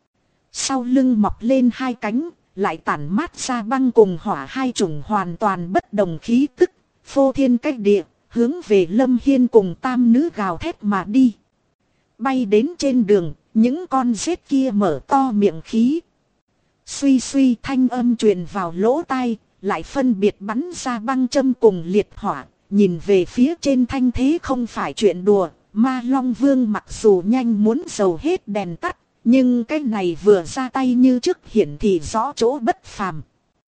Sau lưng mọc lên hai cánh, lại tản mát ra băng cùng hỏa hai chủng hoàn toàn bất đồng khí tức, phô thiên cách địa, hướng về Lâm Hiên cùng tam nữ gào thét mà đi. Bay đến trên đường, những con rết kia mở to miệng khí. Suy suy thanh âm truyền vào lỗ tai, lại phân biệt bắn ra băng châm cùng liệt hỏa, nhìn về phía trên thanh thế không phải chuyện đùa. Ma Long Vương mặc dù nhanh muốn dầu hết đèn tắt, nhưng cái này vừa ra tay như trước hiển thị rõ chỗ bất phàm.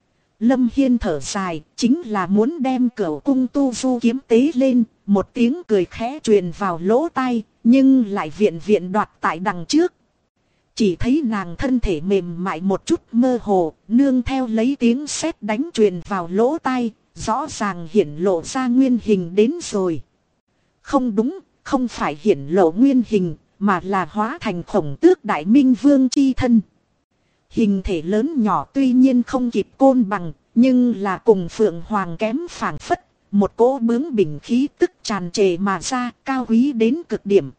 Lâm Hiên thở dài, chính là muốn đem Cửu Cung Tu Du kiếm tế lên, một tiếng cười khẽ truyền vào lỗ tai, nhưng lại viện đoạt tại đằng trước. Chỉ thấy nàng thân thể mềm mại một chút mơ hồ, nương theo lấy tiếng sét đánh truyền vào lỗ tai, rõ ràng hiển lộ ra nguyên hình đến rồi. Không đúng, không phải hiển lộ nguyên hình, mà là hóa thành Khổng Tước Đại Minh Vương chi thân. Hình thể lớn nhỏ tuy nhiên không kịp Côn Bằng, nhưng là cùng Phượng Hoàng kém phảng phất, một cỗ bướng bỉnh khí tức tràn trề mà ra, cao quý đến cực điểm.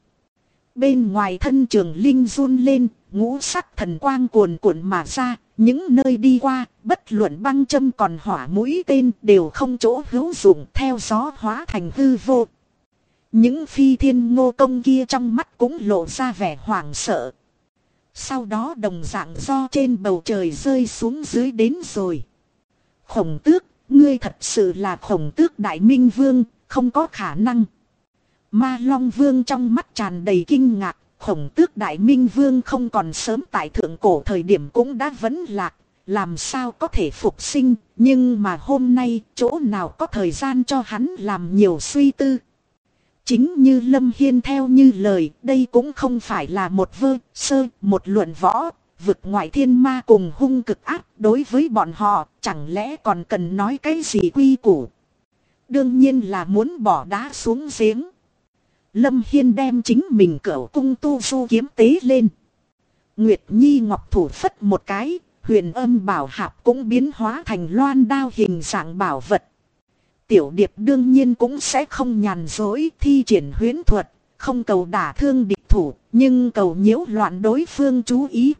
Bên ngoài thân Trường Linh run lên, ngũ sắc thần quang cuồn cuộn mà ra, những nơi đi qua, bất luận băng châm còn hỏa mũi tên đều không chỗ hữu dụng, theo gió hóa thành hư vô. Những phi thiên ngô công kia trong mắt cũng lộ ra vẻ hoảng sợ. Sau đó đồng dạng do trên bầu trời rơi xuống dưới đến rồi. Khổng Tước, ngươi thật sự là Khổng Tước Đại Minh Vương, không có khả năng. Ma Long Vương trong mắt tràn đầy kinh ngạc, Khổng Tước Đại Minh Vương không còn sớm tại thượng cổ thời điểm cũng đã vấn lạc, làm sao có thể phục sinh, nhưng mà hôm nay chỗ nào có thời gian cho hắn làm nhiều suy tư. Chính như Lâm Hiên theo như lời, đây cũng không phải là một một luận võ, vực ngoại thiên ma cùng hung cực ác, đối với bọn họ, chẳng lẽ còn cần nói cái gì quy củ. Đương nhiên là muốn bỏ đá xuống giếng. Lâm Hiên đem chính mình Cửu Cung Tu Du kiếm tế lên. Nguyệt Nhi ngọc thủ phất một cái, huyền âm bảo hạp cũng biến hóa thành loan đao hình dạng bảo vật. Tiểu Điệp đương nhiên cũng sẽ không nhàn dối thi triển huyễn thuật, không cầu đả thương địch thủ, nhưng cầu nhiễu loạn đối phương chú ý.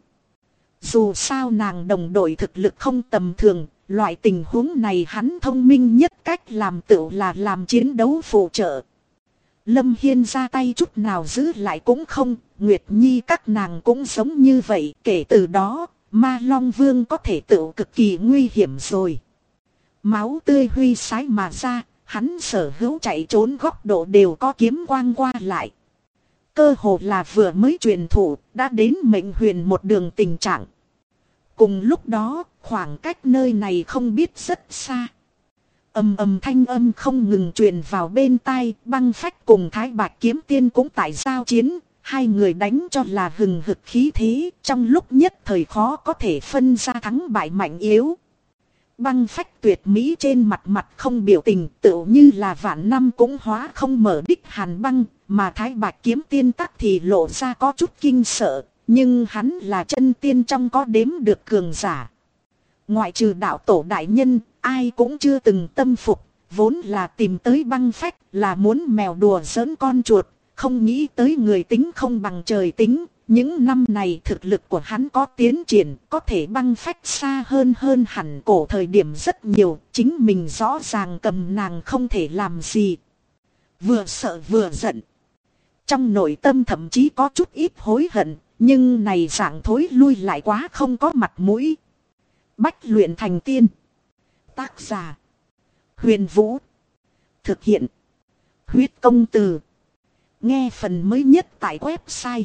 Dù sao nàng đồng đội thực lực không tầm thường, loại tình huống này hắn thông minh nhất cách làm tựu là làm chiến đấu phụ trợ. Lâm Hiên ra tay chút nào giữ lại cũng không, Nguyệt Nhi các nàng cũng giống như vậy, kể từ đó, Ma Long Vương có thể tựu cực kỳ nguy hiểm rồi. Máu tươi huy sái mà ra, hắn sở hữu chạy trốn góc độ đều có kiếm quang qua lại. Cơ hồ là vừa mới truyền thủ, đã đến mệnh huyền một đường tình trạng. Cùng lúc đó, khoảng cách nơi này không biết rất xa. Ầm ầm thanh âm không ngừng truyền vào bên tai, Băng Phách cùng Thái Bạch Kiếm Tiên cũng tại giao chiến, hai người đánh cho là hừng hực khí thế, trong lúc nhất thời khó có thể phân ra thắng bại mạnh yếu. Băng Phách tuyệt mỹ trên mặt không biểu tình, tựu như là vạn năm cũng hóa không mở đích hàn băng, mà Thái Bạch Kiếm Tiên tắc thì lộ ra có chút kinh sợ, nhưng hắn là chân tiên trong có đếm được cường giả. Ngoại trừ đạo tổ đại nhân, ai cũng chưa từng tâm phục, vốn là tìm tới Băng Phách là muốn mèo đùa giỡn con chuột, không nghĩ tới người tính không bằng trời tính. Những năm này thực lực của hắn có tiến triển, có thể Băng Phách xa hơn hẳn cổ thời điểm rất nhiều, chính mình rõ ràng cầm nàng không thể làm gì. Vừa sợ vừa giận. Trong nội tâm thậm chí có chút ít hối hận, nhưng này dạng thối lui lại quá không có mặt mũi. Bách luyện thành tiên. Tác giả: Huyền Vũ. Thực hiện: Huyết Công Từ. Nghe phần mới nhất tại website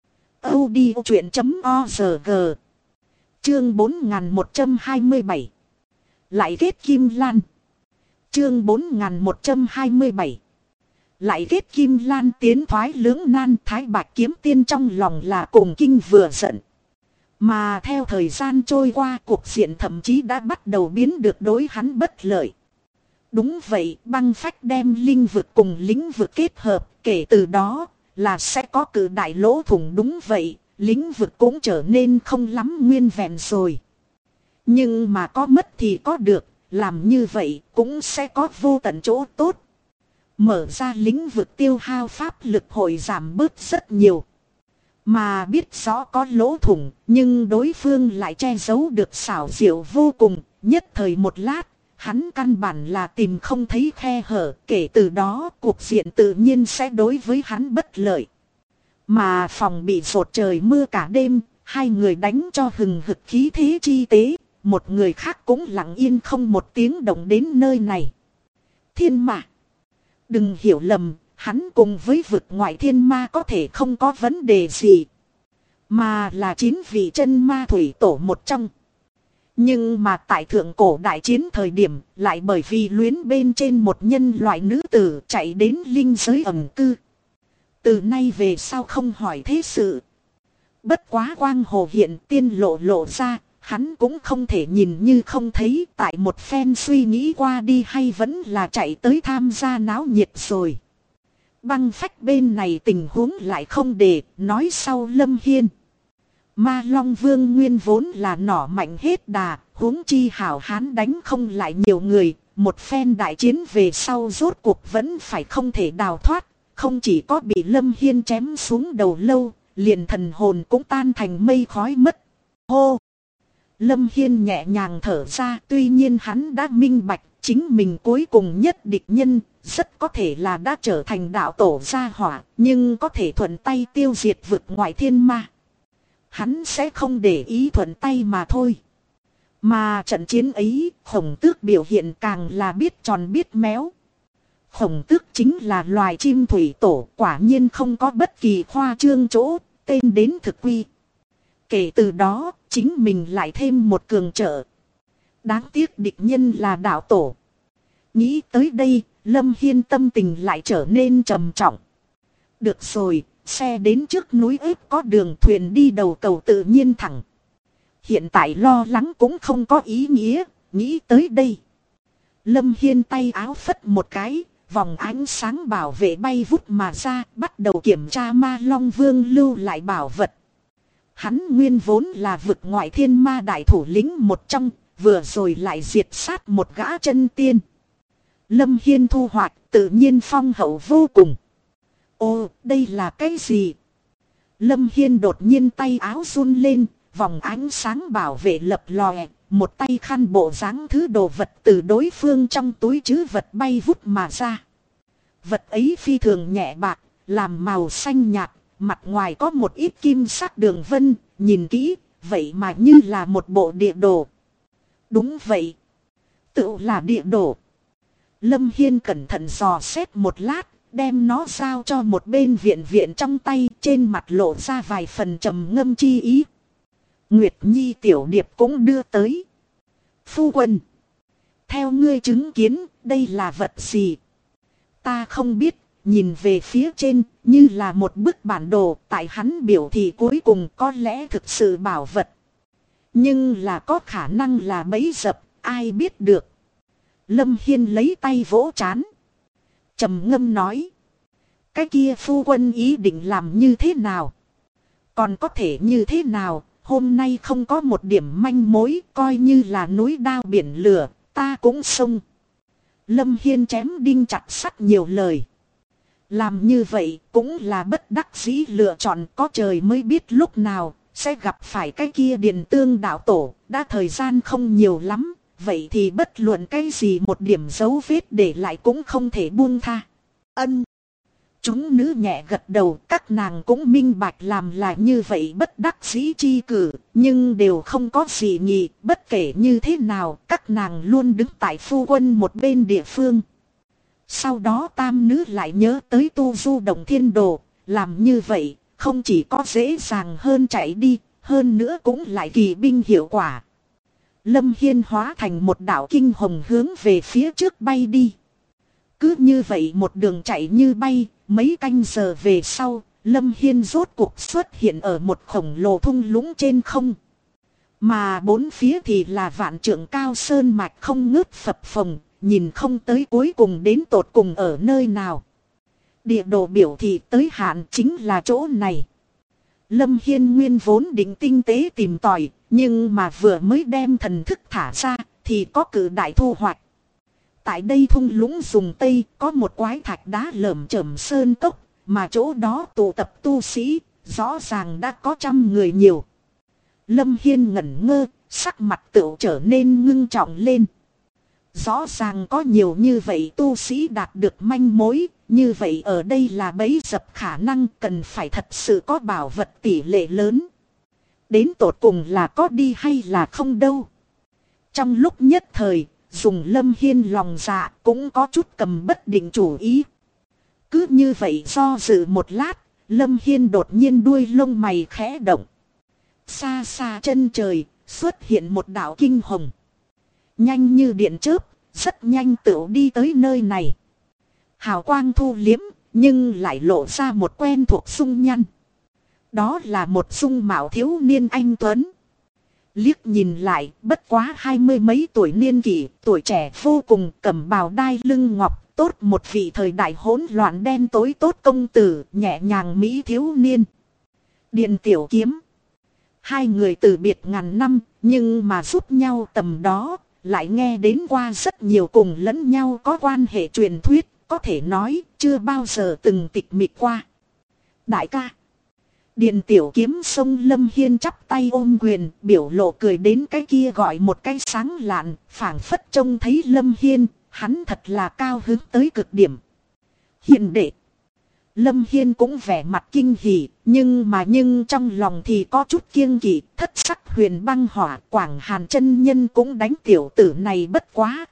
audiochuyện.org. Chương 4127. Lại kết kim lan. Chương 4127. Lại kết kim lan tiến thoái lưỡng nan. Thái Bạch Kiếm Tiên trong lòng là cùng kinh vừa giận. Mà theo thời gian trôi qua, cuộc diện thậm chí đã bắt đầu biến được đối hắn bất lợi. Đúng vậy, băng phách đem linh vực cùng lĩnh vực kết hợp, kể từ đó là sẽ có cự đại lỗ thủng. Đúng vậy, lĩnh vực cũng trở nên không lắm nguyên vẹn rồi. Nhưng mà có mất thì có được, làm như vậy cũng sẽ có vô tận chỗ tốt. Mở ra lĩnh vực tiêu hao pháp lực hội giảm bớt rất nhiều. Mà biết rõ có lỗ thủng, nhưng đối phương lại che giấu được xảo diệu vô cùng. Nhất thời một lát, hắn căn bản là tìm không thấy khe hở. Kể từ đó cuộc diện tự nhiên sẽ đối với hắn bất lợi. Mà phòng bị rột trời mưa cả đêm, hai người đánh cho hừng hực khí thế chi tế. Một người khác cũng lặng yên không một tiếng động đến nơi này. Thiên ma, đừng hiểu lầm, hắn cùng với vực ngoại thiên ma có thể không có vấn đề gì. Mà là 9 vị chân ma thủy tổ một trong. Nhưng mà tại thượng cổ đại chiến thời điểm, lại bởi vì luyến bên trên một nhân loại nữ tử chạy đến linh giới ẩn cư. Từ nay về sau không hỏi thế sự. Bất quá quang hồ hiện tiên lộ ra, hắn cũng không thể nhìn như không thấy. Tại một phen suy nghĩ qua đi hay vẫn là chạy tới tham gia náo nhiệt rồi. Băng phách bên này tình huống lại không để, nói sau Lâm Hiên. Ma Long Vương nguyên vốn là nỏ mạnh hết đà, huống chi hảo hán đánh không lại nhiều người. Một phen đại chiến về sau rốt cuộc vẫn phải không thể đào thoát. Không chỉ có bị Lâm Hiên chém xuống đầu lâu, liền thần hồn cũng tan thành mây khói mất. Hô! Lâm Hiên nhẹ nhàng thở ra, tuy nhiên hắn đã minh bạch, chính mình cuối cùng nhất địch nhân, rất có thể là đã trở thành đạo tổ gia hỏa, nhưng có thể thuận tay tiêu diệt vực ngoại thiên ma. Hắn sẽ không để ý thuận tay mà thôi. Mà trận chiến ấy, Khổng Tước biểu hiện càng là biết tròn biết méo. Khổng Tước chính là loài chim thủy tổ, quả nhiên không có bất kỳ khoa trương chỗ, tên đến thực quy. Kể từ đó, chính mình lại thêm một cường trợ. Đáng tiếc địch nhân là đạo tổ. Nghĩ tới đây, Lâm Hiên tâm tình lại trở nên trầm trọng. Được rồi, xe đến trước núi ếp có đường, thuyền đi đầu cầu tự nhiên thẳng. Hiện tại lo lắng cũng không có ý nghĩa, nghĩ tới đây. Lâm Hiên tay áo phất một cái, vòng ánh sáng bảo vệ bay vút mà ra, bắt đầu kiểm tra Ma Long Vương lưu lại bảo vật. Hắn nguyên vốn là vực ngoại thiên ma đại thủ lĩnh một trong, vừa rồi lại diệt sát một gã chân tiên. Lâm Hiên thu hoạch tự nhiên phong hậu vô cùng. Ồ, đây là cái gì? Lâm Hiên đột nhiên tay áo run lên, vòng ánh sáng bảo vệ lập lòe, một tay khăn bộ dáng thứ đồ vật từ đối phương trong túi trữ vật bay vút mà ra. Vật ấy phi thường nhẹ bạc, làm màu xanh nhạt, mặt ngoài có một ít kim sắc đường vân, nhìn kỹ, vậy mà như là một bộ địa đồ. Đúng vậy, tự là địa đồ. Lâm Hiên cẩn thận dò xét một lát, đem nó giao cho một bên viện viện trong tay, trên mặt lộ ra vài phần trầm ngâm chi ý. Nguyệt Nhi tiểu điệp cũng đưa tới. Phu quân, theo ngươi chứng kiến, đây là vật gì? Ta không biết, nhìn về phía trên, như là một bức bản đồ, tại hắn biểu thị cuối cùng có lẽ thực sự bảo vật. Nhưng là có khả năng là bẫy dập, ai biết được. Lâm Hiên lấy tay vỗ trán, trầm ngâm nói. Cái kia phu quân ý định làm như thế nào? Còn có thể như thế nào? Hôm nay không có một điểm manh mối, coi như là núi đao biển lửa, ta cũng xông. Lâm Hiên chém đinh chặt sắt nhiều lời. Làm như vậy cũng là bất đắc dĩ lựa chọn, có trời mới biết lúc nào sẽ gặp phải cái kia Điện Tương đạo tổ, đã thời gian không nhiều lắm, vậy thì bất luận cái gì một điểm dấu vết để lại cũng không thể buông tha. Ân. Chúng nữ nhẹ gật đầu, các nàng cũng minh bạch làm là như vậy bất đắc dĩ chi cử, nhưng đều không có gì nhỉ, bất kể như thế nào, các nàng luôn đứng tại phu quân một bên địa phương. Sau đó tam nữ lại nhớ tới tu du động thiên đồ, làm như vậy, không chỉ có dễ dàng hơn chạy đi, hơn nữa cũng lại kỳ binh hiệu quả. Lâm Hiên hóa thành một đạo kinh hồng hướng về phía trước bay đi. Cứ như vậy một đường chạy như bay, mấy canh giờ về sau, Lâm Hiên rốt cuộc xuất hiện ở một khổng lồ thung lũng trên không. Mà bốn phía thì là vạn trượng cao sơn mạch không ngớt phập phồng, nhìn không tới cuối cùng đến tột cùng ở nơi nào. Địa đồ biểu thị tới hạn chính là chỗ này. Lâm Hiên nguyên vốn định tinh tế tìm tòi, nhưng mà vừa mới đem thần thức thả ra thì có cự đại thu hoạch. Tại đây thung lũng dùng tây có một quái thạch đá lởm chởm sơn cốc, mà chỗ đó tụ tập tu sĩ, rõ ràng đã có 100 người nhiều. Lâm Hiên ngẩn ngơ, sắc mặt tựu trở nên ngưng trọng lên. Rõ ràng có nhiều như vậy tu sĩ đạt được manh mối, như vậy ở đây là bẫy dập khả năng cần phải thật sự có bảo vật tỷ lệ lớn. Đến tột cùng là có đi hay là không đâu. Trong lúc nhất thời, dùng Lâm Hiên lòng dạ cũng có chút cầm bất định chủ ý. Cứ như vậy do dự một lát, Lâm Hiên đột nhiên đuôi lông mày khẽ động. Xa xa chân trời, xuất hiện một đạo kinh hồng. Nhanh như điện chớp, rất nhanh tựu đi tới nơi này. Hào quang thu liếm, nhưng lại lộ ra một quen thuộc dung nhăn. Đó là một dung mạo thiếu niên anh tuấn. Liếc nhìn lại, bất quá 20 mấy tuổi niên kỷ, tuổi trẻ vô cùng, cầm bào đai lưng ngọc, tốt một vị thời đại hỗn loạn đen tối tốt công tử, nhẹ nhàng mỹ thiếu niên. Điền Tiểu Kiếm. Hai người từ biệt ngàn năm, nhưng mà giúp nhau tầm đó, lại nghe đến qua rất nhiều cùng lẫn nhau có quan hệ truyền thuyết, có thể nói chưa bao giờ từng tịch mịch qua. Đại ca. Điền Tiểu Kiếm sông Lâm Hiên chắp tay ôm quyền, biểu lộ cười đến cái kia gọi một cái sáng lạn, phảng phất trông thấy Lâm Hiên, hắn thật là cao hứng tới cực điểm. Hiền đệ. Lâm Hiên cũng vẻ mặt kinh hỉ, nhưng trong lòng thì có chút kiêng kỵ, thất sắc huyền băng hỏa, Quảng Hàn chân nhân cũng đánh tiểu tử này bất quá.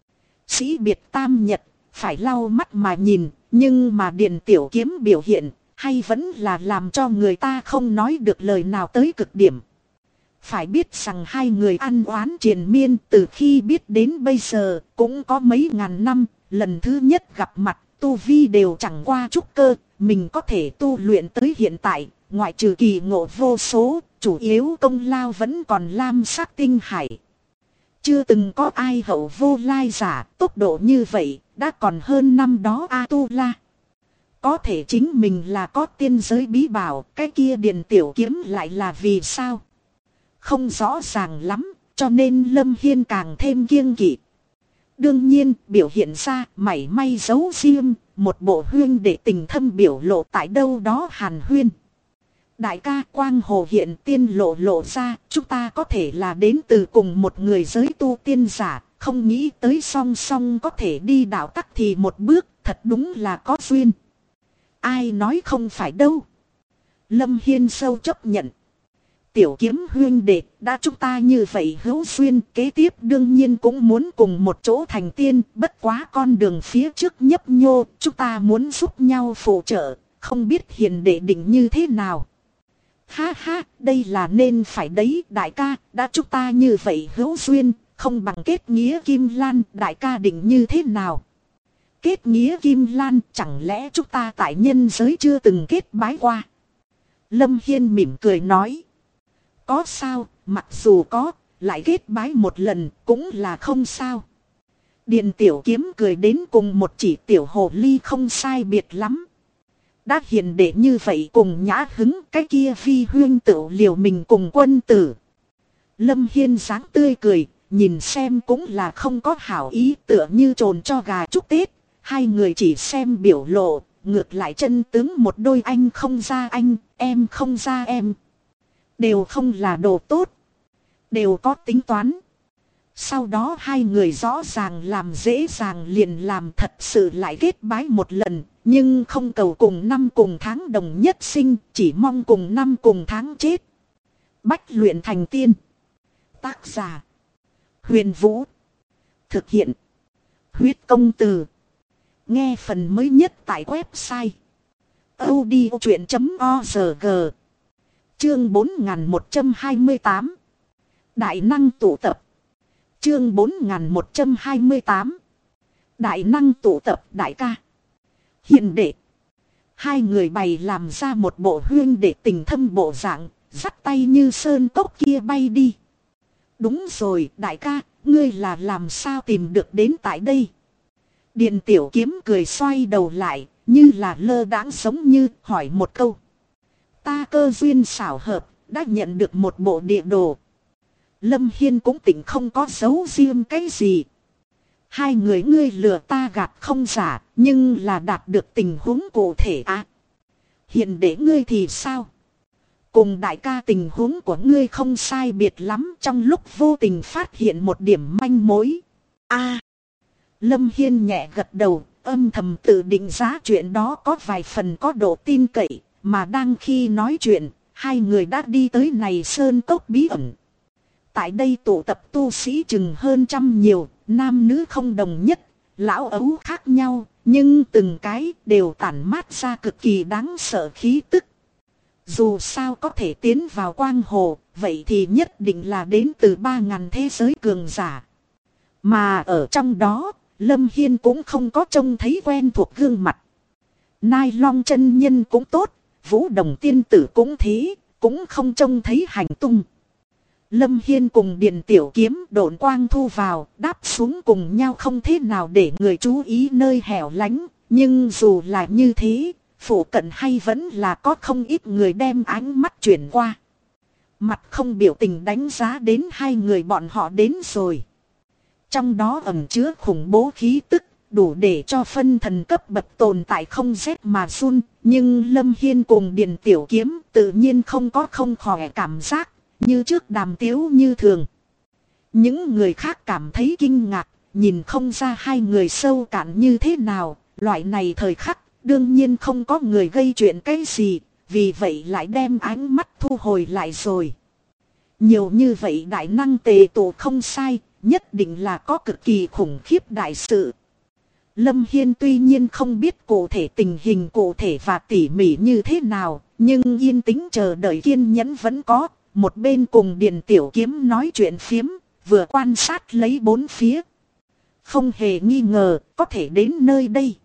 Sĩ biệt tam nhật, phải lau mắt mà nhìn, nhưng mà Điền Tiểu Kiếm biểu hiện, hay vẫn là làm cho người ta không nói được lời nào tới cực điểm. Phải biết rằng hai người ăn oán triền miên từ khi biết đến bây giờ cũng có mấy ngàn năm, lần thứ nhất gặp mặt tu vi đều chẳng qua trúc cơ, mình có thể tu luyện tới hiện tại, ngoại trừ kỳ ngộ vô số, chủ yếu công lao vẫn còn lam sắc tinh hải. Chưa từng có ai hậu vô lai giả, tốc độ như vậy, đã còn hơn năm đó A-tu-la. Có thể chính mình là có tiên giới bí bảo, cái kia Điền Tiểu Kiếm lại là vì sao? Không rõ ràng lắm, cho nên Lâm Hiên càng thêm kiêng kỵ. Đương nhiên, biểu hiện ra mảy may giấu riêng, một bộ huyên để tình thâm biểu lộ tại đâu đó hàn huyên. Đại ca quang hồ hiện tiên lộ ra, chúng ta có thể là đến từ cùng một người giới tu tiên giả, không nghĩ tới song song có thể đi đạo tắc thì một bước, thật đúng là có duyên. Ai nói không phải đâu. Lâm Hiên sâu chấp nhận. Tiểu Kiếm huyên đệ, đã chúng ta như vậy hữu duyên, kế tiếp đương nhiên cũng muốn cùng một chỗ thành tiên, bất quá con đường phía trước nhấp nhô, chúng ta muốn giúp nhau phụ trợ, không biết hiền đệ định như thế nào. Ha ha, đây là nên phải đấy, đại ca, đã chúng ta như vậy hữu duyên, không bằng kết nghĩa Kim Lan, đại ca định như thế nào. Kết nghĩa Kim Lan, chẳng lẽ chúng ta tại nhân giới chưa từng kết bái qua. Lâm Hiên mỉm cười nói. Có sao, mặc dù có, lại kết bái một lần cũng là không sao. Điền Tiểu Kiếm cười đến cùng một chỉ tiểu hồ ly không sai biệt lắm. Đã hiền đệ như vậy cùng nhã hứng, cái kia vi huyên tự liều mình cùng quân tử. Lâm Hiên dáng tươi cười, nhìn xem cũng là không có hảo ý, tựa như trồn cho gà chúc Tết. Hai người chỉ xem biểu lộ, ngược lại chân tướng một đôi anh không ra anh, em không ra em. Đều không là đồ tốt. Đều có tính toán. Sau đó hai người rõ ràng làm dễ dàng liền làm, thật sự lại kết bái một lần. Nhưng không cầu cùng năm cùng tháng đồng nhất sinh, chỉ mong cùng năm cùng tháng chết. Bách luyện thành tiên. Tác giả Huyền Vũ. Thực hiện Huyết Công Từ. Nghe phần mới nhất tại website audiochuyện.org. Chương 4128. Đại năng tụ tập. Chương 4128. Đại năng tụ tập, đại ca. Hiền đệ. Hai người bày làm ra một bộ huyên đệ tình thâm bộ dạng, dắt tay như sơn cốc kia bay đi. Đúng rồi, đại ca, ngươi là làm sao tìm được đến tại đây? Điền Tiểu Kiếm cười xoay đầu lại, như là lơ đãng giống như hỏi một câu. Ta cơ duyên xảo hợp, đã nhận được một bộ địa đồ. Lâm Hiên cũng tỉnh không có giấu riêng cái gì. Hai người ngươi lừa ta gạt không giả, nhưng là đạt được tình huống cụ thể à? Hiện để ngươi thì sao? Cùng đại ca tình huống của ngươi không sai biệt lắm, trong lúc vô tình phát hiện một điểm manh mối. A. Lâm Hiên nhẹ gật đầu, âm thầm tự định giá chuyện đó có vài phần có độ tin cậy, mà đang khi nói chuyện, hai người đã đi tới này sơn cốc bí ẩn. Tại đây tụ tập tu sĩ chừng hơn 100 nhiều, nam nữ không đồng nhất, lão ấu khác nhau, nhưng từng cái đều tản mát ra cực kỳ đáng sợ khí tức. Dù sao có thể tiến vào quang hồ, vậy thì nhất định là đến từ 3.000 thế giới cường giả. Mà ở trong đó, Lâm Hiên cũng không có trông thấy quen thuộc gương mặt. Nai Long chân nhân cũng tốt, Vũ Đồng tiên tử cũng thế, cũng không trông thấy hành tung. Lâm Hiên cùng Điền Tiểu Kiếm độn quang thu vào, đáp xuống cùng nhau không thế nào để người chú ý nơi hẻo lánh. Nhưng dù là như thế, phụ cận hay vẫn là có không ít người đem ánh mắt chuyển qua. Mặt không biểu tình đánh giá đến hai người bọn họ đến rồi. Trong đó ẩn chứa khủng bố khí tức, đủ để cho phân thần cấp bậc tồn tại không rét mà run. Nhưng Lâm Hiên cùng Điền Tiểu Kiếm tự nhiên không có không khỏe cảm giác, như trước đàm tiếu như thường. Những người khác cảm thấy kinh ngạc, nhìn không ra hai người sâu cạn như thế nào. Loại này thời khắc, đương nhiên không có người gây chuyện cái gì, vì vậy lại đem ánh mắt thu hồi lại rồi. Nhiều như vậy đại năng tề tụ không sai, nhất định là có cực kỳ khủng khiếp đại sự. Lâm Hiên tuy nhiên không biết cụ thể tình hình cụ thể và tỉ mỉ như thế nào, nhưng yên tĩnh chờ đợi kiên nhẫn vẫn có. Một bên cùng Điền Tiểu Kiếm nói chuyện phiếm, vừa quan sát lấy bốn phía. Không hề nghi ngờ, có thể đến nơi đây.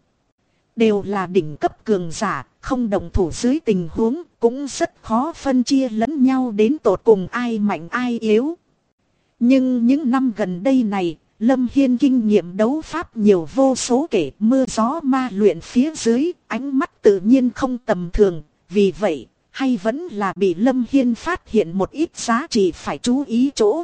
Đều là đỉnh cấp cường giả, không đồng thủ dưới tình huống, cũng rất khó phân chia lẫn nhau đến tột cùng ai mạnh ai yếu. Nhưng những năm gần đây này, Lâm Hiên kinh nghiệm đấu pháp nhiều vô số kể, mưa gió ma luyện phía dưới, ánh mắt tự nhiên không tầm thường, vì vậy, hay vẫn là bị Lâm Hiên phát hiện một ít giá trị phải chú ý chỗ.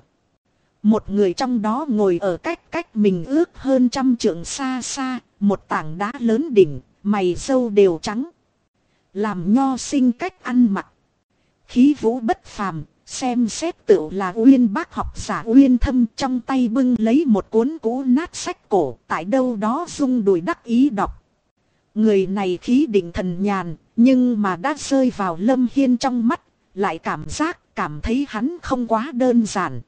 Một người trong đó ngồi ở cách mình ước hơn 100 trượng xa xa, một tảng đá lớn đỉnh, mày râu đều trắng. Làm nho sinh cách ăn mặc. Khí vũ bất phàm, xem xét tựu là Uyên Bác học giả Uyên Thâm, trong tay bưng lấy một cuốn cũ nát sách cổ, tại đâu đó rung đùi đắc ý đọc. Người này khí định thần nhàn, nhưng mà đã rơi vào Lâm Hiên trong mắt, lại cảm thấy hắn không quá đơn giản.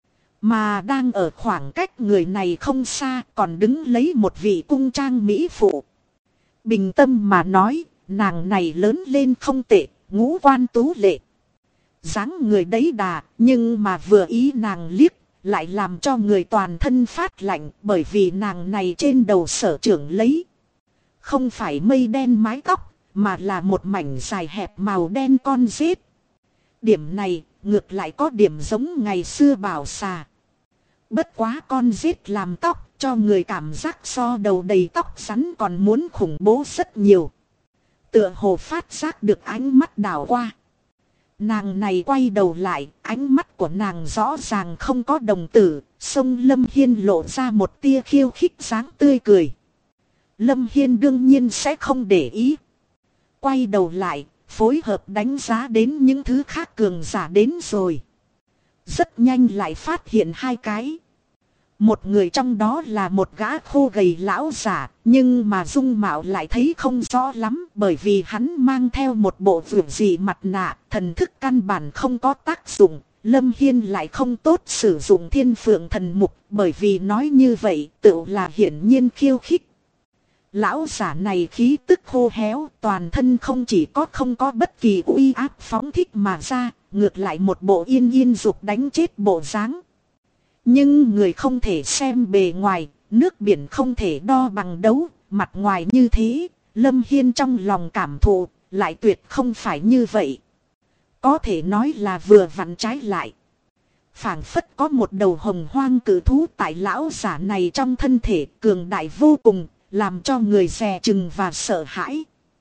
Mà đang ở khoảng cách người này không xa, còn đứng lấy một vị cung trang mỹ phụ. Bình tâm mà nói, nàng này lớn lên không tệ, ngũ quan tú lệ. Dáng người đấy đà, nhưng mà vừa ý nàng liếc, lại làm cho người toàn thân phát lạnh, bởi vì nàng này trên đầu sở trưởng lấy. Không phải mây đen mái tóc, mà là một mảnh dài hẹp màu đen con rết. Điểm này, ngược lại có điểm giống ngày xưa bảo xà. Bất quá con rết làm tóc, cho người cảm giác so đầu đầy tóc rắn còn muốn khủng bố rất nhiều. Tựa hồ phát giác được ánh mắt đảo qua. Nàng này quay đầu lại, ánh mắt của nàng rõ ràng không có đồng tử, sông Lâm Hiên lộ ra một tia khiêu khích dáng tươi cười. Lâm Hiên đương nhiên sẽ không để ý. Quay đầu lại, phối hợp đánh giá đến những thứ khác cường giả đến rồi. Rất nhanh lại phát hiện hai cái. Một người trong đó là một gã khô gầy lão giả, nhưng mà dung mạo lại thấy không rõ lắm, bởi vì hắn mang theo một bộ vượt dị mặt nạ, thần thức căn bản không có tác dụng. Lâm Hiên lại không tốt sử dụng thiên phượng thần mục, bởi vì nói như vậy tự là hiển nhiên khiêu khích. Lão giả này khí tức khô héo, toàn thân không chỉ không có bất kỳ uy áp phóng thích mà ra, ngược lại một bộ yên yên dục đánh chết bộ dáng. Nhưng người không thể xem bề ngoài, nước biển không thể đo bằng đấu, mặt ngoài như thế, Lâm Hiên trong lòng cảm thụ, lại tuyệt không phải như vậy. Có thể nói là vừa vặn trái lại. phảng phất có một đầu hồng hoang cử thú tại lão giả này trong thân thể cường đại vô cùng, làm cho người dè chừng và sợ hãi.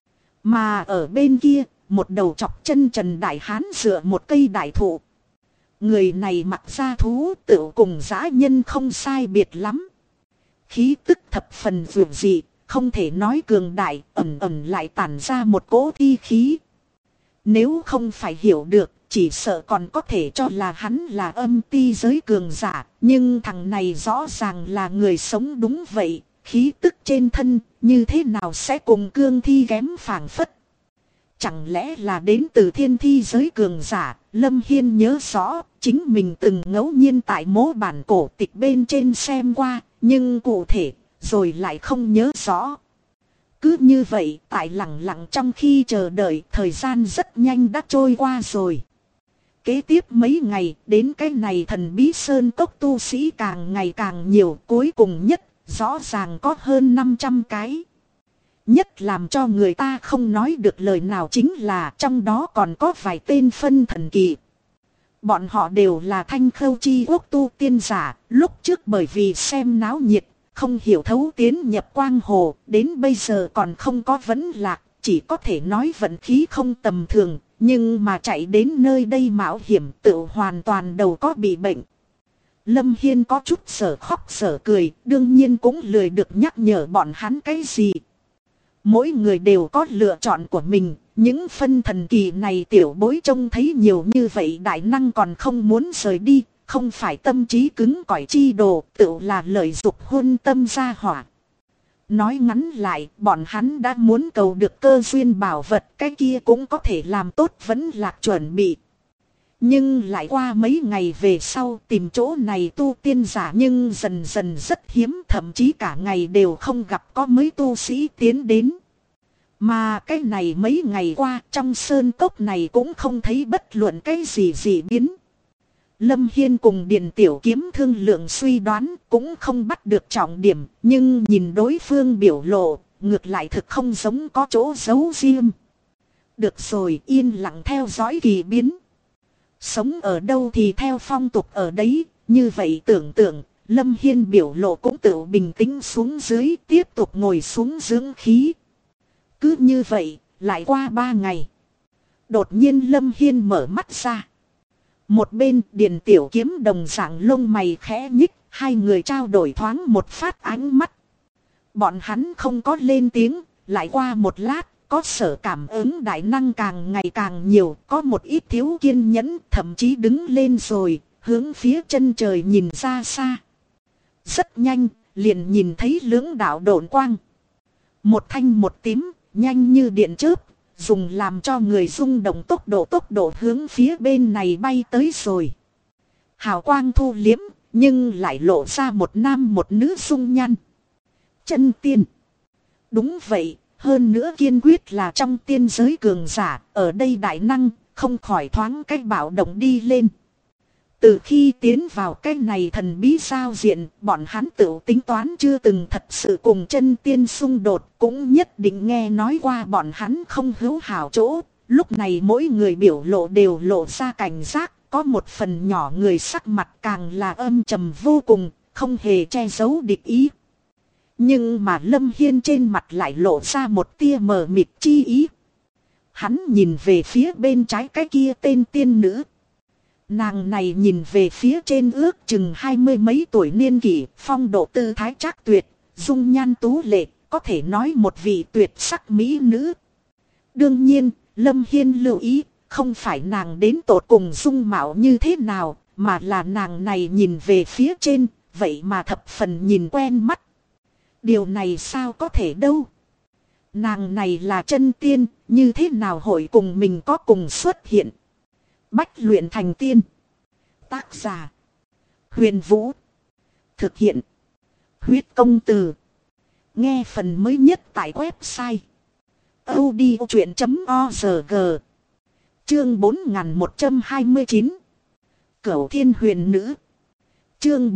Mà ở bên kia, một đầu chọc chân trần đại hán dựa một cây đại thụ. Người này mặc da thú tựu cùng dã nhân không sai biệt lắm. Khí tức thập phần vượt dị, không thể nói cường đại, ẩn ẩn lại tản ra một cỗ thi khí. Nếu không phải hiểu được, chỉ sợ còn có thể cho là hắn là âm ti giới cường giả. Nhưng thằng này rõ ràng là người sống đúng vậy, khí tức trên thân như thế nào sẽ cùng cương thi kém phảng phất. Chẳng lẽ là đến từ thiên thi giới cường giả. Lâm Hiên nhớ rõ, chính mình từng ngẫu nhiên tại mố bản cổ tịch bên trên xem qua, nhưng cụ thể, rồi lại không nhớ rõ. Cứ như vậy, tại lặng lặng trong khi chờ đợi, thời gian rất nhanh đã trôi qua rồi. Kế tiếp mấy ngày, đến cái này thần bí sơn cốc tu sĩ càng ngày càng nhiều, cuối cùng nhất, rõ ràng có hơn 500 cái. Nhất làm cho người ta không nói được lời nào chính là trong đó còn có vài tên phân thần kỳ. Bọn họ đều là Thanh Khâu chi quốc tu tiên giả, lúc trước bởi vì xem náo nhiệt, không hiểu thấu tiến nhập quang hồ, đến bây giờ còn không có vấn lạc, chỉ có thể nói vận khí không tầm thường, nhưng mà chạy đến nơi đây mạo hiểm tự hoàn toàn đầu có bị bệnh. Lâm Hiên có chút sở khóc sở cười, đương nhiên cũng lười được nhắc nhở bọn hắn cái gì. Mỗi người đều có lựa chọn của mình, những phân thần kỳ này tiểu bối trông thấy nhiều như vậy đại năng còn không muốn rời đi, không phải tâm trí cứng cỏi chi đồ, tự là lợi dục hôn tâm gia hỏa. Nói ngắn lại, bọn hắn đã muốn cầu được cơ duyên bảo vật, cái kia cũng có thể làm tốt vẫn lạc chuẩn bị. Nhưng lại qua mấy ngày về sau tìm chỗ này tu tiên giả nhưng dần dần rất hiếm, thậm chí cả ngày đều không gặp có mấy tu sĩ tiến đến. Mà cái này mấy ngày qua trong sơn cốc này cũng không thấy bất luận cái gì dị biến. Lâm Hiên cùng Điền Tiểu Kiếm thương lượng suy đoán cũng không bắt được trọng điểm, nhưng nhìn đối phương biểu lộ, ngược lại thực không giống có chỗ giấu riêng. Được rồi, yên lặng theo dõi kỳ biến. Sống ở đâu thì theo phong tục ở đấy, như vậy tưởng tượng, Lâm Hiên biểu lộ cũng tự bình tĩnh xuống dưới, tiếp tục ngồi xuống dưỡng khí. Cứ như vậy, lại qua 3 ngày. Đột nhiên Lâm Hiên mở mắt ra. Một bên Điền Tiểu Kiếm đồng dạng lông mày khẽ nhích, hai người trao đổi thoáng một phát ánh mắt. Bọn hắn không có lên tiếng, lại qua một lát, có sở cảm ứng đại năng càng ngày càng nhiều, có một ít thiếu kiên nhẫn, thậm chí đứng lên rồi, hướng phía chân trời nhìn ra xa. Rất nhanh, liền nhìn thấy lưỡng đạo độn quang. Một thanh một tím, nhanh như điện chớp, dùng làm cho người rung động tốc độ hướng phía bên này bay tới rồi. Hào quang thu liếm, nhưng lại lộ ra một nam một nữ dung nhan. Chân tiên. Đúng vậy, hơn nữa kiên quyết là trong tiên giới cường giả, ở đây đại năng, không khỏi thoáng cách bạo động đi lên. Từ khi tiến vào cái này thần bí giao diện, bọn hắn tự tính toán chưa từng thật sự cùng chân tiên xung đột, cũng nhất định nghe nói qua bọn hắn không hữu hảo chỗ. Lúc này mỗi người biểu lộ đều lộ ra cảnh giác, có một phần nhỏ người sắc mặt càng là âm trầm vô cùng, không hề che giấu địch ý. Nhưng mà Lâm Hiên trên mặt lại lộ ra một tia mờ mịt chi ý. Hắn nhìn về phía bên trái cái kia tên tiên nữ. Nàng này nhìn về phía trên ước chừng 20 mấy tuổi niên kỷ, phong độ tư thái trác tuyệt, dung nhan tú lệ, có thể nói một vị tuyệt sắc mỹ nữ. Đương nhiên, Lâm Hiên lưu ý, không phải nàng đến tột cùng dung mạo như thế nào, mà là nàng này nhìn về phía trên, vậy mà thập phần nhìn quen mắt. Điều này sao có thể đâu? Nàng này là chân tiên, như thế nào hội cùng mình có cùng xuất hiện? Bách luyện thành tiên. Tác giả: Huyền Vũ. Thực hiện: Huyết Công Từ. Nghe phần mới nhất tại website audiochuyện.org. Chương 4129. Cửu Thiên Huyền Nữ. Chương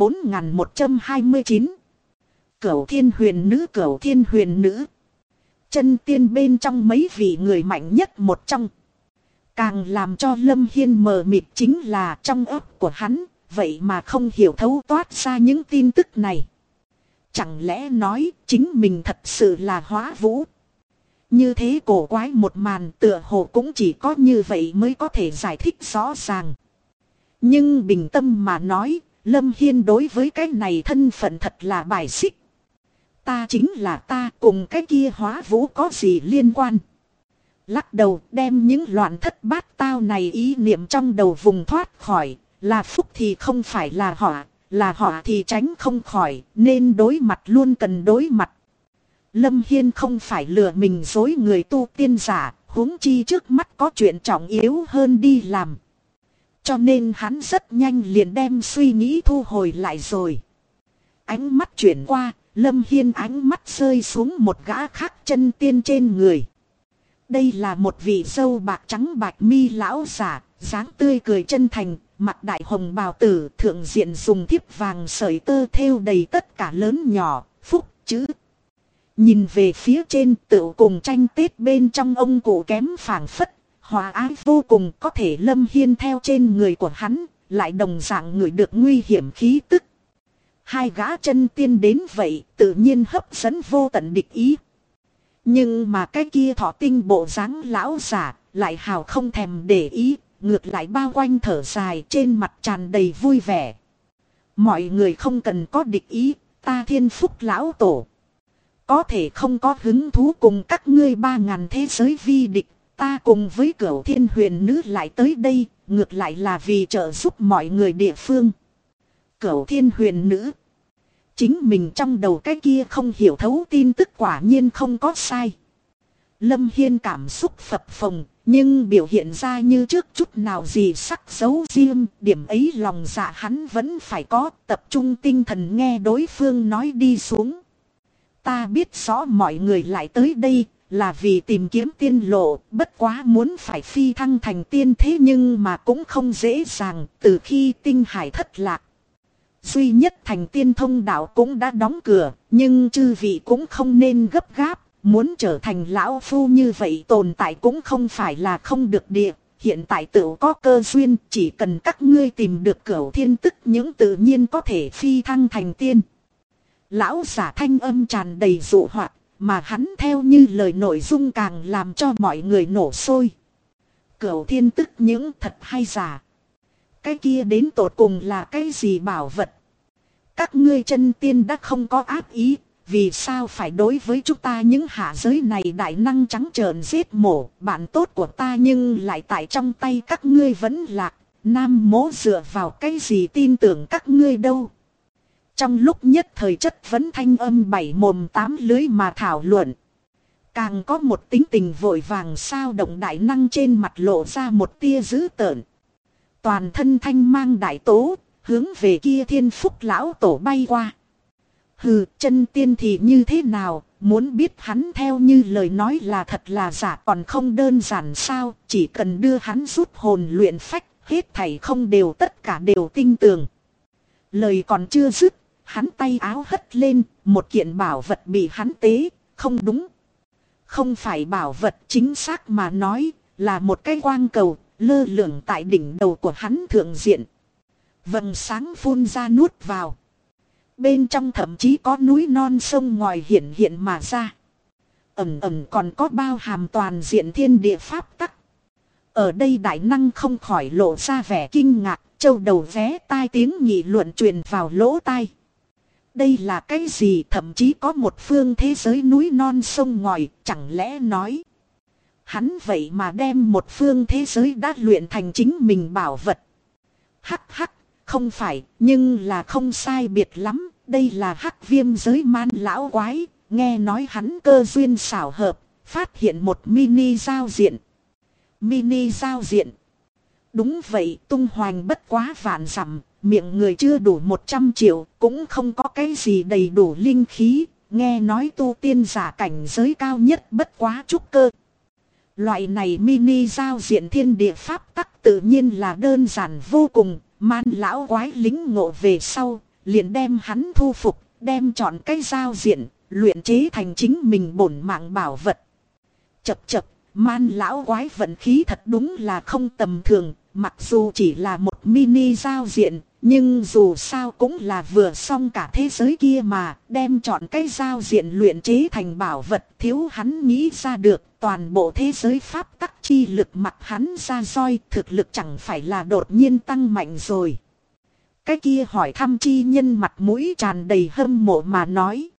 4129. Cửu Thiên Huyền Nữ. Cửu Thiên Huyền Nữ, chân tiên bên trong mấy vị người mạnh nhất một trong. Càng làm cho Lâm Hiên mờ mịt chính là trong óc của hắn, vậy mà không hiểu thấu toát ra những tin tức này. Chẳng lẽ nói chính mình thật sự là Hóa Vũ? Như thế cổ quái một màn tựa hồ cũng chỉ có như vậy mới có thể giải thích rõ ràng. Nhưng bình tâm mà nói, Lâm Hiên đối với cái này thân phận thật là bài xích. Ta chính là ta, cùng cái kia Hóa Vũ có gì liên quan? Lắc đầu đem những loạn thất bát tao này ý niệm trong đầu vùng thoát khỏi. Là phúc thì không phải là họa thì tránh không khỏi, nên đối mặt luôn cần đối mặt. Lâm Hiên không phải lừa mình dối người tu tiên giả, huống chi trước mắt có chuyện trọng yếu hơn đi làm. Cho nên hắn rất nhanh liền đem suy nghĩ thu hồi lại rồi. Ánh mắt chuyển qua, Lâm Hiên ánh mắt rơi xuống một gã khác chân tiên trên người. Đây là một vị râu bạc trắng bạch mi lão giả, dáng tươi cười chân thành, mặc đại hồng bào tử, thượng diện dùng thiếp vàng sợi tơ thêu đầy tất cả lớn nhỏ, phúc chữ. Nhìn về phía trên tựu cùng tranh Tết bên trong ông cụ kém phảng phất, hòa ái vô cùng. Có thể Lâm Hiên theo trên người của hắn, lại đồng dạng ngửi được nguy hiểm khí tức. Hai gã chân tiên đến vậy tự nhiên hấp dẫn vô tận địch ý. Nhưng mà cái kia thọ tinh bộ dáng lão giả lại hào không thèm để ý, ngược lại bao quanh thở dài, trên mặt tràn đầy vui vẻ. Mọi người không cần có địch ý, ta Thiên Phúc lão tổ có thể không có hứng thú cùng các ngươi 3000 thế giới vi địch. Ta cùng với Cửu Thiên Huyền Nữ lại tới đây, ngược lại là vì trợ giúp mọi người địa phương. Cửu Thiên Huyền Nữ, chính mình trong đầu cái kia không hiểu thấu tin tức quả nhiên không có sai. Lâm Hiên cảm xúc phập phồng, nhưng biểu hiện ra như trước chút nào gì sắc giấu riêng. Điểm ấy lòng dạ hắn vẫn phải có, tập trung tinh thần nghe đối phương nói đi xuống. Ta biết rõ mọi người lại tới đây là vì tìm kiếm tiên lộ, bất quá muốn phải phi thăng thành tiên, thế nhưng mà cũng không dễ dàng. Từ khi tinh hải thất lạc, duy nhất thành tiên thông đạo cũng đã đóng cửa, nhưng chư vị cũng không nên gấp gáp. Muốn trở thành lão phu như vậy tồn tại cũng không phải là không được địa. Hiện tại tự có cơ duyên, chỉ cần các ngươi tìm được Cửu Thiên tức những tự nhiên có thể phi thăng thành tiên. Lão giả thanh âm tràn đầy dụ hoặc, mà hắn theo như lời nội dung càng làm cho mọi người nổ sôi. Cửu Thiên tức những thật hay giả? Cái kia đến tột cùng là cái gì bảo vật? Các ngươi chân tiên đã không có ác ý, vì sao phải đối với chúng ta những hạ giới này đại năng trắng trợn giết mổ? Bạn tốt của ta nhưng lại tại trong tay các ngươi vẫn lạc. Nam mố dựa vào cái gì tin tưởng các ngươi đâu? Trong lúc nhất thời chất vấn thanh âm 7 mồm 8 lưới mà thảo luận. Càng có một tính tình vội vàng sao động đại năng trên mặt lộ ra một tia dữ tợn. Toàn thân thanh mang đại tố, hướng về kia Thiên Phúc lão tổ bay qua. Hừ, chân tiên thì như thế nào, muốn biết hắn theo như lời nói là thật là giả còn không đơn giản sao, chỉ cần đưa hắn rút hồn luyện phách, hết thảy không đều tất cả đều tinh tường. Lời còn chưa dứt, hắn tay áo hất lên, một kiện bảo vật bị hắn tế, không đúng. Không phải bảo vật, chính xác mà nói, là một cái quang cầu, lơ lửng tại đỉnh đầu của hắn thượng diện. Vầng sáng phun ra nuốt vào. Bên trong thậm chí có núi non sông ngòi hiện hiện mà ra. Ẩn ẩn còn có bao hàm toàn diện thiên địa pháp tắc. Ở đây đại năng không khỏi lộ ra vẻ kinh ngạc, châu đầu vé tai tiếng nghị luận truyền vào lỗ tai. Đây là cái gì? Thậm chí có một phương thế giới núi non sông ngòi, chẳng lẽ nói hắn vậy mà đem một phương thế giới đã luyện thành chính mình bảo vật. Hắc hắc, không phải, nhưng là không sai biệt lắm, đây là Hắc Viêm giới man lão quái, nghe nói hắn cơ duyên xảo hợp, phát hiện một mini giao diện. Mini giao diện. Đúng vậy, tung hoành bất quá vạn dặm, miệng người chưa đủ 100 triệu, cũng không có cái gì đầy đủ linh khí, nghe nói tu tiên giả cảnh giới cao nhất bất quá trúc cơ. Loại này mini giao diện thiên địa pháp tắc tự nhiên là đơn giản vô cùng, man lão quái lính ngộ về sau, liền đem hắn thu phục, đem chọn cái giao diện, luyện chế thành chính mình bổn mạng bảo vật. Chập chập, man lão quái vận khí thật đúng là không tầm thường, mặc dù chỉ là một mini giao diện, Nhưng dù sao cũng là vừa xong cả thế giới kia mà, đem chọn cái giao diện luyện chế thành bảo vật, thiếu hắn nghĩ ra được, toàn bộ thế giới pháp tắc chi lực mặt hắn ra roi, thực lực chẳng phải là đột nhiên tăng mạnh rồi. Cái kia hỏi thăm chi nhân mặt mũi tràn đầy hâm mộ mà nói.